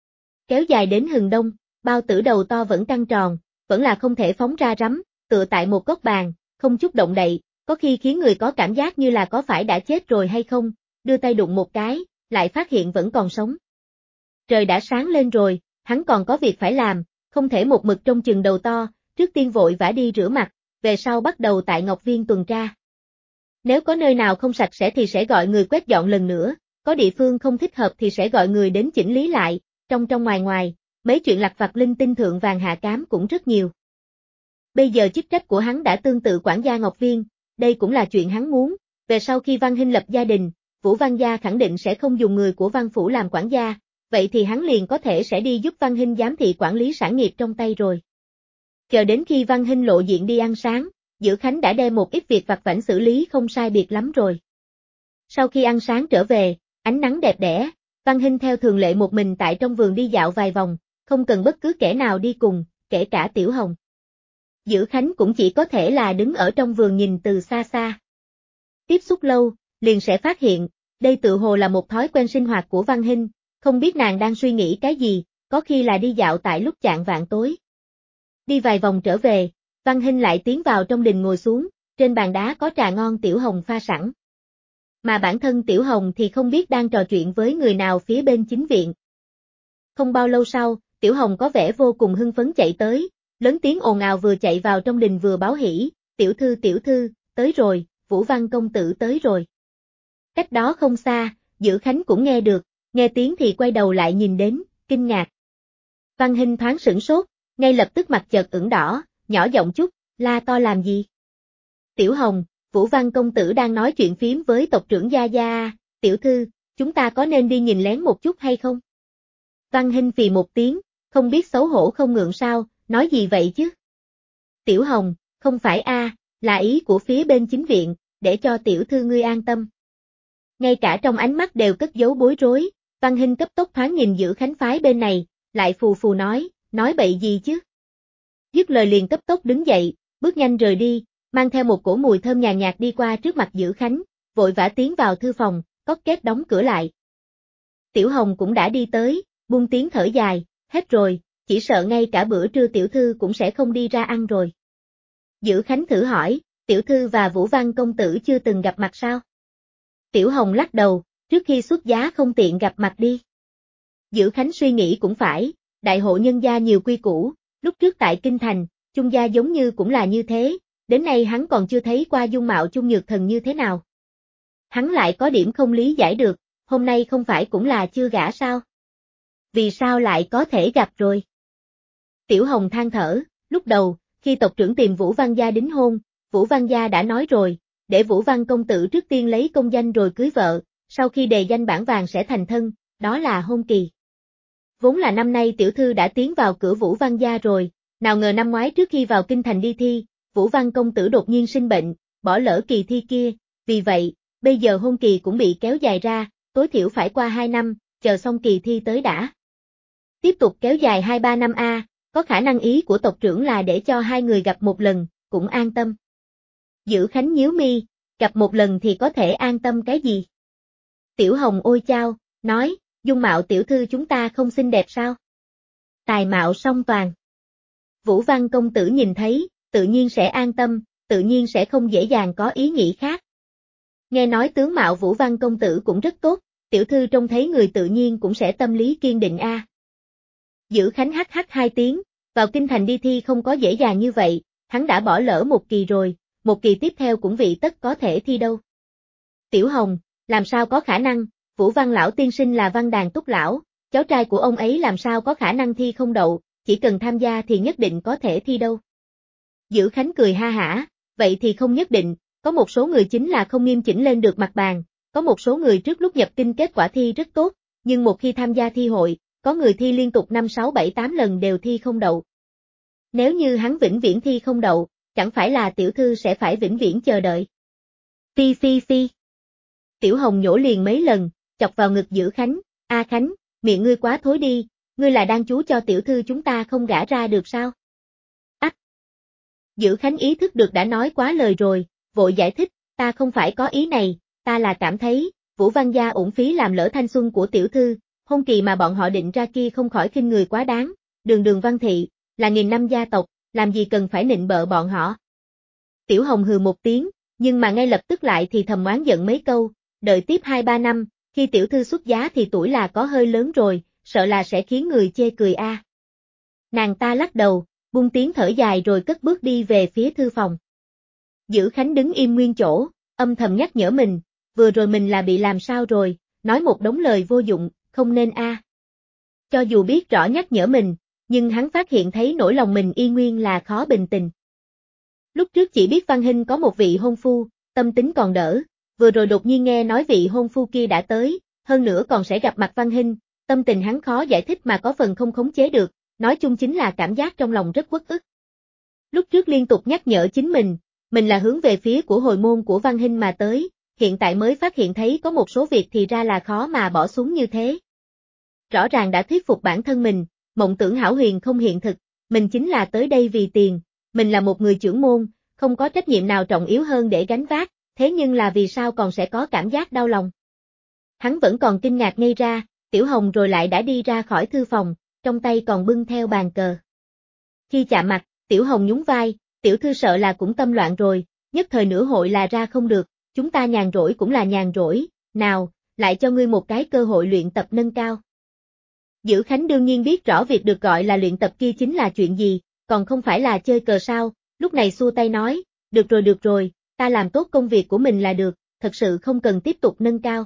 Kéo dài đến hừng đông, bao tử đầu to vẫn căng tròn, vẫn là không thể phóng ra rắm, tựa tại một góc bàn, không chút động đậy, có khi khiến người có cảm giác như là có phải đã chết rồi hay không, đưa tay đụng một cái, lại phát hiện vẫn còn sống. Trời đã sáng lên rồi, hắn còn có việc phải làm, không thể một mực trông chừng đầu to, trước tiên vội vã đi rửa mặt, về sau bắt đầu tại Ngọc Viên tuần tra. Nếu có nơi nào không sạch sẽ thì sẽ gọi người quét dọn lần nữa, có địa phương không thích hợp thì sẽ gọi người đến chỉnh lý lại, trong ngoài, mấy chuyện lặt vặt linh tinh thượng vàng hạ cám cũng rất nhiều. Bây giờ chức trách của hắn đã tương tự quản gia Ngọc Viên, đây cũng là chuyện hắn muốn, về sau khi Văn Hinh lập gia đình, Vũ Văn gia khẳng định sẽ không dùng người của Văn Phủ làm quản gia, vậy thì hắn liền có thể sẽ đi giúp Văn Hinh giám thị quản lý sản nghiệp trong tay rồi. Chờ đến khi Văn Hinh lộ diện đi ăn sáng, Dữ Khánh đã đem một ít việc vặt vãnh xử lý không sai biệt lắm rồi. Sau khi ăn sáng trở về, ánh nắng đẹp đẽ, Văn Hinh theo thường lệ một mình tại trong vườn đi dạo vài vòng, không cần bất cứ kẻ nào đi cùng, kể cả Tiểu Hồng. Dữ Khánh cũng chỉ có thể là đứng ở trong vườn nhìn từ xa xa. Tiếp xúc lâu, liền sẽ phát hiện, đây tự hồ là một thói quen sinh hoạt của Văn Hinh, không biết nàng đang suy nghĩ cái gì, có khi là đi dạo tại lúc chạng vạng tối. Đi vài vòng trở về, Văn Hinh lại tiến vào trong đình ngồi xuống, trên bàn đá có trà ngon Tiểu Hồng pha sẵn. Mà bản thân Tiểu Hồng thì không biết đang trò chuyện với người nào phía bên chính viện. Không bao lâu sau, Tiểu Hồng có vẻ vô cùng hưng phấn chạy tới, lớn tiếng ồn ào vừa chạy vào trong đình vừa báo hỉ, tiểu thư, tới rồi, Vũ Văn công tử tới rồi. Cách đó không xa, Dữ Khánh cũng nghe được, nghe tiếng thì quay đầu lại nhìn đến, kinh ngạc. Văn Hinh thoáng sửng sốt, ngay lập tức mặt chợt ửng đỏ, nhỏ giọng chút, la to làm gì? Tiểu Hồng, Vũ Văn công tử đang nói chuyện phím với tộc trưởng Gia Gia, tiểu thư, chúng ta có nên đi nhìn lén một chút hay không? Văn Hinh phì một tiếng, không biết xấu hổ không ngượng sao, nói gì vậy chứ? Tiểu Hồng, không phải là ý của phía bên chính viện, để cho tiểu thư ngươi an tâm. Ngay cả trong ánh mắt đều cất giấu bối rối, Văn Hinh cấp tốc thoáng nhìn Dữ Khánh phái bên này, lại phù phù nói bậy gì chứ? Dứt lời liền cấp tốc đứng dậy, bước nhanh rời đi, mang theo một cổ mùi thơm nhàn nhạt đi qua trước mặt Dữ Khánh, vội vã tiến vào thư phòng, cót két đóng cửa lại. Tiểu Hồng cũng đã đi tới, buông tiếng thở dài, hết rồi, chỉ sợ ngay cả bữa trưa tiểu thư cũng sẽ không đi ra ăn rồi. Dữ Khánh thử hỏi, tiểu thư và Vũ Văn công tử chưa từng gặp mặt sao? Tiểu Hồng lắc đầu, trước khi xuất giá không tiện gặp mặt đi. Dữ Khánh suy nghĩ cũng phải, đại hộ nhân gia nhiều quy củ, lúc trước tại Kinh Thành, Chung gia giống như cũng là như thế, đến nay hắn còn chưa thấy qua dung mạo Chung Nhược Thần như thế nào. Hắn lại có điểm không lý giải được, hôm nay không phải cũng là chưa gả sao? Vì sao lại có thể gặp rồi? Tiểu Hồng than thở, lúc đầu, khi tộc trưởng tìm Vũ Văn gia đính hôn, Vũ Văn gia đã nói rồi, để Vũ Văn công tử trước tiên lấy công danh rồi cưới vợ, sau khi đề danh bản vàng sẽ thành thân, đó là hôn kỳ. Vốn là năm nay tiểu thư đã tiến vào cửa Vũ Văn gia rồi, nào ngờ năm ngoái trước khi vào kinh thành đi thi, Vũ Văn công tử đột nhiên sinh bệnh, bỏ lỡ kỳ thi kia, vì vậy, bây giờ hôn kỳ cũng bị kéo dài ra, tối thiểu phải qua 2 năm, chờ xong kỳ thi tới đã. Tiếp tục kéo dài 2-3 năm có khả năng ý của tộc trưởng là để cho hai người gặp một lần, cũng an tâm. Dữ Khánh nhíu mi, gặp một lần thì có thể an tâm cái gì? Tiểu Hồng ôi chao, nói, dung mạo tiểu thư chúng ta không xinh đẹp sao? Tài mạo song toàn. Vũ Văn công tử nhìn thấy, tự nhiên sẽ an tâm, tự nhiên sẽ không dễ dàng có ý nghĩ khác. Nghe nói tướng mạo Vũ Văn công tử cũng rất tốt, tiểu thư trông thấy người tự nhiên cũng sẽ tâm lý kiên định a. Dữ Khánh hắc hắc hai tiếng, vào kinh thành đi thi không có dễ dàng như vậy, hắn đã bỏ lỡ một kỳ rồi, một kỳ tiếp theo cũng vị tất có thể thi đâu. Tiểu Hồng, làm sao có khả năng, Vũ Văn lão tiên sinh là Văn Đàn Túc lão, cháu trai của ông ấy làm sao có khả năng thi không đậu, chỉ cần tham gia thì nhất định có thể thi đâu. Dữ Khánh cười ha hả, vậy thì không nhất định, có một số người chính là không nghiêm chỉnh lên được mặt bàn, có một số người trước lúc nhập kinh kết quả thi rất tốt, nhưng một khi tham gia thi hội, có người thi liên tục 5 6 7 8 lần đều thi không đậu. Nếu như hắn vĩnh viễn thi không đậu, chẳng phải là tiểu thư sẽ phải vĩnh viễn chờ đợi. Phi phi phi. Tiểu Hồng nhổ liền mấy lần, chọc vào ngực Dữ Khánh, A Khánh, miệng ngươi quá thối đi, ngươi là đang chú cho tiểu thư chúng ta không gả ra được sao? Ách! Dữ Khánh ý thức được đã nói quá lời rồi, vội giải thích, ta không phải có ý này, ta là cảm thấy, Vũ Văn gia uổng phí làm lỡ thanh xuân của tiểu thư, hôn kỳ mà bọn họ định ra kia không khỏi khinh người quá đáng, đường Văn thị, là nghìn năm gia tộc, làm gì cần phải nịnh bợ bọn họ. Tiểu Hồng hừ một tiếng, nhưng mà ngay lập tức lại thì thầm oán giận mấy câu, đợi tiếp 2-3 năm, khi tiểu thư xuất giá thì tuổi là có hơi lớn rồi, sợ là sẽ khiến người chê cười a. Nàng ta lắc đầu, buông tiếng thở dài rồi cất bước đi về phía thư phòng. Dữ Khánh đứng im nguyên chỗ, âm thầm nhắc nhở mình, vừa rồi mình là bị làm sao rồi, nói một đống lời vô dụng, không nên a. Cho dù biết rõ nhắc nhở mình, nhưng hắn phát hiện thấy nỗi lòng mình y nguyên là khó bình tình. Lúc trước chỉ biết Văn Hinh có một vị hôn phu, tâm tính còn đỡ, vừa rồi đột nhiên nghe nói vị hôn phu kia đã tới, hơn nữa còn sẽ gặp mặt Văn Hinh, tâm tình hắn khó giải thích mà có phần không khống chế được, nói chung chính là cảm giác trong lòng rất uất ức. Lúc trước liên tục nhắc nhở chính mình là hướng về phía của hồi môn của Văn Hinh mà tới, hiện tại mới phát hiện thấy có một số việc thì ra là khó mà bỏ xuống như thế. Rõ ràng đã thuyết phục bản thân mình, mộng tưởng hão huyền không hiện thực, mình chính là tới đây vì tiền, mình là một người trưởng môn, không có trách nhiệm nào trọng yếu hơn để gánh vác, thế nhưng là vì sao còn sẽ có cảm giác đau lòng. Hắn vẫn còn kinh ngạc ngây ra, Tiểu Hồng rồi lại đã đi ra khỏi thư phòng, trong tay còn bưng theo bàn cờ. Khi chạm mặt, Tiểu Hồng nhún vai, tiểu thư sợ là cũng tâm loạn rồi, nhất thời nửa hội là ra không được, chúng ta nhàn rỗi cũng là nhàn rỗi, nào, lại cho ngươi một cái cơ hội luyện tập nâng cao. Dữ Khánh đương nhiên biết rõ việc được gọi là luyện tập kia chính là chuyện gì, còn không phải là chơi cờ sao, lúc này xua tay nói, được rồi, ta làm tốt công việc của mình là được, thật sự không cần tiếp tục nâng cao.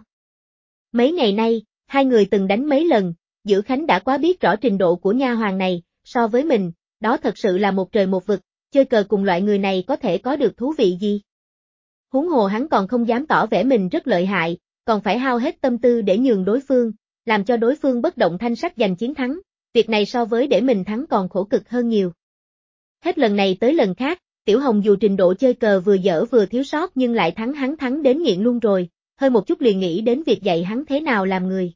Mấy ngày nay, hai người từng đánh mấy lần, Dữ Khánh đã quá biết rõ trình độ của nha hoàn này, so với mình, đó thật sự là một trời một vực, chơi cờ cùng loại người này có thể có được thú vị gì. Huống hồ hắn còn không dám tỏ vẻ mình rất lợi hại, còn phải hao hết tâm tư để nhường đối phương, làm cho đối phương bất động thanh sắc giành chiến thắng, việc này so với để mình thắng còn khổ cực hơn nhiều. Hết lần này tới lần khác, Tiểu Hồng dù trình độ chơi cờ vừa dở vừa thiếu sót nhưng lại hắn thắng đến nghiện luôn rồi, hơi một chút liền nghĩ đến việc dạy hắn thế nào làm người.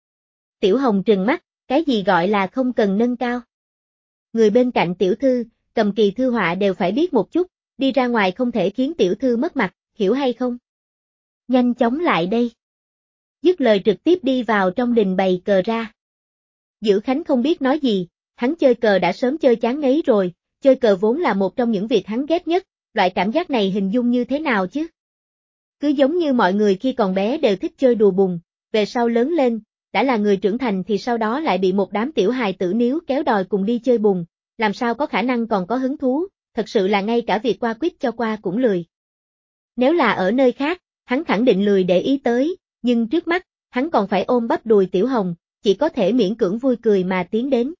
Tiểu Hồng trừng mắt, cái gì gọi là không cần nâng cao. Người bên cạnh tiểu thư, cầm kỳ thư họa đều phải biết một chút, đi ra ngoài không thể khiến tiểu thư mất mặt, hiểu hay không? Nhanh chóng lại đây. Dứt lời trực tiếp đi vào trong đình bày cờ ra. Dữ Khánh không biết nói gì, hắn chơi cờ đã sớm chơi chán ngấy rồi, chơi cờ vốn là một trong những việc hắn ghét nhất, loại cảm giác này hình dung như thế nào chứ? Cứ giống như mọi người khi còn bé đều thích chơi đùa bùng, về sau lớn lên, đã là người trưởng thành thì sau đó lại bị một đám tiểu hài tử níu kéo đòi cùng đi chơi bùng, làm sao có khả năng còn có hứng thú, thật sự là ngay cả việc qua quýt cho qua cũng lười. Nếu là ở nơi khác, hắn khẳng định lười để ý tới, nhưng trước mắt, hắn còn phải ôm bắp đùi Tiểu Hồng, chỉ có thể miễn cưỡng vui cười mà tiến đến.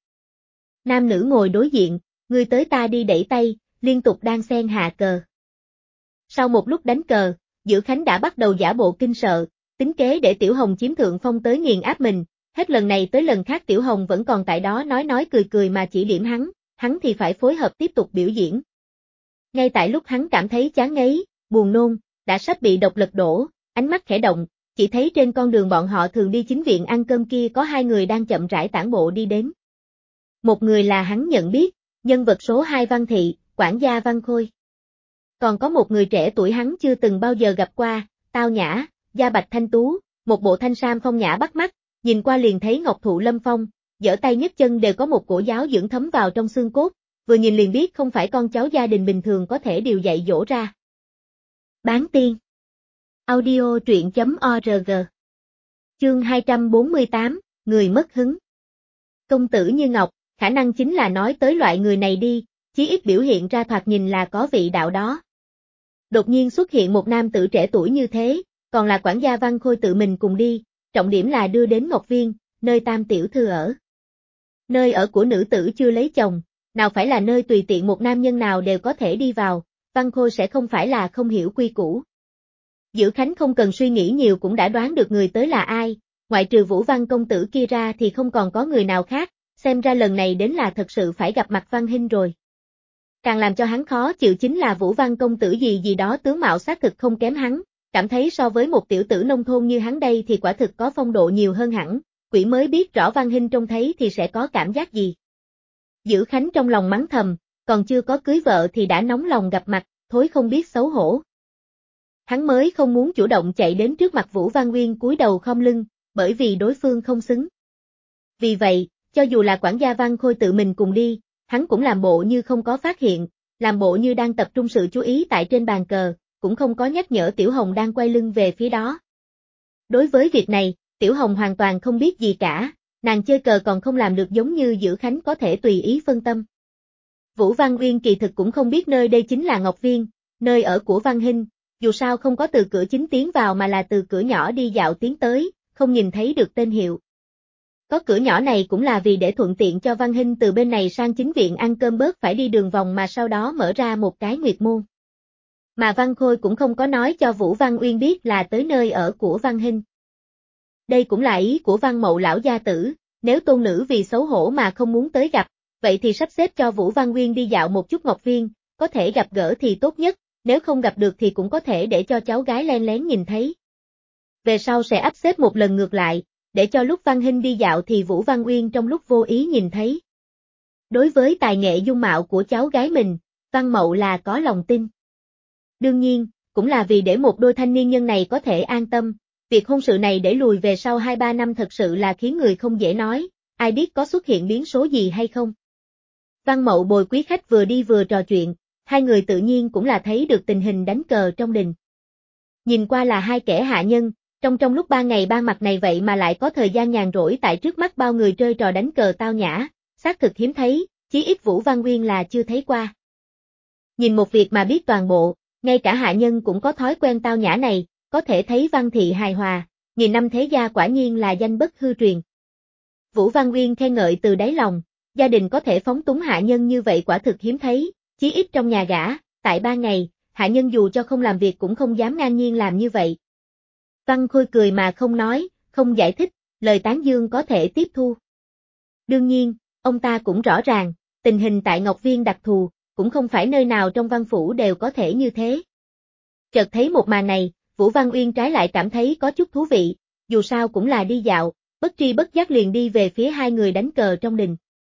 Nam nữ ngồi đối diện, người tới ta đi đẩy tay, liên tục đan xen hạ cờ. Sau một lúc đánh cờ, Dữ Khánh đã bắt đầu giả bộ kinh sợ, tính kế để Tiểu Hồng chiếm thượng phong tới nghiền áp mình, hết lần này tới lần khác Tiểu Hồng vẫn còn tại đó nói cười mà chỉ điểm hắn thì phải phối hợp tiếp tục biểu diễn. Ngay tại lúc hắn cảm thấy chán ngấy, buồn nôn, đã sắp bị độc lật đổ, ánh mắt khẽ động, chỉ thấy trên con đường bọn họ thường đi chính viện ăn cơm kia có hai người đang chậm rãi tản bộ đi đến. Một người là hắn nhận biết, nhân vật số 2 Văn Thị, quản gia Văn Khôi. Còn có một người trẻ tuổi hắn chưa từng bao giờ gặp qua, tao nhã, da bạch thanh tú, một bộ thanh sam phong nhã bắt mắt, nhìn qua liền thấy ngọc thụ lâm phong, giở tay nhấc chân đều có một cổ giáo dưỡng thấm vào trong xương cốt, vừa nhìn liền biết không phải con cháu gia đình bình thường có thể điều dạy dỗ ra. Bán tiên. Audio truyện.org. Chương 248, người mất hứng. Công tử như ngọc, khả năng chính là nói tới loại người này đi, chí ít biểu hiện ra thoạt nhìn là có vị đạo đó. Đột nhiên xuất hiện một nam tử trẻ tuổi như thế, còn là quản gia Văn Khôi tự mình cùng đi, trọng điểm là đưa đến Ngọc Viên, nơi tam tiểu thư ở. Nơi ở của nữ tử chưa lấy chồng, nào phải là nơi tùy tiện một nam nhân nào đều có thể đi vào, Văn Khôi sẽ không phải là không hiểu quy củ. Dữ Khánh không cần suy nghĩ nhiều cũng đã đoán được người tới là ai, ngoại trừ Vũ Văn công tử kia ra thì không còn có người nào khác, xem ra lần này đến là thật sự phải gặp mặt Văn Hinh rồi. Càng làm cho hắn khó chịu chính là Vũ Văn công tử gì đó tướng mạo xác thực không kém hắn, cảm thấy so với một tiểu tử nông thôn như hắn đây thì quả thực có phong độ nhiều hơn hẳn, quỷ mới biết rõ Văn Hinh trông thấy thì sẽ có cảm giác gì. Dữ Khánh trong lòng mắng thầm, còn chưa có cưới vợ thì đã nóng lòng gặp mặt, thối không biết xấu hổ. Hắn mới không muốn chủ động chạy đến trước mặt Vũ Văn Nguyên cúi đầu khom lưng, bởi vì đối phương không xứng. Vì vậy, cho dù là quản gia Văn Khôi tự mình cùng đi, hắn cũng làm bộ như không có phát hiện, làm bộ như đang tập trung sự chú ý tại trên bàn cờ, cũng không có nhắc nhở Tiểu Hồng đang quay lưng về phía đó. Đối với việc này, Tiểu Hồng hoàn toàn không biết gì cả, nàng chơi cờ còn không làm được giống như Dữ Khánh có thể tùy ý phân tâm. Vũ Văn Uyên kỳ thực cũng không biết nơi đây chính là Ngọc Viên, nơi ở của Văn Hinh, dù sao không có từ cửa chính tiến vào mà là từ cửa nhỏ đi dạo tiến tới, không nhìn thấy được tên hiệu. Có cửa nhỏ này cũng là vì để thuận tiện cho Văn Hinh từ bên này sang chính viện ăn cơm bớt phải đi đường vòng mà sau đó mở ra một cái nguyệt môn. Mà Văn Khôi cũng không có nói cho Vũ Văn Uyên biết là tới nơi ở của Văn Hinh. Đây cũng là ý của Văn Mậu lão gia tử, nếu tôn nữ vì xấu hổ mà không muốn tới gặp, vậy thì sắp xếp cho Vũ Văn Uyên đi dạo một chút Ngọc Viên, có thể gặp gỡ thì tốt nhất, nếu không gặp được thì cũng có thể để cho cháu gái len lén nhìn thấy. Về sau sẽ áp xếp một lần ngược lại, để cho lúc Văn Hinh đi dạo thì Vũ Văn Uyên trong lúc vô ý nhìn thấy. Đối với tài nghệ dung mạo của cháu gái mình, Văn Mậu là có lòng tin. Đương nhiên, cũng là vì để một đôi thanh niên nhân này có thể an tâm, việc hôn sự này để lùi về sau 2-3 năm thật sự là khiến người không dễ nói, ai biết có xuất hiện biến số gì hay không. Văn Mậu bồi quý khách vừa đi vừa trò chuyện, hai người tự nhiên cũng là thấy được tình hình đánh cờ trong đình. Nhìn qua là hai kẻ hạ nhân, trong lúc 3 ngày 3 mặt này vậy mà lại có thời gian nhàn rỗi tại trước mắt bao người chơi trò đánh cờ tao nhã, xác thực hiếm thấy, chí ít Vũ Văn Nguyên là chưa thấy qua. Nhìn một việc mà biết toàn bộ, ngay cả hạ nhân cũng có thói quen tao nhã này, có thể thấy Văn thị hài hòa, nghìn năm thế gia quả nhiên là danh bất hư truyền. Vũ Văn Nguyên khen ngợi từ đáy lòng, gia đình có thể phóng túng hạ nhân như vậy quả thực hiếm thấy, chí ít trong nhà gã, tại 3 ngày, hạ nhân dù cho không làm việc cũng không dám ngang nhiên làm như vậy. Văn Khôi cười mà không nói, không giải thích, lời tán dương có thể tiếp thu. Đương nhiên, ông ta cũng rõ ràng, tình hình tại Ngọc Viên đặc thù, cũng không phải nơi nào trong văn phủ đều có thể như thế. Chợt thấy một màn này, Vũ Văn Uyên trái lại cảm thấy có chút thú vị, dù sao cũng là đi dạo, bất tri bất giác liền đi về phía hai người đánh cờ trong đình.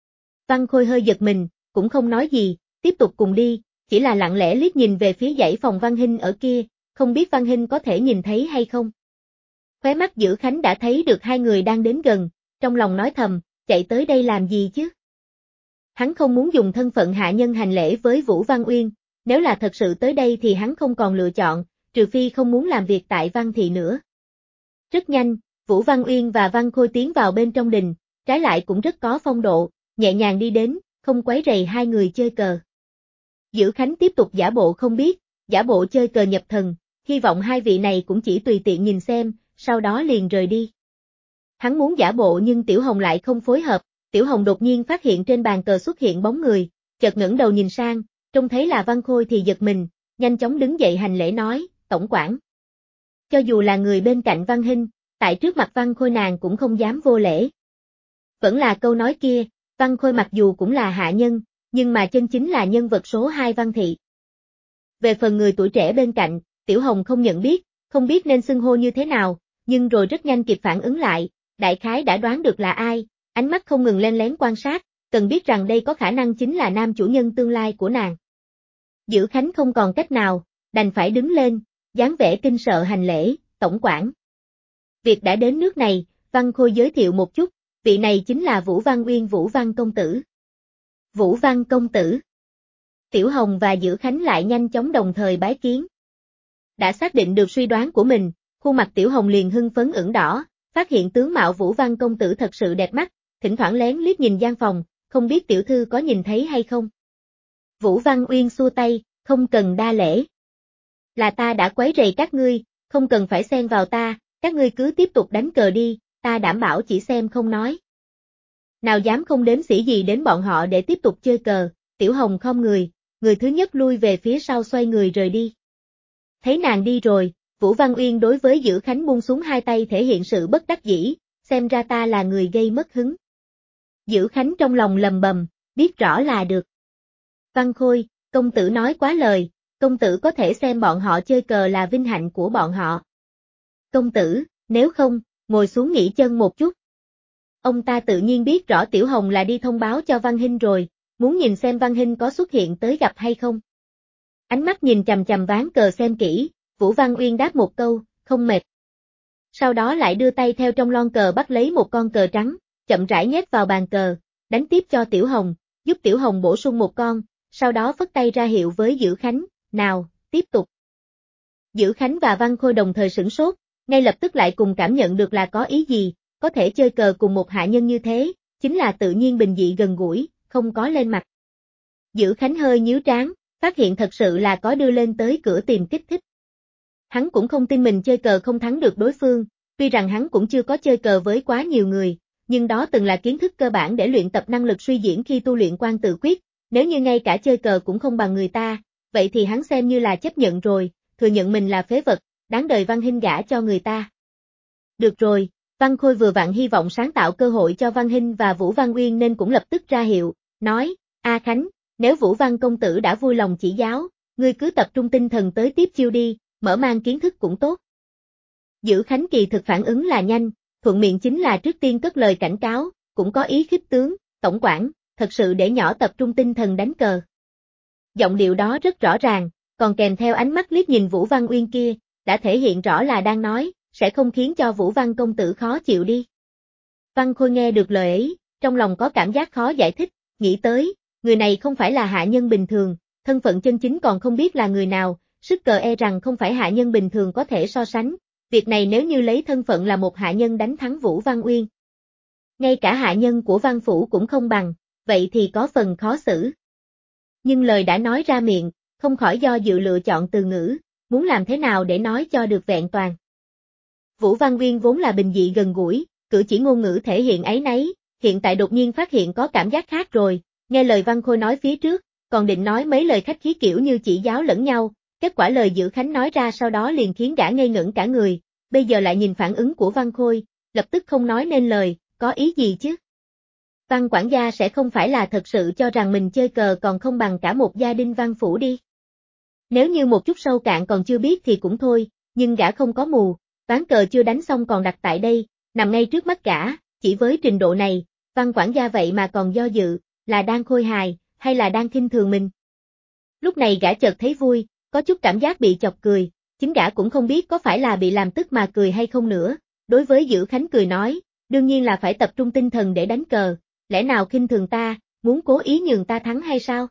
Văn Khôi hơi giật mình, cũng không nói gì, tiếp tục cùng đi, chỉ là lặng lẽ liếc nhìn về phía dãy phòng Văn Hinh ở kia, không biết Văn Hinh có thể nhìn thấy hay không. Khóe mắt Dữ Khánh đã thấy được hai người đang đến gần, trong lòng nói thầm, chạy tới đây làm gì chứ? Hắn không muốn dùng thân phận hạ nhân hành lễ với Vũ Văn Uyên, nếu là thật sự tới đây thì hắn không còn lựa chọn, trừ phi không muốn làm việc tại Văn thị nữa. Rất nhanh, Vũ Văn Uyên và Văn Khôi tiến vào bên trong đình, trái lại cũng rất có phong độ, nhẹ nhàng đi đến, không quấy rầy hai người chơi cờ. Dữ Khánh tiếp tục giả bộ không biết, giả bộ chơi cờ nhập thần, hy vọng hai vị này cũng chỉ tùy tiện nhìn xem, sau đó liền rời đi. Hắn muốn giả bộ nhưng Tiểu Hồng lại không phối hợp, Tiểu Hồng đột nhiên phát hiện trên bàn cờ xuất hiện bóng người, chợt ngẩng đầu nhìn sang, trông thấy là Văn Khôi thì giật mình, nhanh chóng đứng dậy hành lễ nói, tổng quản. Cho dù là người bên cạnh Văn Hinh, tại trước mặt Văn Khôi nàng cũng không dám vô lễ. Vẫn là câu nói kia, Văn Khôi mặc dù cũng là hạ nhân, nhưng mà chân chính là nhân vật số 2 Văn thị. Về phần người tuổi trẻ bên cạnh, Tiểu Hồng không nhận biết, không biết nên xưng hô như thế nào, nhưng rồi rất nhanh kịp phản ứng lại, đại khái đã đoán được là ai, ánh mắt không ngừng len lén quan sát, cần biết rằng đây có khả năng chính là nam chủ nhân tương lai của nàng. Dữ Khánh không còn cách nào, đành phải đứng lên, dáng vẻ kinh sợ hành lễ, tổng quản. Việc đã đến nước này, Văn Khôi giới thiệu một chút, vị này chính là Vũ Văn Uyên Vũ Văn công tử. Vũ Văn công tử. Tiểu Hồng và Dữ Khánh lại nhanh chóng đồng thời bái kiến. Đã xác định được suy đoán của mình, khuôn mặt Tiểu Hồng liền hưng phấn ửng đỏ, phát hiện tướng mạo Vũ Văn công tử thật sự đẹp mắt, thỉnh thoảng lén liếc nhìn gian phòng, không biết tiểu thư có nhìn thấy hay không. Vũ Văn Uyên xua tay, không cần đa lễ. Là ta đã quấy rầy các ngươi, không cần phải xen vào ta, các ngươi cứ tiếp tục đánh cờ đi, ta đảm bảo chỉ xem không nói. Nào dám không đếm xỉa gì đến bọn họ để tiếp tục chơi cờ, Tiểu Hồng không người thứ nhất lui về phía sau xoay người rời đi. Thấy nàng đi rồi, Vũ Văn Uyên đối với Dữ Khánh buông xuống hai tay thể hiện sự bất đắc dĩ, xem ra ta là người gây mất hứng. Dữ Khánh trong lòng lầm bầm, biết rõ là được. Văn Khôi, công tử nói quá lời, công tử có thể xem bọn họ chơi cờ là vinh hạnh của bọn họ. Công tử, nếu không, ngồi xuống nghỉ chân một chút. Ông ta tự nhiên biết rõ Tiểu Hồng là đi thông báo cho Văn Hinh rồi, muốn nhìn xem Văn Hinh có xuất hiện tới gặp hay không. Ánh mắt nhìn chằm chằm ván cờ xem kỹ, Vũ Văn Uyên đáp một câu, không mệt. Sau đó lại đưa tay theo trong lon cờ bắt lấy một con cờ trắng, chậm rãi nhét vào bàn cờ, đánh tiếp cho Tiểu Hồng, giúp Tiểu Hồng bổ sung một con, sau đó phất tay ra hiệu với Dữ Khánh, nào, tiếp tục. Dữ Khánh và Văn Khôi đồng thời sửng sốt, ngay lập tức lại cùng cảm nhận được là có ý gì, có thể chơi cờ cùng một hạ nhân như thế, chính là tự nhiên bình dị gần gũi, không có lên mặt. Dữ Khánh hơi nhíu trán, phát hiện thật sự là có đưa lên tới cửa tìm kích thích. Hắn cũng không tin mình chơi cờ không thắng được đối phương, tuy rằng hắn cũng chưa có chơi cờ với quá nhiều người, nhưng đó từng là kiến thức cơ bản để luyện tập năng lực suy diễn khi tu luyện quan tự quyết, nếu như ngay cả chơi cờ cũng không bằng người ta, vậy thì hắn xem như là chấp nhận rồi, thừa nhận mình là phế vật, đáng đời Văn Hinh gả cho người ta. Được rồi, Văn Khôi vừa vặn hy vọng sáng tạo cơ hội cho Văn Hinh và Vũ Văn Uyên nên cũng lập tức ra hiệu, nói, A Khánh, nếu Vũ Văn công tử đã vui lòng chỉ giáo, ngươi cứ tập trung tinh thần tới tiếp chiêu đi, mở mang kiến thức cũng tốt. Dữ Khánh kỳ thực phản ứng là nhanh, thuận miệng chính là trước tiên cất lời cảnh cáo, cũng có ý khích tướng, tổng quản, thật sự để nhỏ tập trung tinh thần đánh cờ. Giọng điệu đó rất rõ ràng, còn kèm theo ánh mắt liếc nhìn Vũ Văn Uyên kia, đã thể hiện rõ là đang nói, sẽ không khiến cho Vũ Văn công tử khó chịu đi. Văn Khôi nghe được lời ấy, trong lòng có cảm giác khó giải thích, nghĩ tới, người này không phải là hạ nhân bình thường, thân phận chân chính còn không biết là người nào, sức cờ e rằng không phải hạ nhân bình thường có thể so sánh, việc này nếu như lấy thân phận là một hạ nhân đánh thắng Vũ Văn Uyên. Ngay cả hạ nhân của Văn Phủ cũng không bằng, vậy thì có phần khó xử. Nhưng lời đã nói ra miệng, không khỏi do dự lựa chọn từ ngữ, muốn làm thế nào để nói cho được vẹn toàn. Vũ Văn Uyên vốn là bình dị gần gũi, cử chỉ ngôn ngữ thể hiện áy náy, hiện tại đột nhiên phát hiện có cảm giác khác rồi, nghe lời Văn Khôi nói phía trước, còn định nói mấy lời khách khí kiểu như chỉ giáo lẫn nhau, kết quả lời Dữ Khánh nói ra sau đó liền khiến gã ngây ngẩn cả người, bây giờ lại nhìn phản ứng của Văn Khôi, lập tức không nói nên lời, có ý gì chứ? Văn quản gia sẽ không phải là thật sự cho rằng mình chơi cờ còn không bằng cả một gia đình Văn Phủ đi. Nếu như một chút sâu cạn còn chưa biết thì cũng thôi, nhưng gã không có mù, ván cờ chưa đánh xong còn đặt tại đây, nằm ngay trước mắt gã, chỉ với trình độ này, Văn quản gia vậy mà còn do dự, là đang khôi hài, hay là đang khinh thường mình. Lúc này gã chợt thấy vui, có chút cảm giác bị chọc cười, chính gã cũng không biết có phải là bị làm tức mà cười hay không nữa, đối với Dữ Khánh cười nói, đương nhiên là phải tập trung tinh thần để đánh cờ, lẽ nào khinh thường ta, muốn cố ý nhường ta thắng hay sao?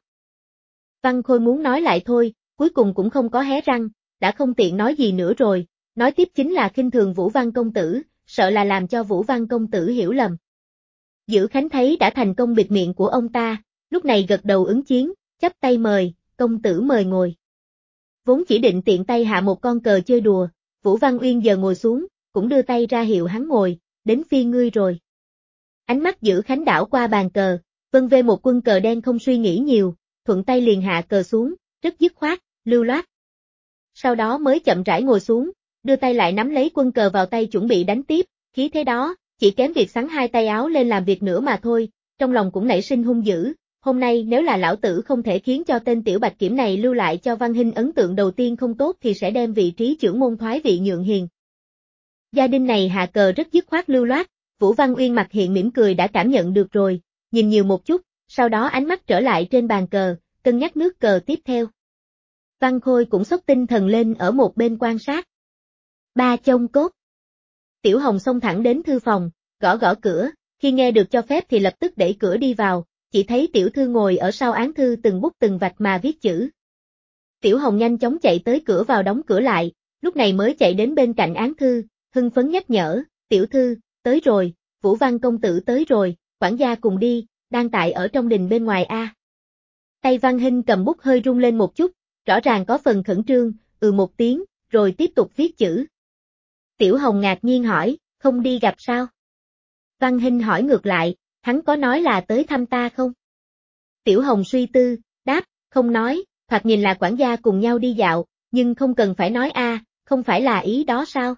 Văn Khôi muốn nói lại thôi, cuối cùng cũng không có hé răng, đã không tiện nói gì nữa rồi, nói tiếp chính là khinh thường Vũ Văn công tử, sợ là làm cho Vũ Văn công tử hiểu lầm. Dữ Khánh thấy đã thành công bịt miệng của ông ta, lúc này gật đầu ứng chiến, chắp tay mời, công tử mời ngồi. Vốn chỉ định tiện tay hạ một con cờ chơi đùa, Vũ Văn Uyên giờ ngồi xuống, cũng đưa tay ra hiệu hắn ngồi, đến phiên ngươi rồi. Ánh mắt Dữ Khánh đảo qua bàn cờ, vân vê một quân cờ đen không suy nghĩ nhiều, thuận tay liền hạ cờ xuống, rất dứt khoát, lưu loát. Sau đó mới chậm rãi ngồi xuống, đưa tay lại nắm lấy quân cờ vào tay chuẩn bị đánh tiếp, khí thế đó, chỉ kém việc xắn hai tay áo lên làm việc nữa mà thôi, trong lòng cũng nảy sinh hung dữ, hôm nay nếu là lão tử không thể khiến cho tên tiểu bạch kiểm này lưu lại cho Văn Hinh ấn tượng đầu tiên không tốt thì sẽ đem vị trí trưởng môn thoái vị nhượng hiền. Gia đình này hạ cờ rất dứt khoát lưu loát, Vũ Văn Uyên mặt hiện mỉm cười đã cảm nhận được rồi, nhìn nhiều một chút, sau đó ánh mắt trở lại trên bàn cờ, cân nhắc nước cờ tiếp theo. Văn Khôi cũng xốc tinh thần lên ở một bên quan sát. Ba chông cốt. Tiểu Hồng xông thẳng đến thư phòng, gõ gõ cửa, khi nghe được cho phép thì lập tức đẩy cửa đi vào, chỉ thấy tiểu thư ngồi ở sau án thư từng bút từng vạch mà viết chữ. Tiểu Hồng nhanh chóng chạy tới cửa vào đóng cửa lại, lúc này mới chạy đến bên cạnh án thư, hưng phấn nhắc nhở, tiểu thư, tới rồi, Vũ Văn công tử tới rồi, quản gia cùng đi, đang tại ở trong đình bên ngoài a. Tay Văn Hinh cầm bút hơi rung lên một chút, rõ ràng có phần khẩn trương, một tiếng, rồi tiếp tục viết chữ. Tiểu Hồng ngạc nhiên hỏi, không đi gặp sao? Văn Hinh hỏi ngược lại, hắn có nói là tới thăm ta không? Tiểu Hồng suy tư, đáp, không nói, thoạt nhìn là quản gia cùng nhau đi dạo, nhưng không cần phải nói a, không phải là ý đó sao?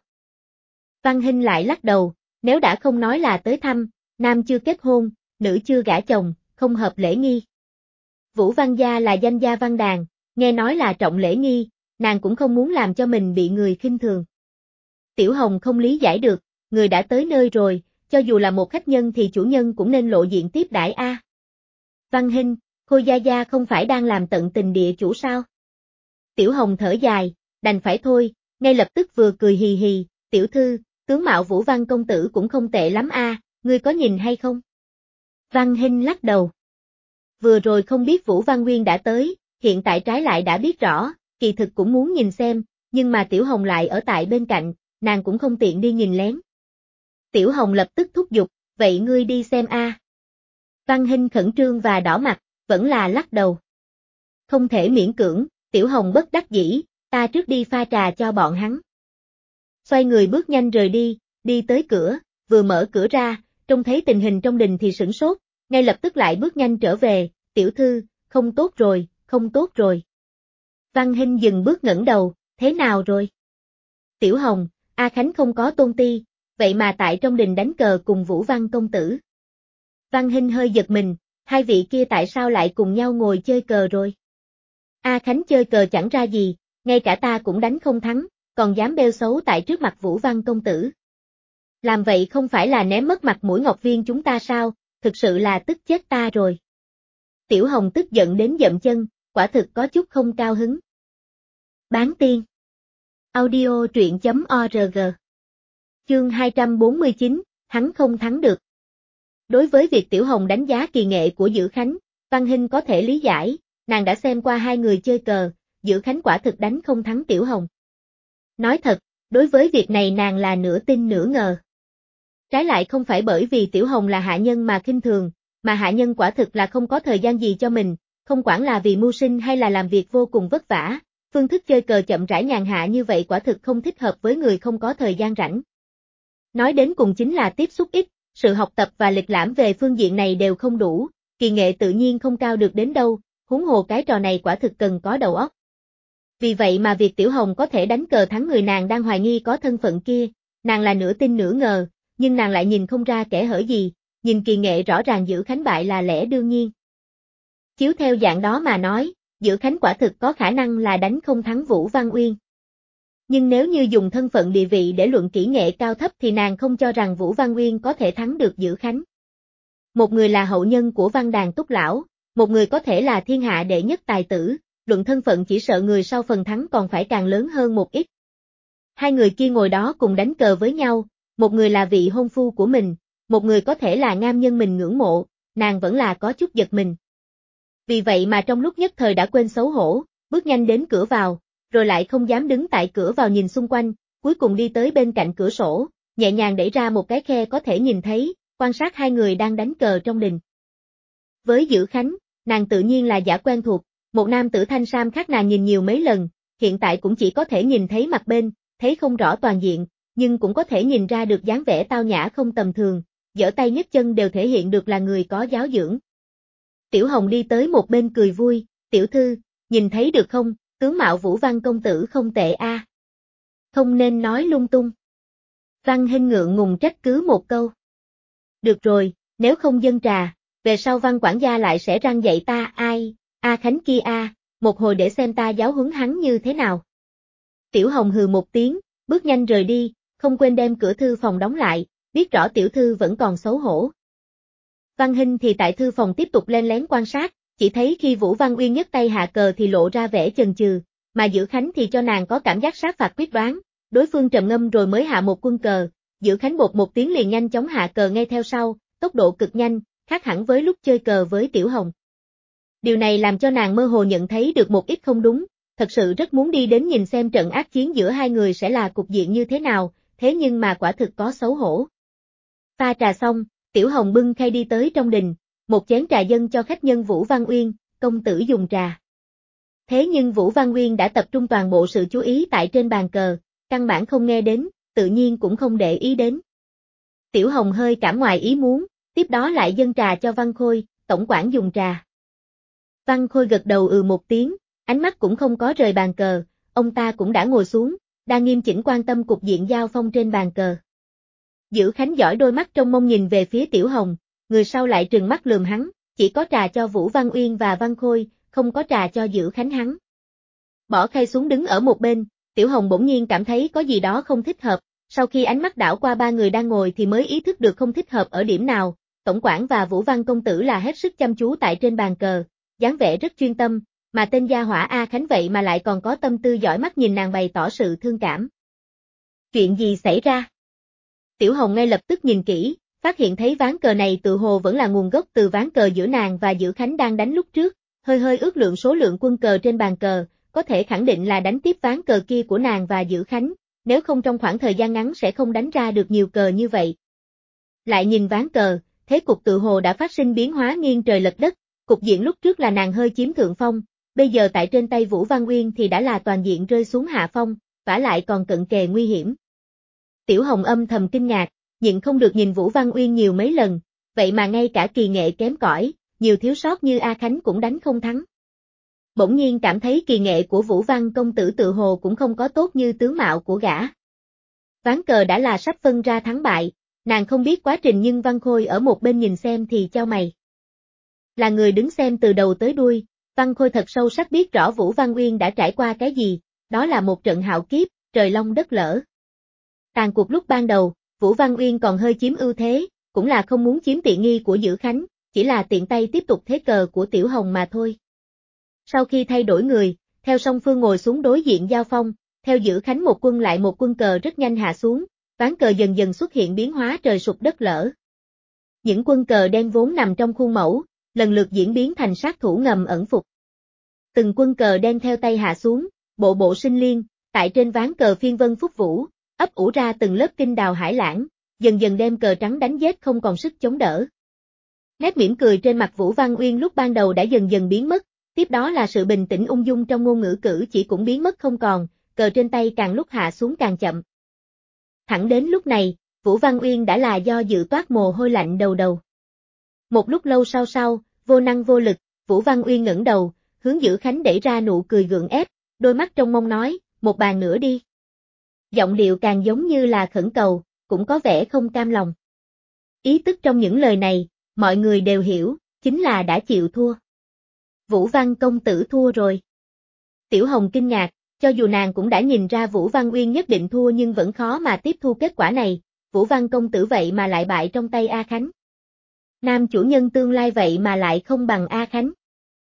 Văn Hinh lại lắc đầu, nếu đã không nói là tới thăm, nam chưa kết hôn, nữ chưa gả chồng, không hợp lễ nghi. Vũ Văn gia là danh gia văn đàn, nghe nói là trọng lễ nghi, nàng cũng không muốn làm cho mình bị người khinh thường. Tiểu Hồng không lý giải được, người đã tới nơi rồi, cho dù là một khách nhân thì chủ nhân cũng nên lộ diện tiếp đãi a. Văn Hinh, Khôi gia gia không phải đang làm tận tình địa chủ sao? Tiểu Hồng thở dài, đành phải thôi, ngay lập tức vừa cười hì hì, tiểu thư, tướng mạo Vũ Văn công tử cũng không tệ lắm a, ngươi có nhìn hay không? Văn Hinh lắc đầu. Vừa rồi không biết Vũ Văn Nguyên đã tới, hiện tại trái lại đã biết rõ, kỳ thực cũng muốn nhìn xem, nhưng mà Tiểu Hồng lại ở tại bên cạnh, nàng cũng không tiện đi nhìn lén. Tiểu Hồng lập tức thúc giục, vậy ngươi đi xem a. Văn Hinh khẩn trương và đỏ mặt, vẫn là lắc đầu. Không thể miễn cưỡng, Tiểu Hồng bất đắc dĩ, ta trước đi pha trà cho bọn hắn. Xoay người bước nhanh rời đi, đi tới cửa, vừa mở cửa ra, trông thấy tình hình trong đình thì sửng sốt, ngay lập tức lại bước nhanh trở về, tiểu thư, không tốt rồi, không tốt rồi. Văn Hinh dừng bước ngẩng đầu, thế nào rồi? Tiểu Hồng, A Khánh không có tôn ti, vậy mà tại trong đình đánh cờ cùng Vũ Văn công tử. Văn Hinh hơi giật mình, hai vị kia tại sao lại cùng nhau ngồi chơi cờ rồi? A Khánh chơi cờ chẳng ra gì, ngay cả ta cũng đánh không thắng, còn dám bêu xấu tại trước mặt Vũ Văn công tử. Làm vậy không phải là ném mất mặt mũi Ngọc Viên chúng ta sao, thực sự là tức chết ta rồi. Tiểu Hồng tức giận đến dậm chân, quả thực có chút không cao hứng. Bán tiên. Audio truyện.org. Chương 249, hắn không thắng được. Đối với việc Tiểu Hồng đánh giá kỳ nghệ của Dữ Khánh, Văn Hinh có thể lý giải, nàng đã xem qua hai người chơi cờ, Dữ Khánh quả thực đánh không thắng Tiểu Hồng. Nói thật, đối với việc này nàng là nửa tin nửa ngờ. Trái lại không phải bởi vì Tiểu Hồng là hạ nhân mà khinh thường, mà hạ nhân quả thực là không có thời gian gì cho mình, không quản là vì mưu sinh hay là làm việc vô cùng vất vả, phương thức chơi cờ chậm rãi nhàn hạ như vậy quả thực không thích hợp với người không có thời gian rảnh. Nói đến cùng chính là tiếp xúc ít, sự học tập và lịch lãm về phương diện này đều không đủ, kỳ nghệ tự nhiên không cao được đến đâu, huống hồ cái trò này quả thực cần có đầu óc. Vì vậy mà việc Tiểu Hồng có thể đánh cờ thắng người nàng đang hoài nghi có thân phận kia, nàng là nửa tin nửa ngờ, nhưng nàng lại nhìn không ra kẻ hở gì, nhìn kỳ nghệ rõ ràng Dữ Khánh bại là lẽ đương nhiên. Chiếu theo dạng đó mà nói, Dữ Khánh quả thực có khả năng là đánh không thắng Vũ Văn Uyên. Nhưng nếu như dùng thân phận địa vị để luận kỹ nghệ cao thấp thì nàng không cho rằng Vũ Văn Uyên có thể thắng được Dữ Khánh. Một người là hậu nhân của văn đàn Túc Lão, một người có thể là thiên hạ đệ nhất tài tử, luận thân phận chỉ sợ người sau phần thắng còn phải càng lớn hơn một ít. Hai người kia ngồi đó cùng đánh cờ với nhau, một người là vị hôn phu của mình, một người có thể là nam nhân mình ngưỡng mộ, nàng vẫn là có chút giật mình. Vì vậy mà trong lúc nhất thời đã quên xấu hổ, bước nhanh đến cửa vào, rồi lại không dám đứng tại cửa vào nhìn xung quanh, cuối cùng đi tới bên cạnh cửa sổ, nhẹ nhàng đẩy ra một cái khe có thể nhìn thấy, quan sát hai người đang đánh cờ trong đình. Với Dữ Khánh, nàng tự nhiên là giả quen thuộc, một nam tử thanh sam khác nàng nhìn nhiều mấy lần, hiện tại cũng chỉ có thể nhìn thấy mặt bên, thấy không rõ toàn diện, nhưng cũng có thể nhìn ra được dáng vẻ tao nhã không tầm thường, giở tay nhấc chân đều thể hiện được là người có giáo dưỡng. Tiểu Hồng đi tới một bên cười vui, tiểu thư, nhìn thấy được không, tướng mạo Vũ Văn công tử không tệ a. Không nên nói lung tung. Văn Hinh ngượng ngùng trách cứ một câu. Được rồi, nếu không dâng trà, về sau Văn quản gia lại sẽ răn dạy ta ai, A Khánh kia a, một hồi để xem ta giáo huấn hắn như thế nào. Tiểu Hồng hừ một tiếng, bước nhanh rời đi, không quên đem cửa thư phòng đóng lại, biết rõ tiểu thư vẫn còn xấu hổ. Văn Hinh thì tại thư phòng tiếp tục len lén quan sát, chỉ thấy khi Vũ Văn Uyên nhấc tay hạ cờ thì lộ ra vẻ chần chừ, mà Dữ Khánh thì cho nàng có cảm giác sát phạt quyết đoán, đối phương trầm ngâm rồi mới hạ một quân cờ, Dữ Khánh bột một tiếng liền nhanh chóng hạ cờ ngay theo sau, tốc độ cực nhanh, khác hẳn với lúc chơi cờ với Tiểu Hồng. Điều này làm cho nàng mơ hồ nhận thấy được một ít không đúng, thật sự rất muốn đi đến nhìn xem trận ác chiến giữa hai người sẽ là cục diện như thế nào, thế nhưng mà quả thực có xấu hổ. Pha trà xong, Tiểu Hồng bưng khay đi tới trong đình, một chén trà dâng cho khách nhân Vũ Văn Uyên, công tử dùng trà. Thế nhưng Vũ Văn Uyên đã tập trung toàn bộ sự chú ý tại trên bàn cờ, căn bản không nghe đến, tự nhiên cũng không để ý đến. Tiểu Hồng hơi cảm ngoài ý muốn, tiếp đó lại dâng trà cho Văn Khôi, tổng quản dùng trà. Văn Khôi gật đầu một tiếng, ánh mắt cũng không có rời bàn cờ, ông ta cũng đã ngồi xuống, đang nghiêm chỉnh quan tâm cục diện giao phong trên bàn cờ. Dữ Khánh giỏi đôi mắt trong mông nhìn về phía Tiểu Hồng, người sau lại trừng mắt lườm hắn, chỉ có trà cho Vũ Văn Uyên và Văn Khôi, không có trà cho Dữ Khánh hắn. Bỏ khay xuống đứng ở một bên, Tiểu Hồng bỗng nhiên cảm thấy có gì đó không thích hợp, sau khi ánh mắt đảo qua ba người đang ngồi thì mới ý thức được không thích hợp ở điểm nào, tổng quản và Vũ Văn công tử là hết sức chăm chú tại trên bàn cờ, dáng vẻ rất chuyên tâm, mà tên gia hỏa A Khánh vậy mà lại còn có tâm tư dõi mắt nhìn nàng bày tỏ sự thương cảm. Chuyện gì xảy ra? Tiểu Hồng ngay lập tức nhìn kỹ, phát hiện thấy ván cờ này tự hồ vẫn là nguồn gốc từ ván cờ giữa nàng và Dữ Khánh đang đánh lúc trước, hơi ước lượng số lượng quân cờ trên bàn cờ, có thể khẳng định là đánh tiếp ván cờ kia của nàng và Dữ Khánh, nếu không trong khoảng thời gian ngắn sẽ không đánh ra được nhiều cờ như vậy. Lại nhìn ván cờ, thế cục tự hồ đã phát sinh biến hóa nghiêng trời lệch đất, cục diện lúc trước là nàng hơi chiếm thượng phong, bây giờ tại trên tay Vũ Văn Uyên thì đã là toàn diện rơi xuống hạ phong, vả lại còn cận kề nguy hiểm. Tiểu Hồng âm thầm kinh ngạc, nhịn không được nhìn Vũ Văn Uyên nhiều mấy lần, vậy mà ngay cả kỳ nghệ kém cỏi, nhiều thiếu sót như A Khánh cũng đánh không thắng. Bỗng nhiên cảm thấy kỳ nghệ của Vũ Văn công tử tự hồ cũng không có tốt như tướng mạo của gã. Ván cờ đã là sắp phân ra thắng bại, nàng không biết quá trình nhưng Văn Khôi ở một bên nhìn xem thì chau mày. Là người đứng xem từ đầu tới đuôi, Văn Khôi thật sâu sắc biết rõ Vũ Văn Uyên đã trải qua cái gì, đó là một trận hạo kiếp, trời long đất lở. Tàn cuộc lúc ban đầu, Vũ Văn Uyên còn hơi chiếm ưu thế, cũng là không muốn chiếm tiện nghi của Dữ Khánh, chỉ là tiện tay tiếp tục thế cờ của Tiểu Hồng mà thôi. Sau khi thay đổi người, theo song phương ngồi xuống đối diện giao phong, theo Dữ Khánh một quân lại một quân cờ rất nhanh hạ xuống, ván cờ dần dần xuất hiện biến hóa trời sụp đất lở. Những quân cờ đen vốn nằm trong khuôn mẫu, lần lượt diễn biến thành sát thủ ngầm ẩn phục. Từng quân cờ đen theo tay hạ xuống, bộ bộ sinh liên, tại trên ván cờ phiên vân phúc vũ, ấp ủ ra từng lớp kinh đào hải lãng, dần dần đem cờ trắng đánh giết không còn sức chống đỡ. Nét mỉm cười trên mặt Vũ Văn Uyên lúc ban đầu đã dần dần biến mất, tiếp đó là sự bình tĩnh ung dung trong ngôn ngữ cử chỉ cũng biến mất không còn, cờ trên tay càng lúc hạ xuống càng chậm. Thẳng đến lúc này, Vũ Văn Uyên đã là do dự toát mồ hôi lạnh đầu. Một lúc lâu sau, vô năng vô lực, Vũ Văn Uyên ngẩng đầu, hướng Dữ Khánh đẩy ra nụ cười gượng ép, đôi mắt trong mong nói, một bàn nữa đi. Giọng điệu càng giống như là khẩn cầu, cũng có vẻ không cam lòng. Ý tức trong những lời này, mọi người đều hiểu, chính là đã chịu thua. Vũ Văn công tử thua rồi. Tiểu Hồng kinh ngạc, cho dù nàng cũng đã nhìn ra Vũ Văn Uyên nhất định thua nhưng vẫn khó mà tiếp thu kết quả này, Vũ Văn công tử vậy mà lại bại trong tay A Khánh. Nam chủ nhân tương lai vậy mà lại không bằng A Khánh.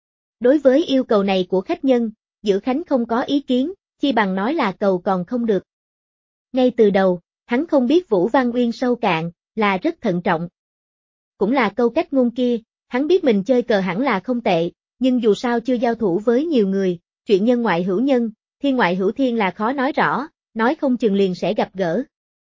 Đối với yêu cầu này của khách nhân, Dữ Khánh không có ý kiến, chi bằng nói là cầu còn không được. Ngay từ đầu, hắn không biết Vũ Văn Uyên sâu cạn, là rất thận trọng. Cũng là câu cách ngôn kia, hắn biết mình chơi cờ hẳn là không tệ, nhưng dù sao chưa giao thủ với nhiều người, chuyện nhân ngoại hữu nhân, thiên ngoại hữu thiên là khó nói rõ, nói không chừng liền sẽ gặp gỡ.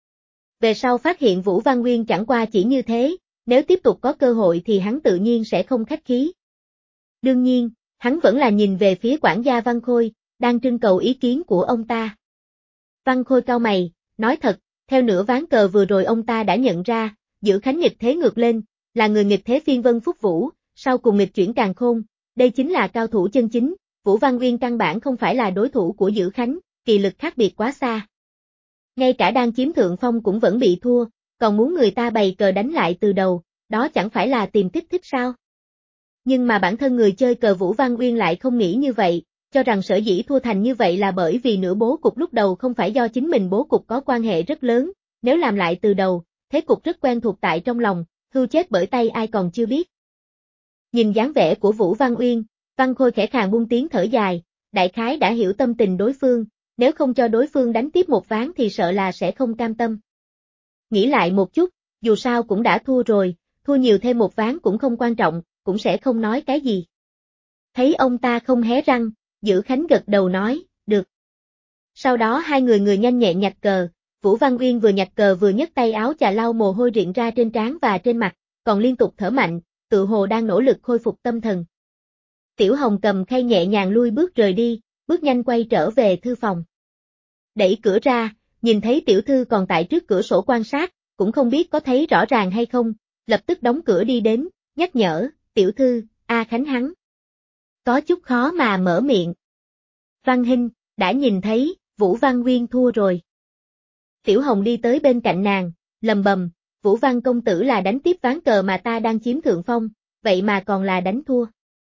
Về sau phát hiện Vũ Văn Uyên chẳng qua chỉ như thế, nếu tiếp tục có cơ hội thì hắn tự nhiên sẽ không khách khí. Đương nhiên, hắn vẫn là nhìn về phía quản gia Văn Khôi, đang trưng cầu ý kiến của ông ta. Văn Khôi cau mày, nói thật, theo nửa ván cờ vừa rồi ông ta đã nhận ra, Dữ Khánh nghịch thế ngược lên, là người nghịch thế phiên vân phúc vũ, sau cùng nghịch chuyển càn khôn, đây chính là cao thủ chân chính, Vũ Văn Uyên căn bản không phải là đối thủ của Dữ Khánh, kỳ lực khác biệt quá xa. Ngay cả đang chiếm thượng phong cũng vẫn bị thua, còn muốn người ta bày cờ đánh lại từ đầu, đó chẳng phải là tìm kích thích sao? Nhưng mà bản thân người chơi cờ Vũ Văn Uyên lại không nghĩ như vậy, cho rằng sở dĩ thua thành như vậy là bởi vì nửa bố cục lúc đầu không phải do chính mình bố cục có quan hệ rất lớn, nếu làm lại từ đầu, thế cục rất quen thuộc tại trong lòng, hưu chết bởi tay ai còn chưa biết. Nhìn dáng vẻ của Vũ Văn Uyên, Văn Khôi khẽ khàng buông tiếng thở dài, đại khái đã hiểu tâm tình đối phương, nếu không cho đối phương đánh tiếp một ván thì sợ là sẽ không cam tâm. Nghĩ lại một chút, dù sao cũng đã thua rồi, thua nhiều thêm một ván cũng không quan trọng, cũng sẽ không nói cái gì. Thấy ông ta không hé răng, Dữ Khánh gật đầu nói, được. Sau đó hai người nhanh nhẹn nhặt cờ, Vũ Văn Uyên vừa nhặt cờ vừa nhấc tay áo chà lau mồ hôi rịn ra trên trán và trên mặt, còn liên tục thở mạnh, tự hồ đang nỗ lực khôi phục tâm thần. Tiểu Hồng cầm khay nhẹ nhàng lui bước rời đi, bước nhanh quay trở về thư phòng. Đẩy cửa ra, nhìn thấy tiểu thư còn tại trước cửa sổ quan sát, cũng không biết có thấy rõ ràng hay không, lập tức đóng cửa đi đến, nhắc nhở, tiểu thư, A Khánh hắn. Có chút khó mà mở miệng. Văn Hinh, đã nhìn thấy, Vũ Văn Uyên thua rồi. Tiểu Hồng đi tới bên cạnh nàng, lầm bầm, Vũ Văn công tử là đánh tiếp ván cờ mà ta đang chiếm thượng phong, vậy mà còn là đánh thua.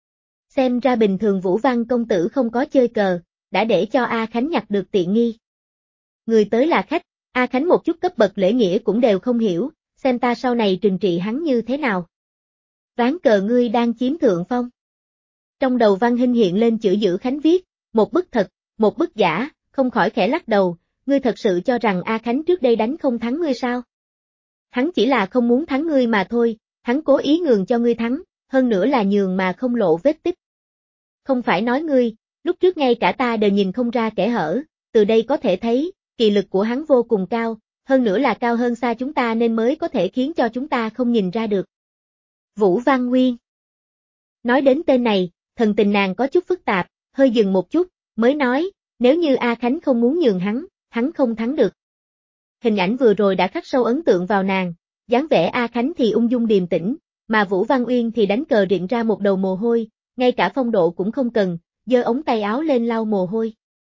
Xem ra bình thường Vũ Văn công tử không có chơi cờ, đã để cho A Khánh nhặt được tiện nghi. Người tới là khách, A Khánh một chút cấp bậc lễ nghĩa cũng đều không hiểu, xem ta sau này trừng trị hắn như thế nào. Ván cờ ngươi đang chiếm thượng phong. Trong đầu Văn Hinh hiện lên chữ Dữ Khánh viết, một bức thật, một bức giả, không khỏi khẽ lắc đầu, ngươi thật sự cho rằng A Khánh trước đây đánh không thắng ngươi sao? Hắn chỉ là không muốn thắng ngươi mà thôi, hắn cố ý nhường cho ngươi thắng, hơn nữa là nhường mà không lộ vết tích. Không phải nói ngươi, lúc trước ngay cả ta đều nhìn không ra kẽ hở, từ đây có thể thấy, kỳ lực của hắn vô cùng cao, hơn nữa là cao hơn xa chúng ta nên mới có thể khiến cho chúng ta không nhìn ra được. Vũ Văn Uyên. Nói đến tên này, thần tình nàng có chút phức tạp, hơi dừng một chút, mới nói, nếu như A Khánh không muốn nhường hắn không thắng được. Hình ảnh vừa rồi đã khắc sâu ấn tượng vào nàng, dáng vẻ A Khánh thì ung dung điềm tĩnh, mà Vũ Văn Uyên thì đánh cờ rịn ra một đầu mồ hôi, ngay cả phong độ cũng không cần, giơ ống tay áo lên lau mồ hôi.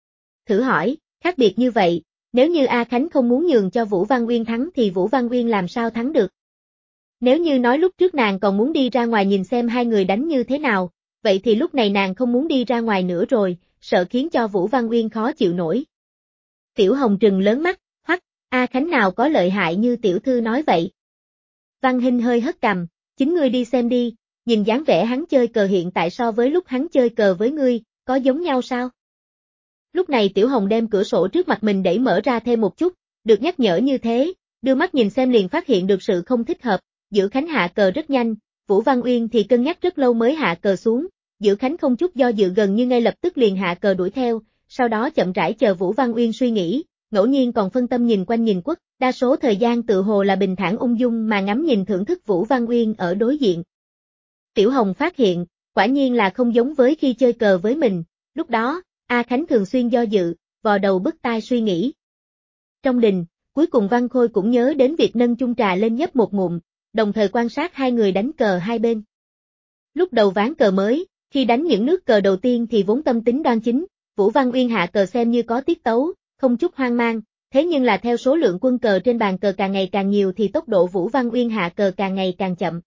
Thử hỏi, khác biệt như vậy, nếu như A Khánh không muốn nhường cho Vũ Văn Uyên thắng thì Vũ Văn Uyên làm sao thắng được? Nếu như nói lúc trước nàng còn muốn đi ra ngoài nhìn xem hai người đánh như thế nào, vậy thì lúc này nàng không muốn đi ra ngoài nữa rồi, sợ khiến cho Vũ Văn Uyên khó chịu nổi. Tiểu Hồng trừng lớn mắt, hoắc, A Khánh nào có lợi hại như tiểu thư nói vậy. Văn Hinh hơi hất cằm, chính ngươi đi xem đi, nhìn dáng vẻ hắn chơi cờ hiện tại so với lúc hắn chơi cờ với ngươi, có giống nhau sao? Lúc này Tiểu Hồng đem cửa sổ trước mặt mình đẩy mở ra thêm một chút, được nhắc nhở như thế, đưa mắt nhìn xem liền phát hiện được sự không thích hợp, Dữ Khánh hạ cờ rất nhanh, Vũ Văn Uyên thì cân nhắc rất lâu mới hạ cờ xuống, Dữ Khánh không chút do dự gần như ngay lập tức liền hạ cờ đuổi theo, sau đó chậm rãi chờ Vũ Văn Uyên suy nghĩ, ngẫu nhiên còn phân tâm nhìn quanh nhìn quất, đa số thời gian tự hồ là bình thản ung dung mà ngắm nhìn thưởng thức Vũ Văn Uyên ở đối diện. Tiểu Hồng phát hiện, quả nhiên là không giống với khi chơi cờ với mình, lúc đó, A Khánh thường xuyên do dự, vò đầu bứt tai suy nghĩ. Trong đình, cuối cùng Văn Khôi cũng nhớ đến việc nâng chung trà lên nhấp một ngụm, đồng thời quan sát hai người đánh cờ hai bên. Lúc đầu ván cờ mới, khi đánh những nước cờ đầu tiên thì vốn tâm tính đoan chính, Vũ Văn Uyên hạ cờ xem như có tiết tấu, không chút hoang mang, thế nhưng là theo số lượng quân cờ trên bàn cờ càng ngày càng nhiều thì tốc độ Vũ Văn Uyên hạ cờ càng ngày càng chậm.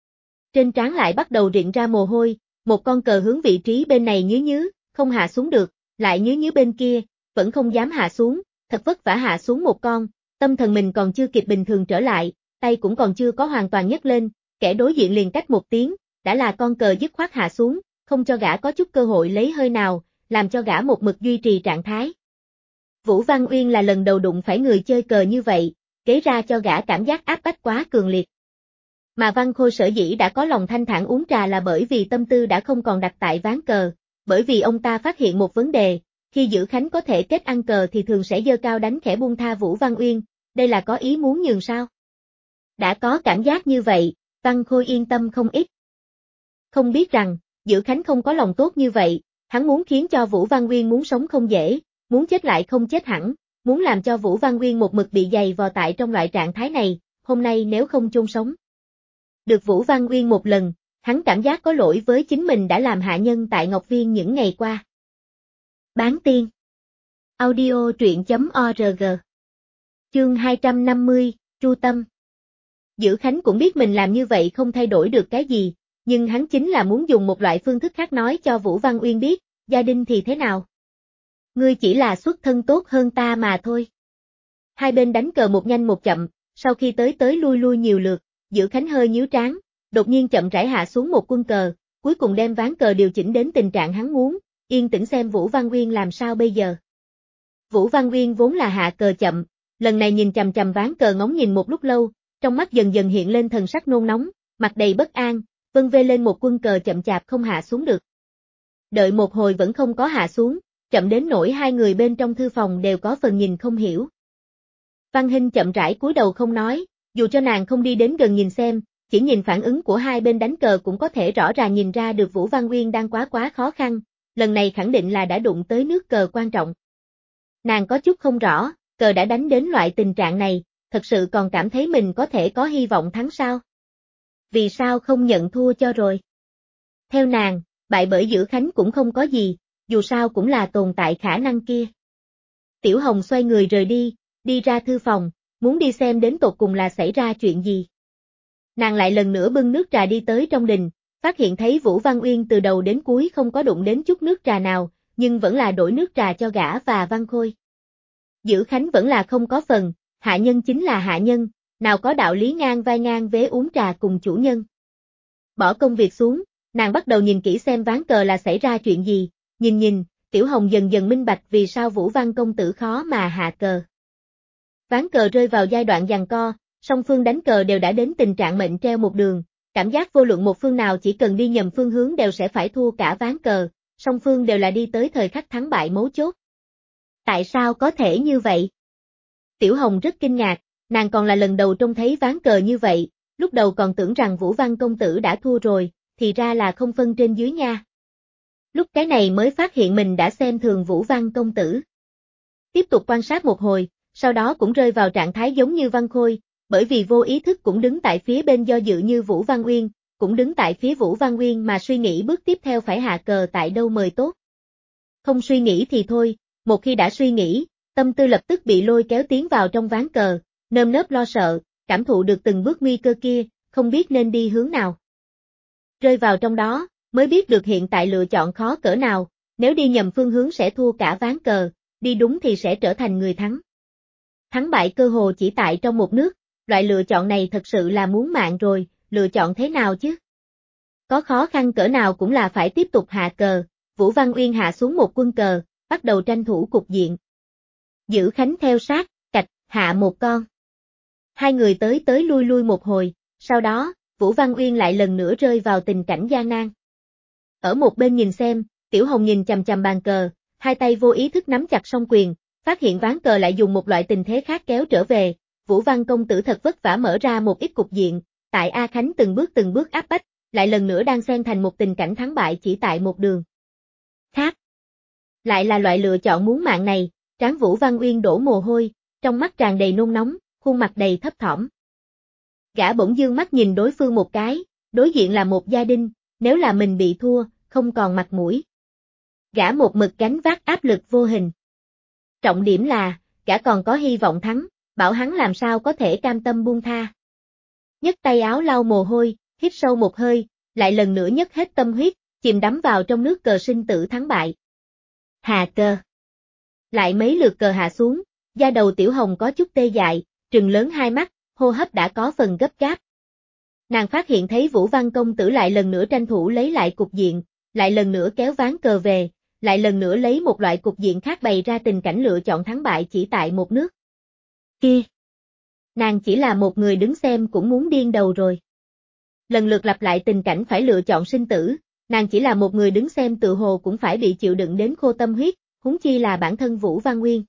Trên trán lại bắt đầu rịn ra mồ hôi, một con cờ hướng vị trí bên này nhứ, không hạ xuống được, lại nhứ bên kia, vẫn không dám hạ xuống, thật vất vả hạ xuống một con, tâm thần mình còn chưa kịp bình thường trở lại, tay cũng còn chưa có hoàn toàn nhấc lên, kẻ đối diện liền cách một tiếng, đã là con cờ dứt khoát hạ xuống, không cho gã có chút cơ hội lấy hơi nào, làm cho gã một mực duy trì trạng thái. Vũ Văn Uyên là lần đầu đụng phải người chơi cờ như vậy, kế ra cho gã cảm giác áp bách quá cường liệt. Mà Văn Khôi sở dĩ đã có lòng thanh thản uống trà là bởi vì tâm tư đã không còn đặt tại ván cờ, bởi vì ông ta phát hiện một vấn đề, khi Dữ Khánh có thể kết ăn cờ thì thường sẽ giơ cao đánh khẽ buông tha Vũ Văn Uyên, đây là có ý muốn nhường sao? Đã có cảm giác như vậy, Văn Khôi yên tâm không ít. Không biết rằng, Dữ Khánh không có lòng tốt như vậy, hắn muốn khiến cho Vũ Văn Uyên muốn sống không dễ, muốn chết lại không chết hẳn, muốn làm cho Vũ Văn Uyên một mực bị dày vò tại trong loại trạng thái này, hôm nay nếu không chôn sống. Được Vũ Văn Uyên một lần, hắn cảm giác có lỗi với chính mình đã làm hạ nhân tại Ngọc Viên những ngày qua. Bán tiên. Audio truyện.org. Chương 250, Tru Tâm. Dữ Khánh cũng biết mình làm như vậy không thay đổi được cái gì, nhưng hắn chính là muốn dùng một loại phương thức khác nói cho Vũ Văn Uyên biết, gia đình thì thế nào. Ngươi chỉ là xuất thân tốt hơn ta mà thôi. Hai bên đánh cờ một nhanh một chậm, sau khi tới lui nhiều lượt, Dữ Khánh hơi nhíu trán, đột nhiên chậm rãi hạ xuống một quân cờ, cuối cùng đem ván cờ điều chỉnh đến tình trạng hắn muốn, yên tĩnh xem Vũ Văn Uyên làm sao bây giờ. Vũ Văn Uyên vốn là hạ cờ chậm, lần này nhìn chằm chằm ván cờ ngóng nhìn một lúc lâu, trong mắt dần dần hiện lên thần sắc nôn nóng, mặt đầy bất an, vân vê lên một quân cờ chậm chạp không hạ xuống được. Đợi một hồi vẫn không có hạ xuống, chậm đến nỗi hai người bên trong thư phòng đều có phần nhìn không hiểu. Văn Hinh chậm rãi cúi đầu không nói, dù cho nàng không đi đến gần nhìn xem, chỉ nhìn phản ứng của hai bên đánh cờ cũng có thể rõ ràng nhìn ra được Vũ Văn Uyên đang quá khó khăn, lần này khẳng định là đã đụng tới nước cờ quan trọng. Nàng có chút không rõ, cờ đã đánh đến loại tình trạng này, thật sự còn cảm thấy mình có thể có hy vọng thắng sao? Vì sao không nhận thua cho rồi? Theo nàng, bại bởi Dữ Khánh cũng không có gì, dù sao cũng là tồn tại khả năng kia. Tiểu Hồng xoay người rời đi, đi ra thư phòng, muốn đi xem đến tột cùng là xảy ra chuyện gì. Nàng lại lần nữa bưng nước trà đi tới trong đình, phát hiện thấy Vũ Văn Uyên từ đầu đến cuối không có đụng đến chút nước trà nào, nhưng vẫn là đổ nước trà cho gã và Văn Khôi. Dữ Khánh vẫn là không có phần, hạ nhân chính là hạ nhân, nào có đạo lý ngang vai ngang vế uống trà cùng chủ nhân. Bỏ công việc xuống, nàng bắt đầu nhìn kỹ xem ván cờ là xảy ra chuyện gì, nhìn, Tiểu Hồng dần dần minh bạch vì sao Vũ Văn công tử khó mà hạ cờ. Ván cờ rơi vào giai đoạn giằng co, song phương đánh cờ đều đã đến tình trạng mệnh treo một đường, cảm giác vô luận một phương nào chỉ cần đi nhầm phương hướng đều sẽ phải thua cả ván cờ, song phương đều là đi tới thời khắc thắng bại mấu chốt. Tại sao có thể như vậy? Tiểu Hồng rất kinh ngạc, nàng còn là lần đầu trông thấy ván cờ như vậy, lúc đầu còn tưởng rằng Vũ Văn công tử đã thua rồi, thì ra là không phân trên dưới nha. Lúc cái này mới phát hiện mình đã xem thường Vũ Văn công tử. Tiếp tục quan sát một hồi, sau đó cũng rơi vào trạng thái giống như Văn Khôi, bởi vì vô ý thức cũng đứng tại phía bên do dự như Vũ Văn Uyên, cũng đứng tại phía Vũ Văn Uyên mà suy nghĩ bước tiếp theo phải hạ cờ tại đâu mời tốt. Không suy nghĩ thì thôi, một khi đã suy nghĩ, tâm tư lập tức bị lôi kéo tiến vào trong ván cờ, nơm nớp lo sợ, cảm thụ được từng bước nguy cơ kia, không biết nên đi hướng nào. Rơi vào trong đó, mới biết được hiện tại lựa chọn khó cỡ nào, nếu đi nhầm phương hướng sẽ thua cả ván cờ, đi đúng thì sẽ trở thành người thắng. Thắng bại cơ hồ chỉ tại trong một nước, loại lựa chọn này thật sự là muốn mạng rồi, lựa chọn thế nào chứ? Có khó khăn cỡ nào cũng là phải tiếp tục hạ cờ, Vũ Văn Uyên hạ xuống một quân cờ, bắt đầu tranh thủ cục diện. Dữ Khánh theo sát, cạch, hạ một con. Hai người tới lui một hồi, sau đó, Vũ Văn Uyên lại lần nữa rơi vào tình cảnh gian nan. Ở một bên nhìn xem, Tiểu Hồng nhìn chằm chằm bàn cờ, hai tay vô ý thức nắm chặt song quyền, phát hiện ván cờ lại dùng một loại tình thế khác kéo trở về, Vũ Văn công tử thật vất vả mở ra một ít cục diện, tại A Khánh từng bước áp bách, lại lần nữa đang xen thành một tình cảnh thắng bại chỉ tại một đường. Khác. Lại là loại lựa chọn muốn mạng này, trán Vũ Văn Uyên đổ mồ hôi, trong mắt tràn đầy nôn nóng, khuôn mặt đầy thấp thỏm. Gã bỗng dương mắt nhìn đối phương một cái, đối diện là một gia đình, nếu là mình bị thua, không còn mặt mũi. Gã một mực gánh vác áp lực vô hình. Trọng điểm là, gã còn có hy vọng thắng, bảo hắn làm sao có thể cam tâm buông tha. Nhấc tay áo lau mồ hôi, hít sâu một hơi, lại lần nữa nhấc hết tâm huyết, chìm đắm vào trong nước cờ sinh tử thắng bại. Hạ cờ. Lại mấy lượt cờ hạ xuống, da đầu Tiểu Hồng có chút tê dại, trừng lớn hai mắt, hô hấp đã có phần gấp gáp. Nàng phát hiện thấy Vũ Văn công tử lại lần nữa tranh thủ lấy lại cục diện, lại lần nữa kéo ván cờ về, lại lần nữa lấy một loại cục diện khác bày ra tình cảnh lựa chọn thắng bại chỉ tại một nước. Kia! Nàng chỉ là một người đứng xem cũng muốn điên đầu rồi. Lần lượt lặp lại tình cảnh phải lựa chọn sinh tử, nàng chỉ là một người đứng xem tự hồ cũng phải bị chịu đựng đến khô tâm huyết, huống chi là bản thân Vũ Văn Uyên.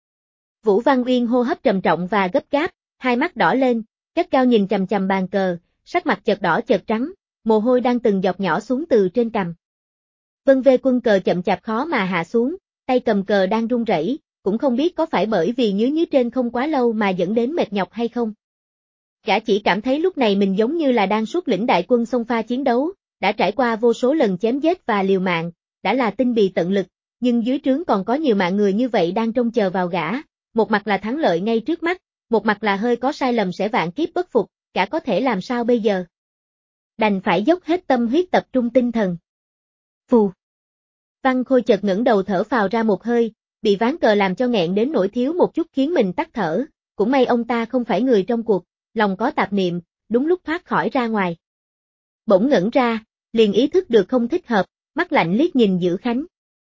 Vũ Văn Uyên hô hấp trầm trọng và gấp gáp, hai mắt đỏ lên, gắt cao nhìn chằm chằm bàn cờ, sắc mặt chợt đỏ chợt trắng, mồ hôi đang từng giọt nhỏ xuống từ trên cằm. Vân vê quân cờ chậm chạp khó mà hạ xuống, tay cầm cờ đang run rẩy, cũng không biết có phải bởi vì nhứ trên không quá lâu mà dẫn đến mệt nhọc hay không. Gã chỉ cảm thấy lúc này mình giống như là đang xuất lĩnh đại quân xông pha chiến đấu, đã trải qua vô số lần chém giết và liều mạng, đã là tinh bì tận lực, nhưng dưới trướng còn có nhiều mạng người như vậy đang trông chờ vào gã, một mặt là thắng lợi ngay trước mắt, một mặt là hơi có sai lầm sẽ vạn kiếp bất phục, gã có thể làm sao bây giờ? Đành phải dốc hết tâm huyết tập trung tinh thần. Phù. Văn Khôi chợt ngẩng đầu thở phào ra một hơi, bị ván cờ làm cho nghẹn đến nỗi thiếu một chút khiến mình tắt thở, cũng may ông ta không phải người trong cuộc, lòng có tạp niệm, đúng lúc thoát khỏi ra ngoài. Bỗng ngẩn ra, liền ý thức được không thích hợp, mắt lạnh liếc nhìn Dữ Khánh.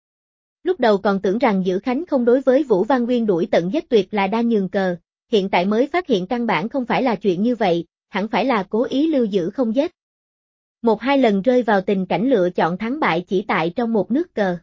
Lúc đầu còn tưởng rằng Dữ Khánh không đối với Vũ Văn Nguyên đuổi tận giết tuyệt là đang nhường cờ, hiện tại mới phát hiện căn bản không phải là chuyện như vậy, hẳn phải là cố ý lưu giữ không giết. Một hai lần rơi vào tình cảnh lựa chọn thắng bại chỉ tại trong một nước cờ.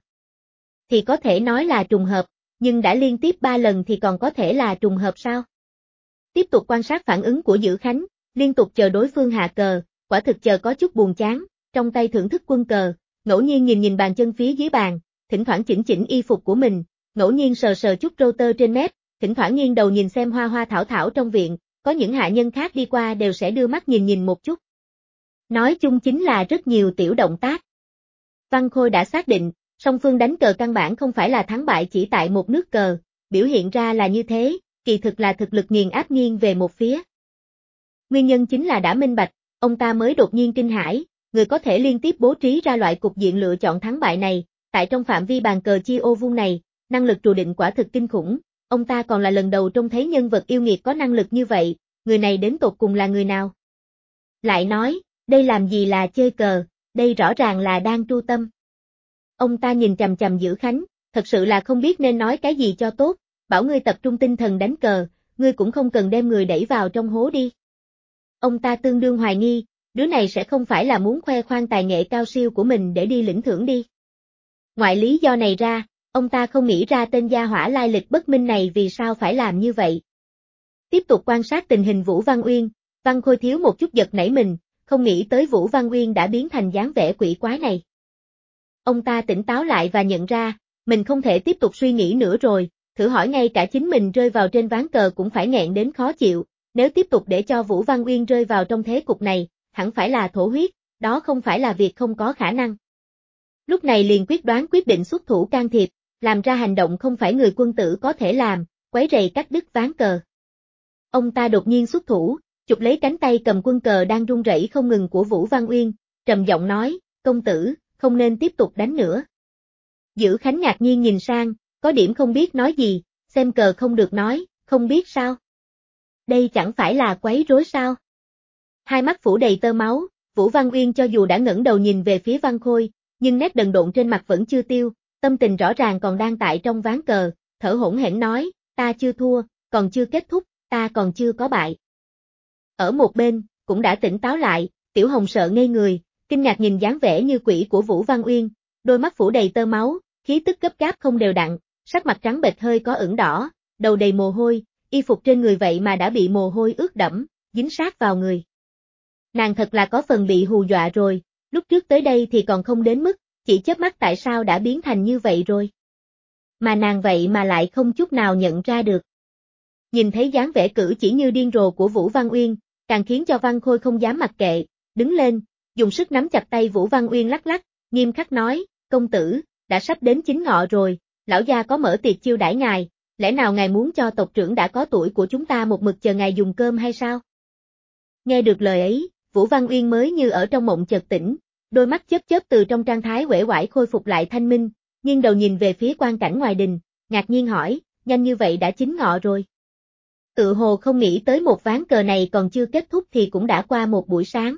Thì có thể nói là trùng hợp, nhưng đã liên tiếp 3 lần thì còn có thể là trùng hợp sao? Tiếp tục quan sát phản ứng của Dữ Khánh, liên tục chờ đối phương hạ cờ, quả thực chờ có chút buồn chán, trong tay thưởng thức quân cờ, ngẫu nhiên nhìn bàn chân phía dưới bàn, thỉnh thoảng chỉnh chỉnh y phục của mình, ngẫu nhiên sờ sờ chút râu tơ trên mép, thỉnh thoảng nghiêng đầu nhìn xem hoa hoa thảo thảo trong viện, có những hạ nhân khác đi qua đều sẽ đưa mắt nhìn một chút. Nói chung chính là rất nhiều tiểu động tác. Văn Khôi đã xác định, song phương đánh cờ căn bản không phải là thắng bại chỉ tại một nước cờ, biểu hiện ra là như thế, kỳ thực là thực lực nghiền áp nghiêng về một phía. Nguyên nhân chính là đã minh bạch, ông ta mới đột nhiên kinh hãi, người có thể liên tiếp bố trí ra loại cục diện lựa chọn thắng bại này, tại trong phạm vi bàn cờ chia ô vuông này, năng lực trù định quả thực kinh khủng, ông ta còn là lần đầu trông thấy nhân vật yêu nghiệt có năng lực như vậy, người này đến tột cùng là người nào? Lại nói, đây làm gì là chơi cờ, đây rõ ràng là đang tru tâm. Ông ta nhìn chằm chằm Dữ Khánh, thật sự là không biết nên nói cái gì cho tốt, bảo ngươi tập trung tinh thần đánh cờ, ngươi cũng không cần đem người đẩy vào trong hố đi. Ông ta tương đương hoài nghi, đứa này sẽ không phải là muốn khoe khoang tài nghệ cao siêu của mình để đi lĩnh thưởng đi. Ngoại lý do này ra, ông ta không nghĩ ra tên gia hỏa lai lịch bất minh này vì sao phải làm như vậy. Tiếp tục quan sát tình hình Vũ Văn Uyên, Văn Khôi thiếu một chút giật nảy mình, không nghĩ tới Vũ Văn Uyên đã biến thành dáng vẻ quỷ quái này. Ông ta tỉnh táo lại và nhận ra, mình không thể tiếp tục suy nghĩ nữa rồi, thử hỏi ngay cả chính mình rơi vào trên ván cờ cũng phải nghẹn đến khó chịu, nếu tiếp tục để cho Vũ Văn Uyên rơi vào trong thế cục này, hẳn phải là thổ huyết, đó không phải là việc không có khả năng. Lúc này liền quyết định xuất thủ can thiệp, làm ra hành động không phải người quân tử có thể làm, quấy rầy cắt đứt ván cờ. Ông ta đột nhiên xuất thủ, chụp lấy cánh tay cầm quân cờ đang run rẩy không ngừng của Vũ Văn Uyên, trầm giọng nói, công tử, không nên tiếp tục đánh nữa. Dữ Khánh ngạc nhiên nhìn sang, có điểm không biết nói gì, xem cờ không được nói, không biết sao. Đây chẳng phải là quấy rối sao? Hai mắt phủ đầy tơ máu, Vũ Văn Uyên cho dù đã ngẩng đầu nhìn về phía Văn Khôi, nhưng nét đần độn trên mặt vẫn chưa tiêu, tâm tình rõ ràng còn đang tại trong ván cờ, thở hổn hển nói, ta chưa thua, còn chưa kết thúc, ta còn chưa có bại. Ở một bên, cũng đã tỉnh táo lại, Tiểu Hồng sợ ngây người, kinh ngạc nhìn dáng vẻ như quỷ của Vũ Văn Uyên, đôi mắt phủ đầy tơ máu, khí tức gấp gáp không đều đặn, sắc mặt trắng bệch hơi có ửng đỏ, đầu đầy mồ hôi, y phục trên người vậy mà đã bị mồ hôi ướt đẫm, dính sát vào người. Nàng thật là có phần bị hù dọa rồi, lúc trước tới đây thì còn không đến mức, chỉ chớp mắt tại sao đã biến thành như vậy rồi. Mà nàng vậy mà lại không chút nào nhận ra được. Nhìn thấy dáng vẻ cử chỉ như điên rồ của Vũ Văn Uyên, càng khiến cho Văn Khôi không dám mặc kệ, đứng lên, dùng sức nắm chặt tay Vũ Văn Uyên lắc lắc, nghiêm khắc nói, công tử, đã sắp đến chính ngọ rồi, lão gia có mở tiệc chiêu đãi ngài, lẽ nào ngài muốn cho tộc trưởng đã có tuổi của chúng ta một mực chờ ngài dùng cơm hay sao? Nghe được lời ấy, Vũ Văn Uyên mới như ở trong mộng chợt tỉnh, đôi mắt chớp chớp từ trong trạng thái uể oải khôi phục lại thanh minh, nghiêng đầu nhìn về phía quan cảnh ngoài đình, ngạc nhiên hỏi, nhanh như vậy đã chính ngọ rồi. Tự hồ không nghĩ tới một ván cờ này còn chưa kết thúc thì cũng đã qua một buổi sáng.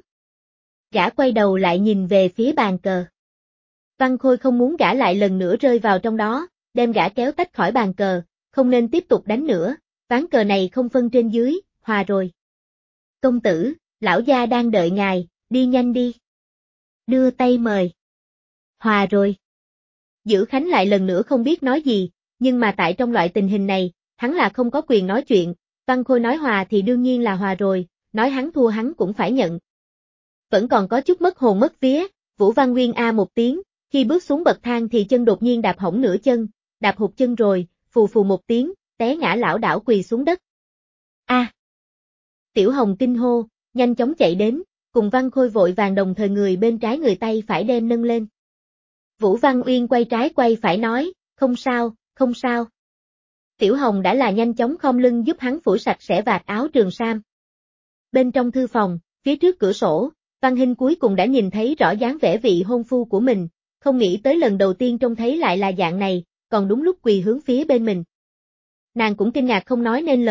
Gã quay đầu lại nhìn về phía bàn cờ. Văn Khôi không muốn gã lại lần nữa rơi vào trong đó, đem gã kéo tách khỏi bàn cờ, không nên tiếp tục đánh nữa, ván cờ này không phân trên dưới, hòa rồi. Công tử, lão gia đang đợi ngài, đi nhanh đi. Đưa tay mời. Hòa rồi. Dữ Khánh lại lần nữa không biết nói gì, nhưng mà tại trong loại tình hình này, hắn là không có quyền nói chuyện, Văn Khôi nói hòa thì đương nhiên là hòa rồi, nói hắn thua hắn cũng phải nhận. Vẫn còn có chút mất hồn mất vía, Vũ Văn Nguyên a một tiếng, khi bước xuống bậc thang thì chân đột nhiên đạp hỏng nửa chân, đạp hụt chân rồi, phù phù một tiếng, té ngã lảo đảo quỳ xuống đất. A! Tiểu Hồng kinh hô, nhanh chóng chạy đến, cùng Văn Khôi vội vàng đồng thời người bên trái người tay phải đem nâng lên. Vũ Văn Uyên quay trái quay phải nói, không sao, không sao. Tiểu Hồng đã là nhanh chóng khom lưng giúp hắn phủi sạch sẽ vạt áo trường sam. Bên trong thư phòng, phía trước cửa sổ, Văn Hinh cuối cùng đã nhìn thấy rõ dáng vẻ vị hôn phu của mình, không nghĩ tới lần đầu tiên trông thấy lại là dạng này, còn đúng lúc quỳ hướng phía bên mình. Nàng cũng kinh ngạc không nói nên lời,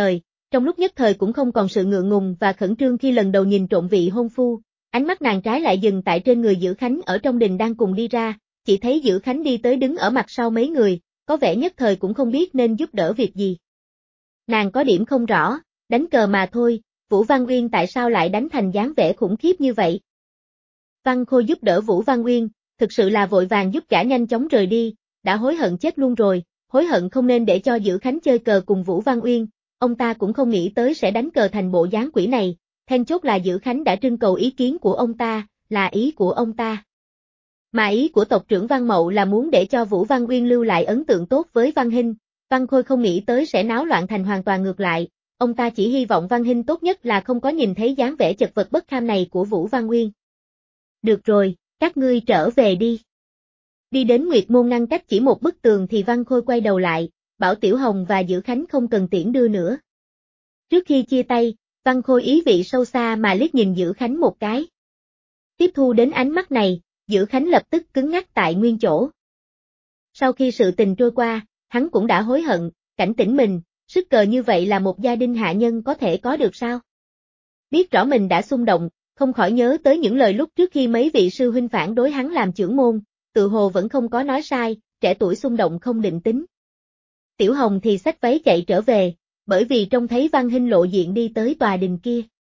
Trong lúc nhất thời cũng không còn sự ngượng ngùng và khẩn trương khi lần đầu nhìn trộm vị hôn phu, ánh mắt nàng trái lại dừng tại trên người Dữ Khánh ở trong đình đang cùng đi ra, chỉ thấy Dữ Khánh đi tới đứng ở mặt sau mấy người, có vẻ nhất thời cũng không biết nên giúp đỡ việc gì. Nàng có điểm không rõ, đánh cờ mà thôi, Vũ Văn Uyên tại sao lại đánh thành dáng vẻ khủng khiếp như vậy? Văn Khôi giúp đỡ Vũ Văn Uyên, thực sự là vội vàng giúp gã nhanh chóng rời đi, đã hối hận chết luôn rồi, hối hận không nên để cho Dữ Khánh chơi cờ cùng Vũ Văn Uyên, ông ta cũng không nghĩ tới sẽ đánh cờ thành bộ dáng quỷ này, then chốt là Dữ Khánh đã trưng cầu ý kiến của ông ta, là ý của ông ta. Mà ý của tộc trưởng Văn Mậu là muốn để cho Vũ Văn Uyên lưu lại ấn tượng tốt với Văn Hinh, Văn Khôi không nghĩ tới sẽ náo loạn thành hoàn toàn ngược lại, ông ta chỉ hy vọng Văn Hinh tốt nhất là không có nhìn thấy dáng vẻ chật vật bất kham này của Vũ Văn Uyên. Được rồi, các ngươi trở về đi. Đi đến Nguyệt Môn ngăn cách chỉ một bức tường thì Văn Khôi quay đầu lại, bảo Tiểu Hồng và Dữ Khánh không cần tiễn đưa nữa. Trước khi chia tay, Văn Khôi ý vị sâu xa mà liếc nhìn Dữ Khánh một cái. Tiếp thu đến ánh mắt này, Dữ Khánh lập tức cứng ngắc tại nguyên chỗ. Sau khi sự tình trôi qua, hắn cũng đã hối hận, cảnh tỉnh mình, sức cờ như vậy là một gia đình hạ nhân có thể có được sao? Biết rõ mình đã xung động, không khỏi nhớ tới những lời lúc trước khi mấy vị sư huynh phản đối hắn làm trưởng môn, tự hồ vẫn không có nói sai, trẻ tuổi xung động không định tính. Tiểu Hồng thì xách váy chạy trở về, bởi vì trông thấy Văn Hinh lộ diện đi tới tòa đình kia.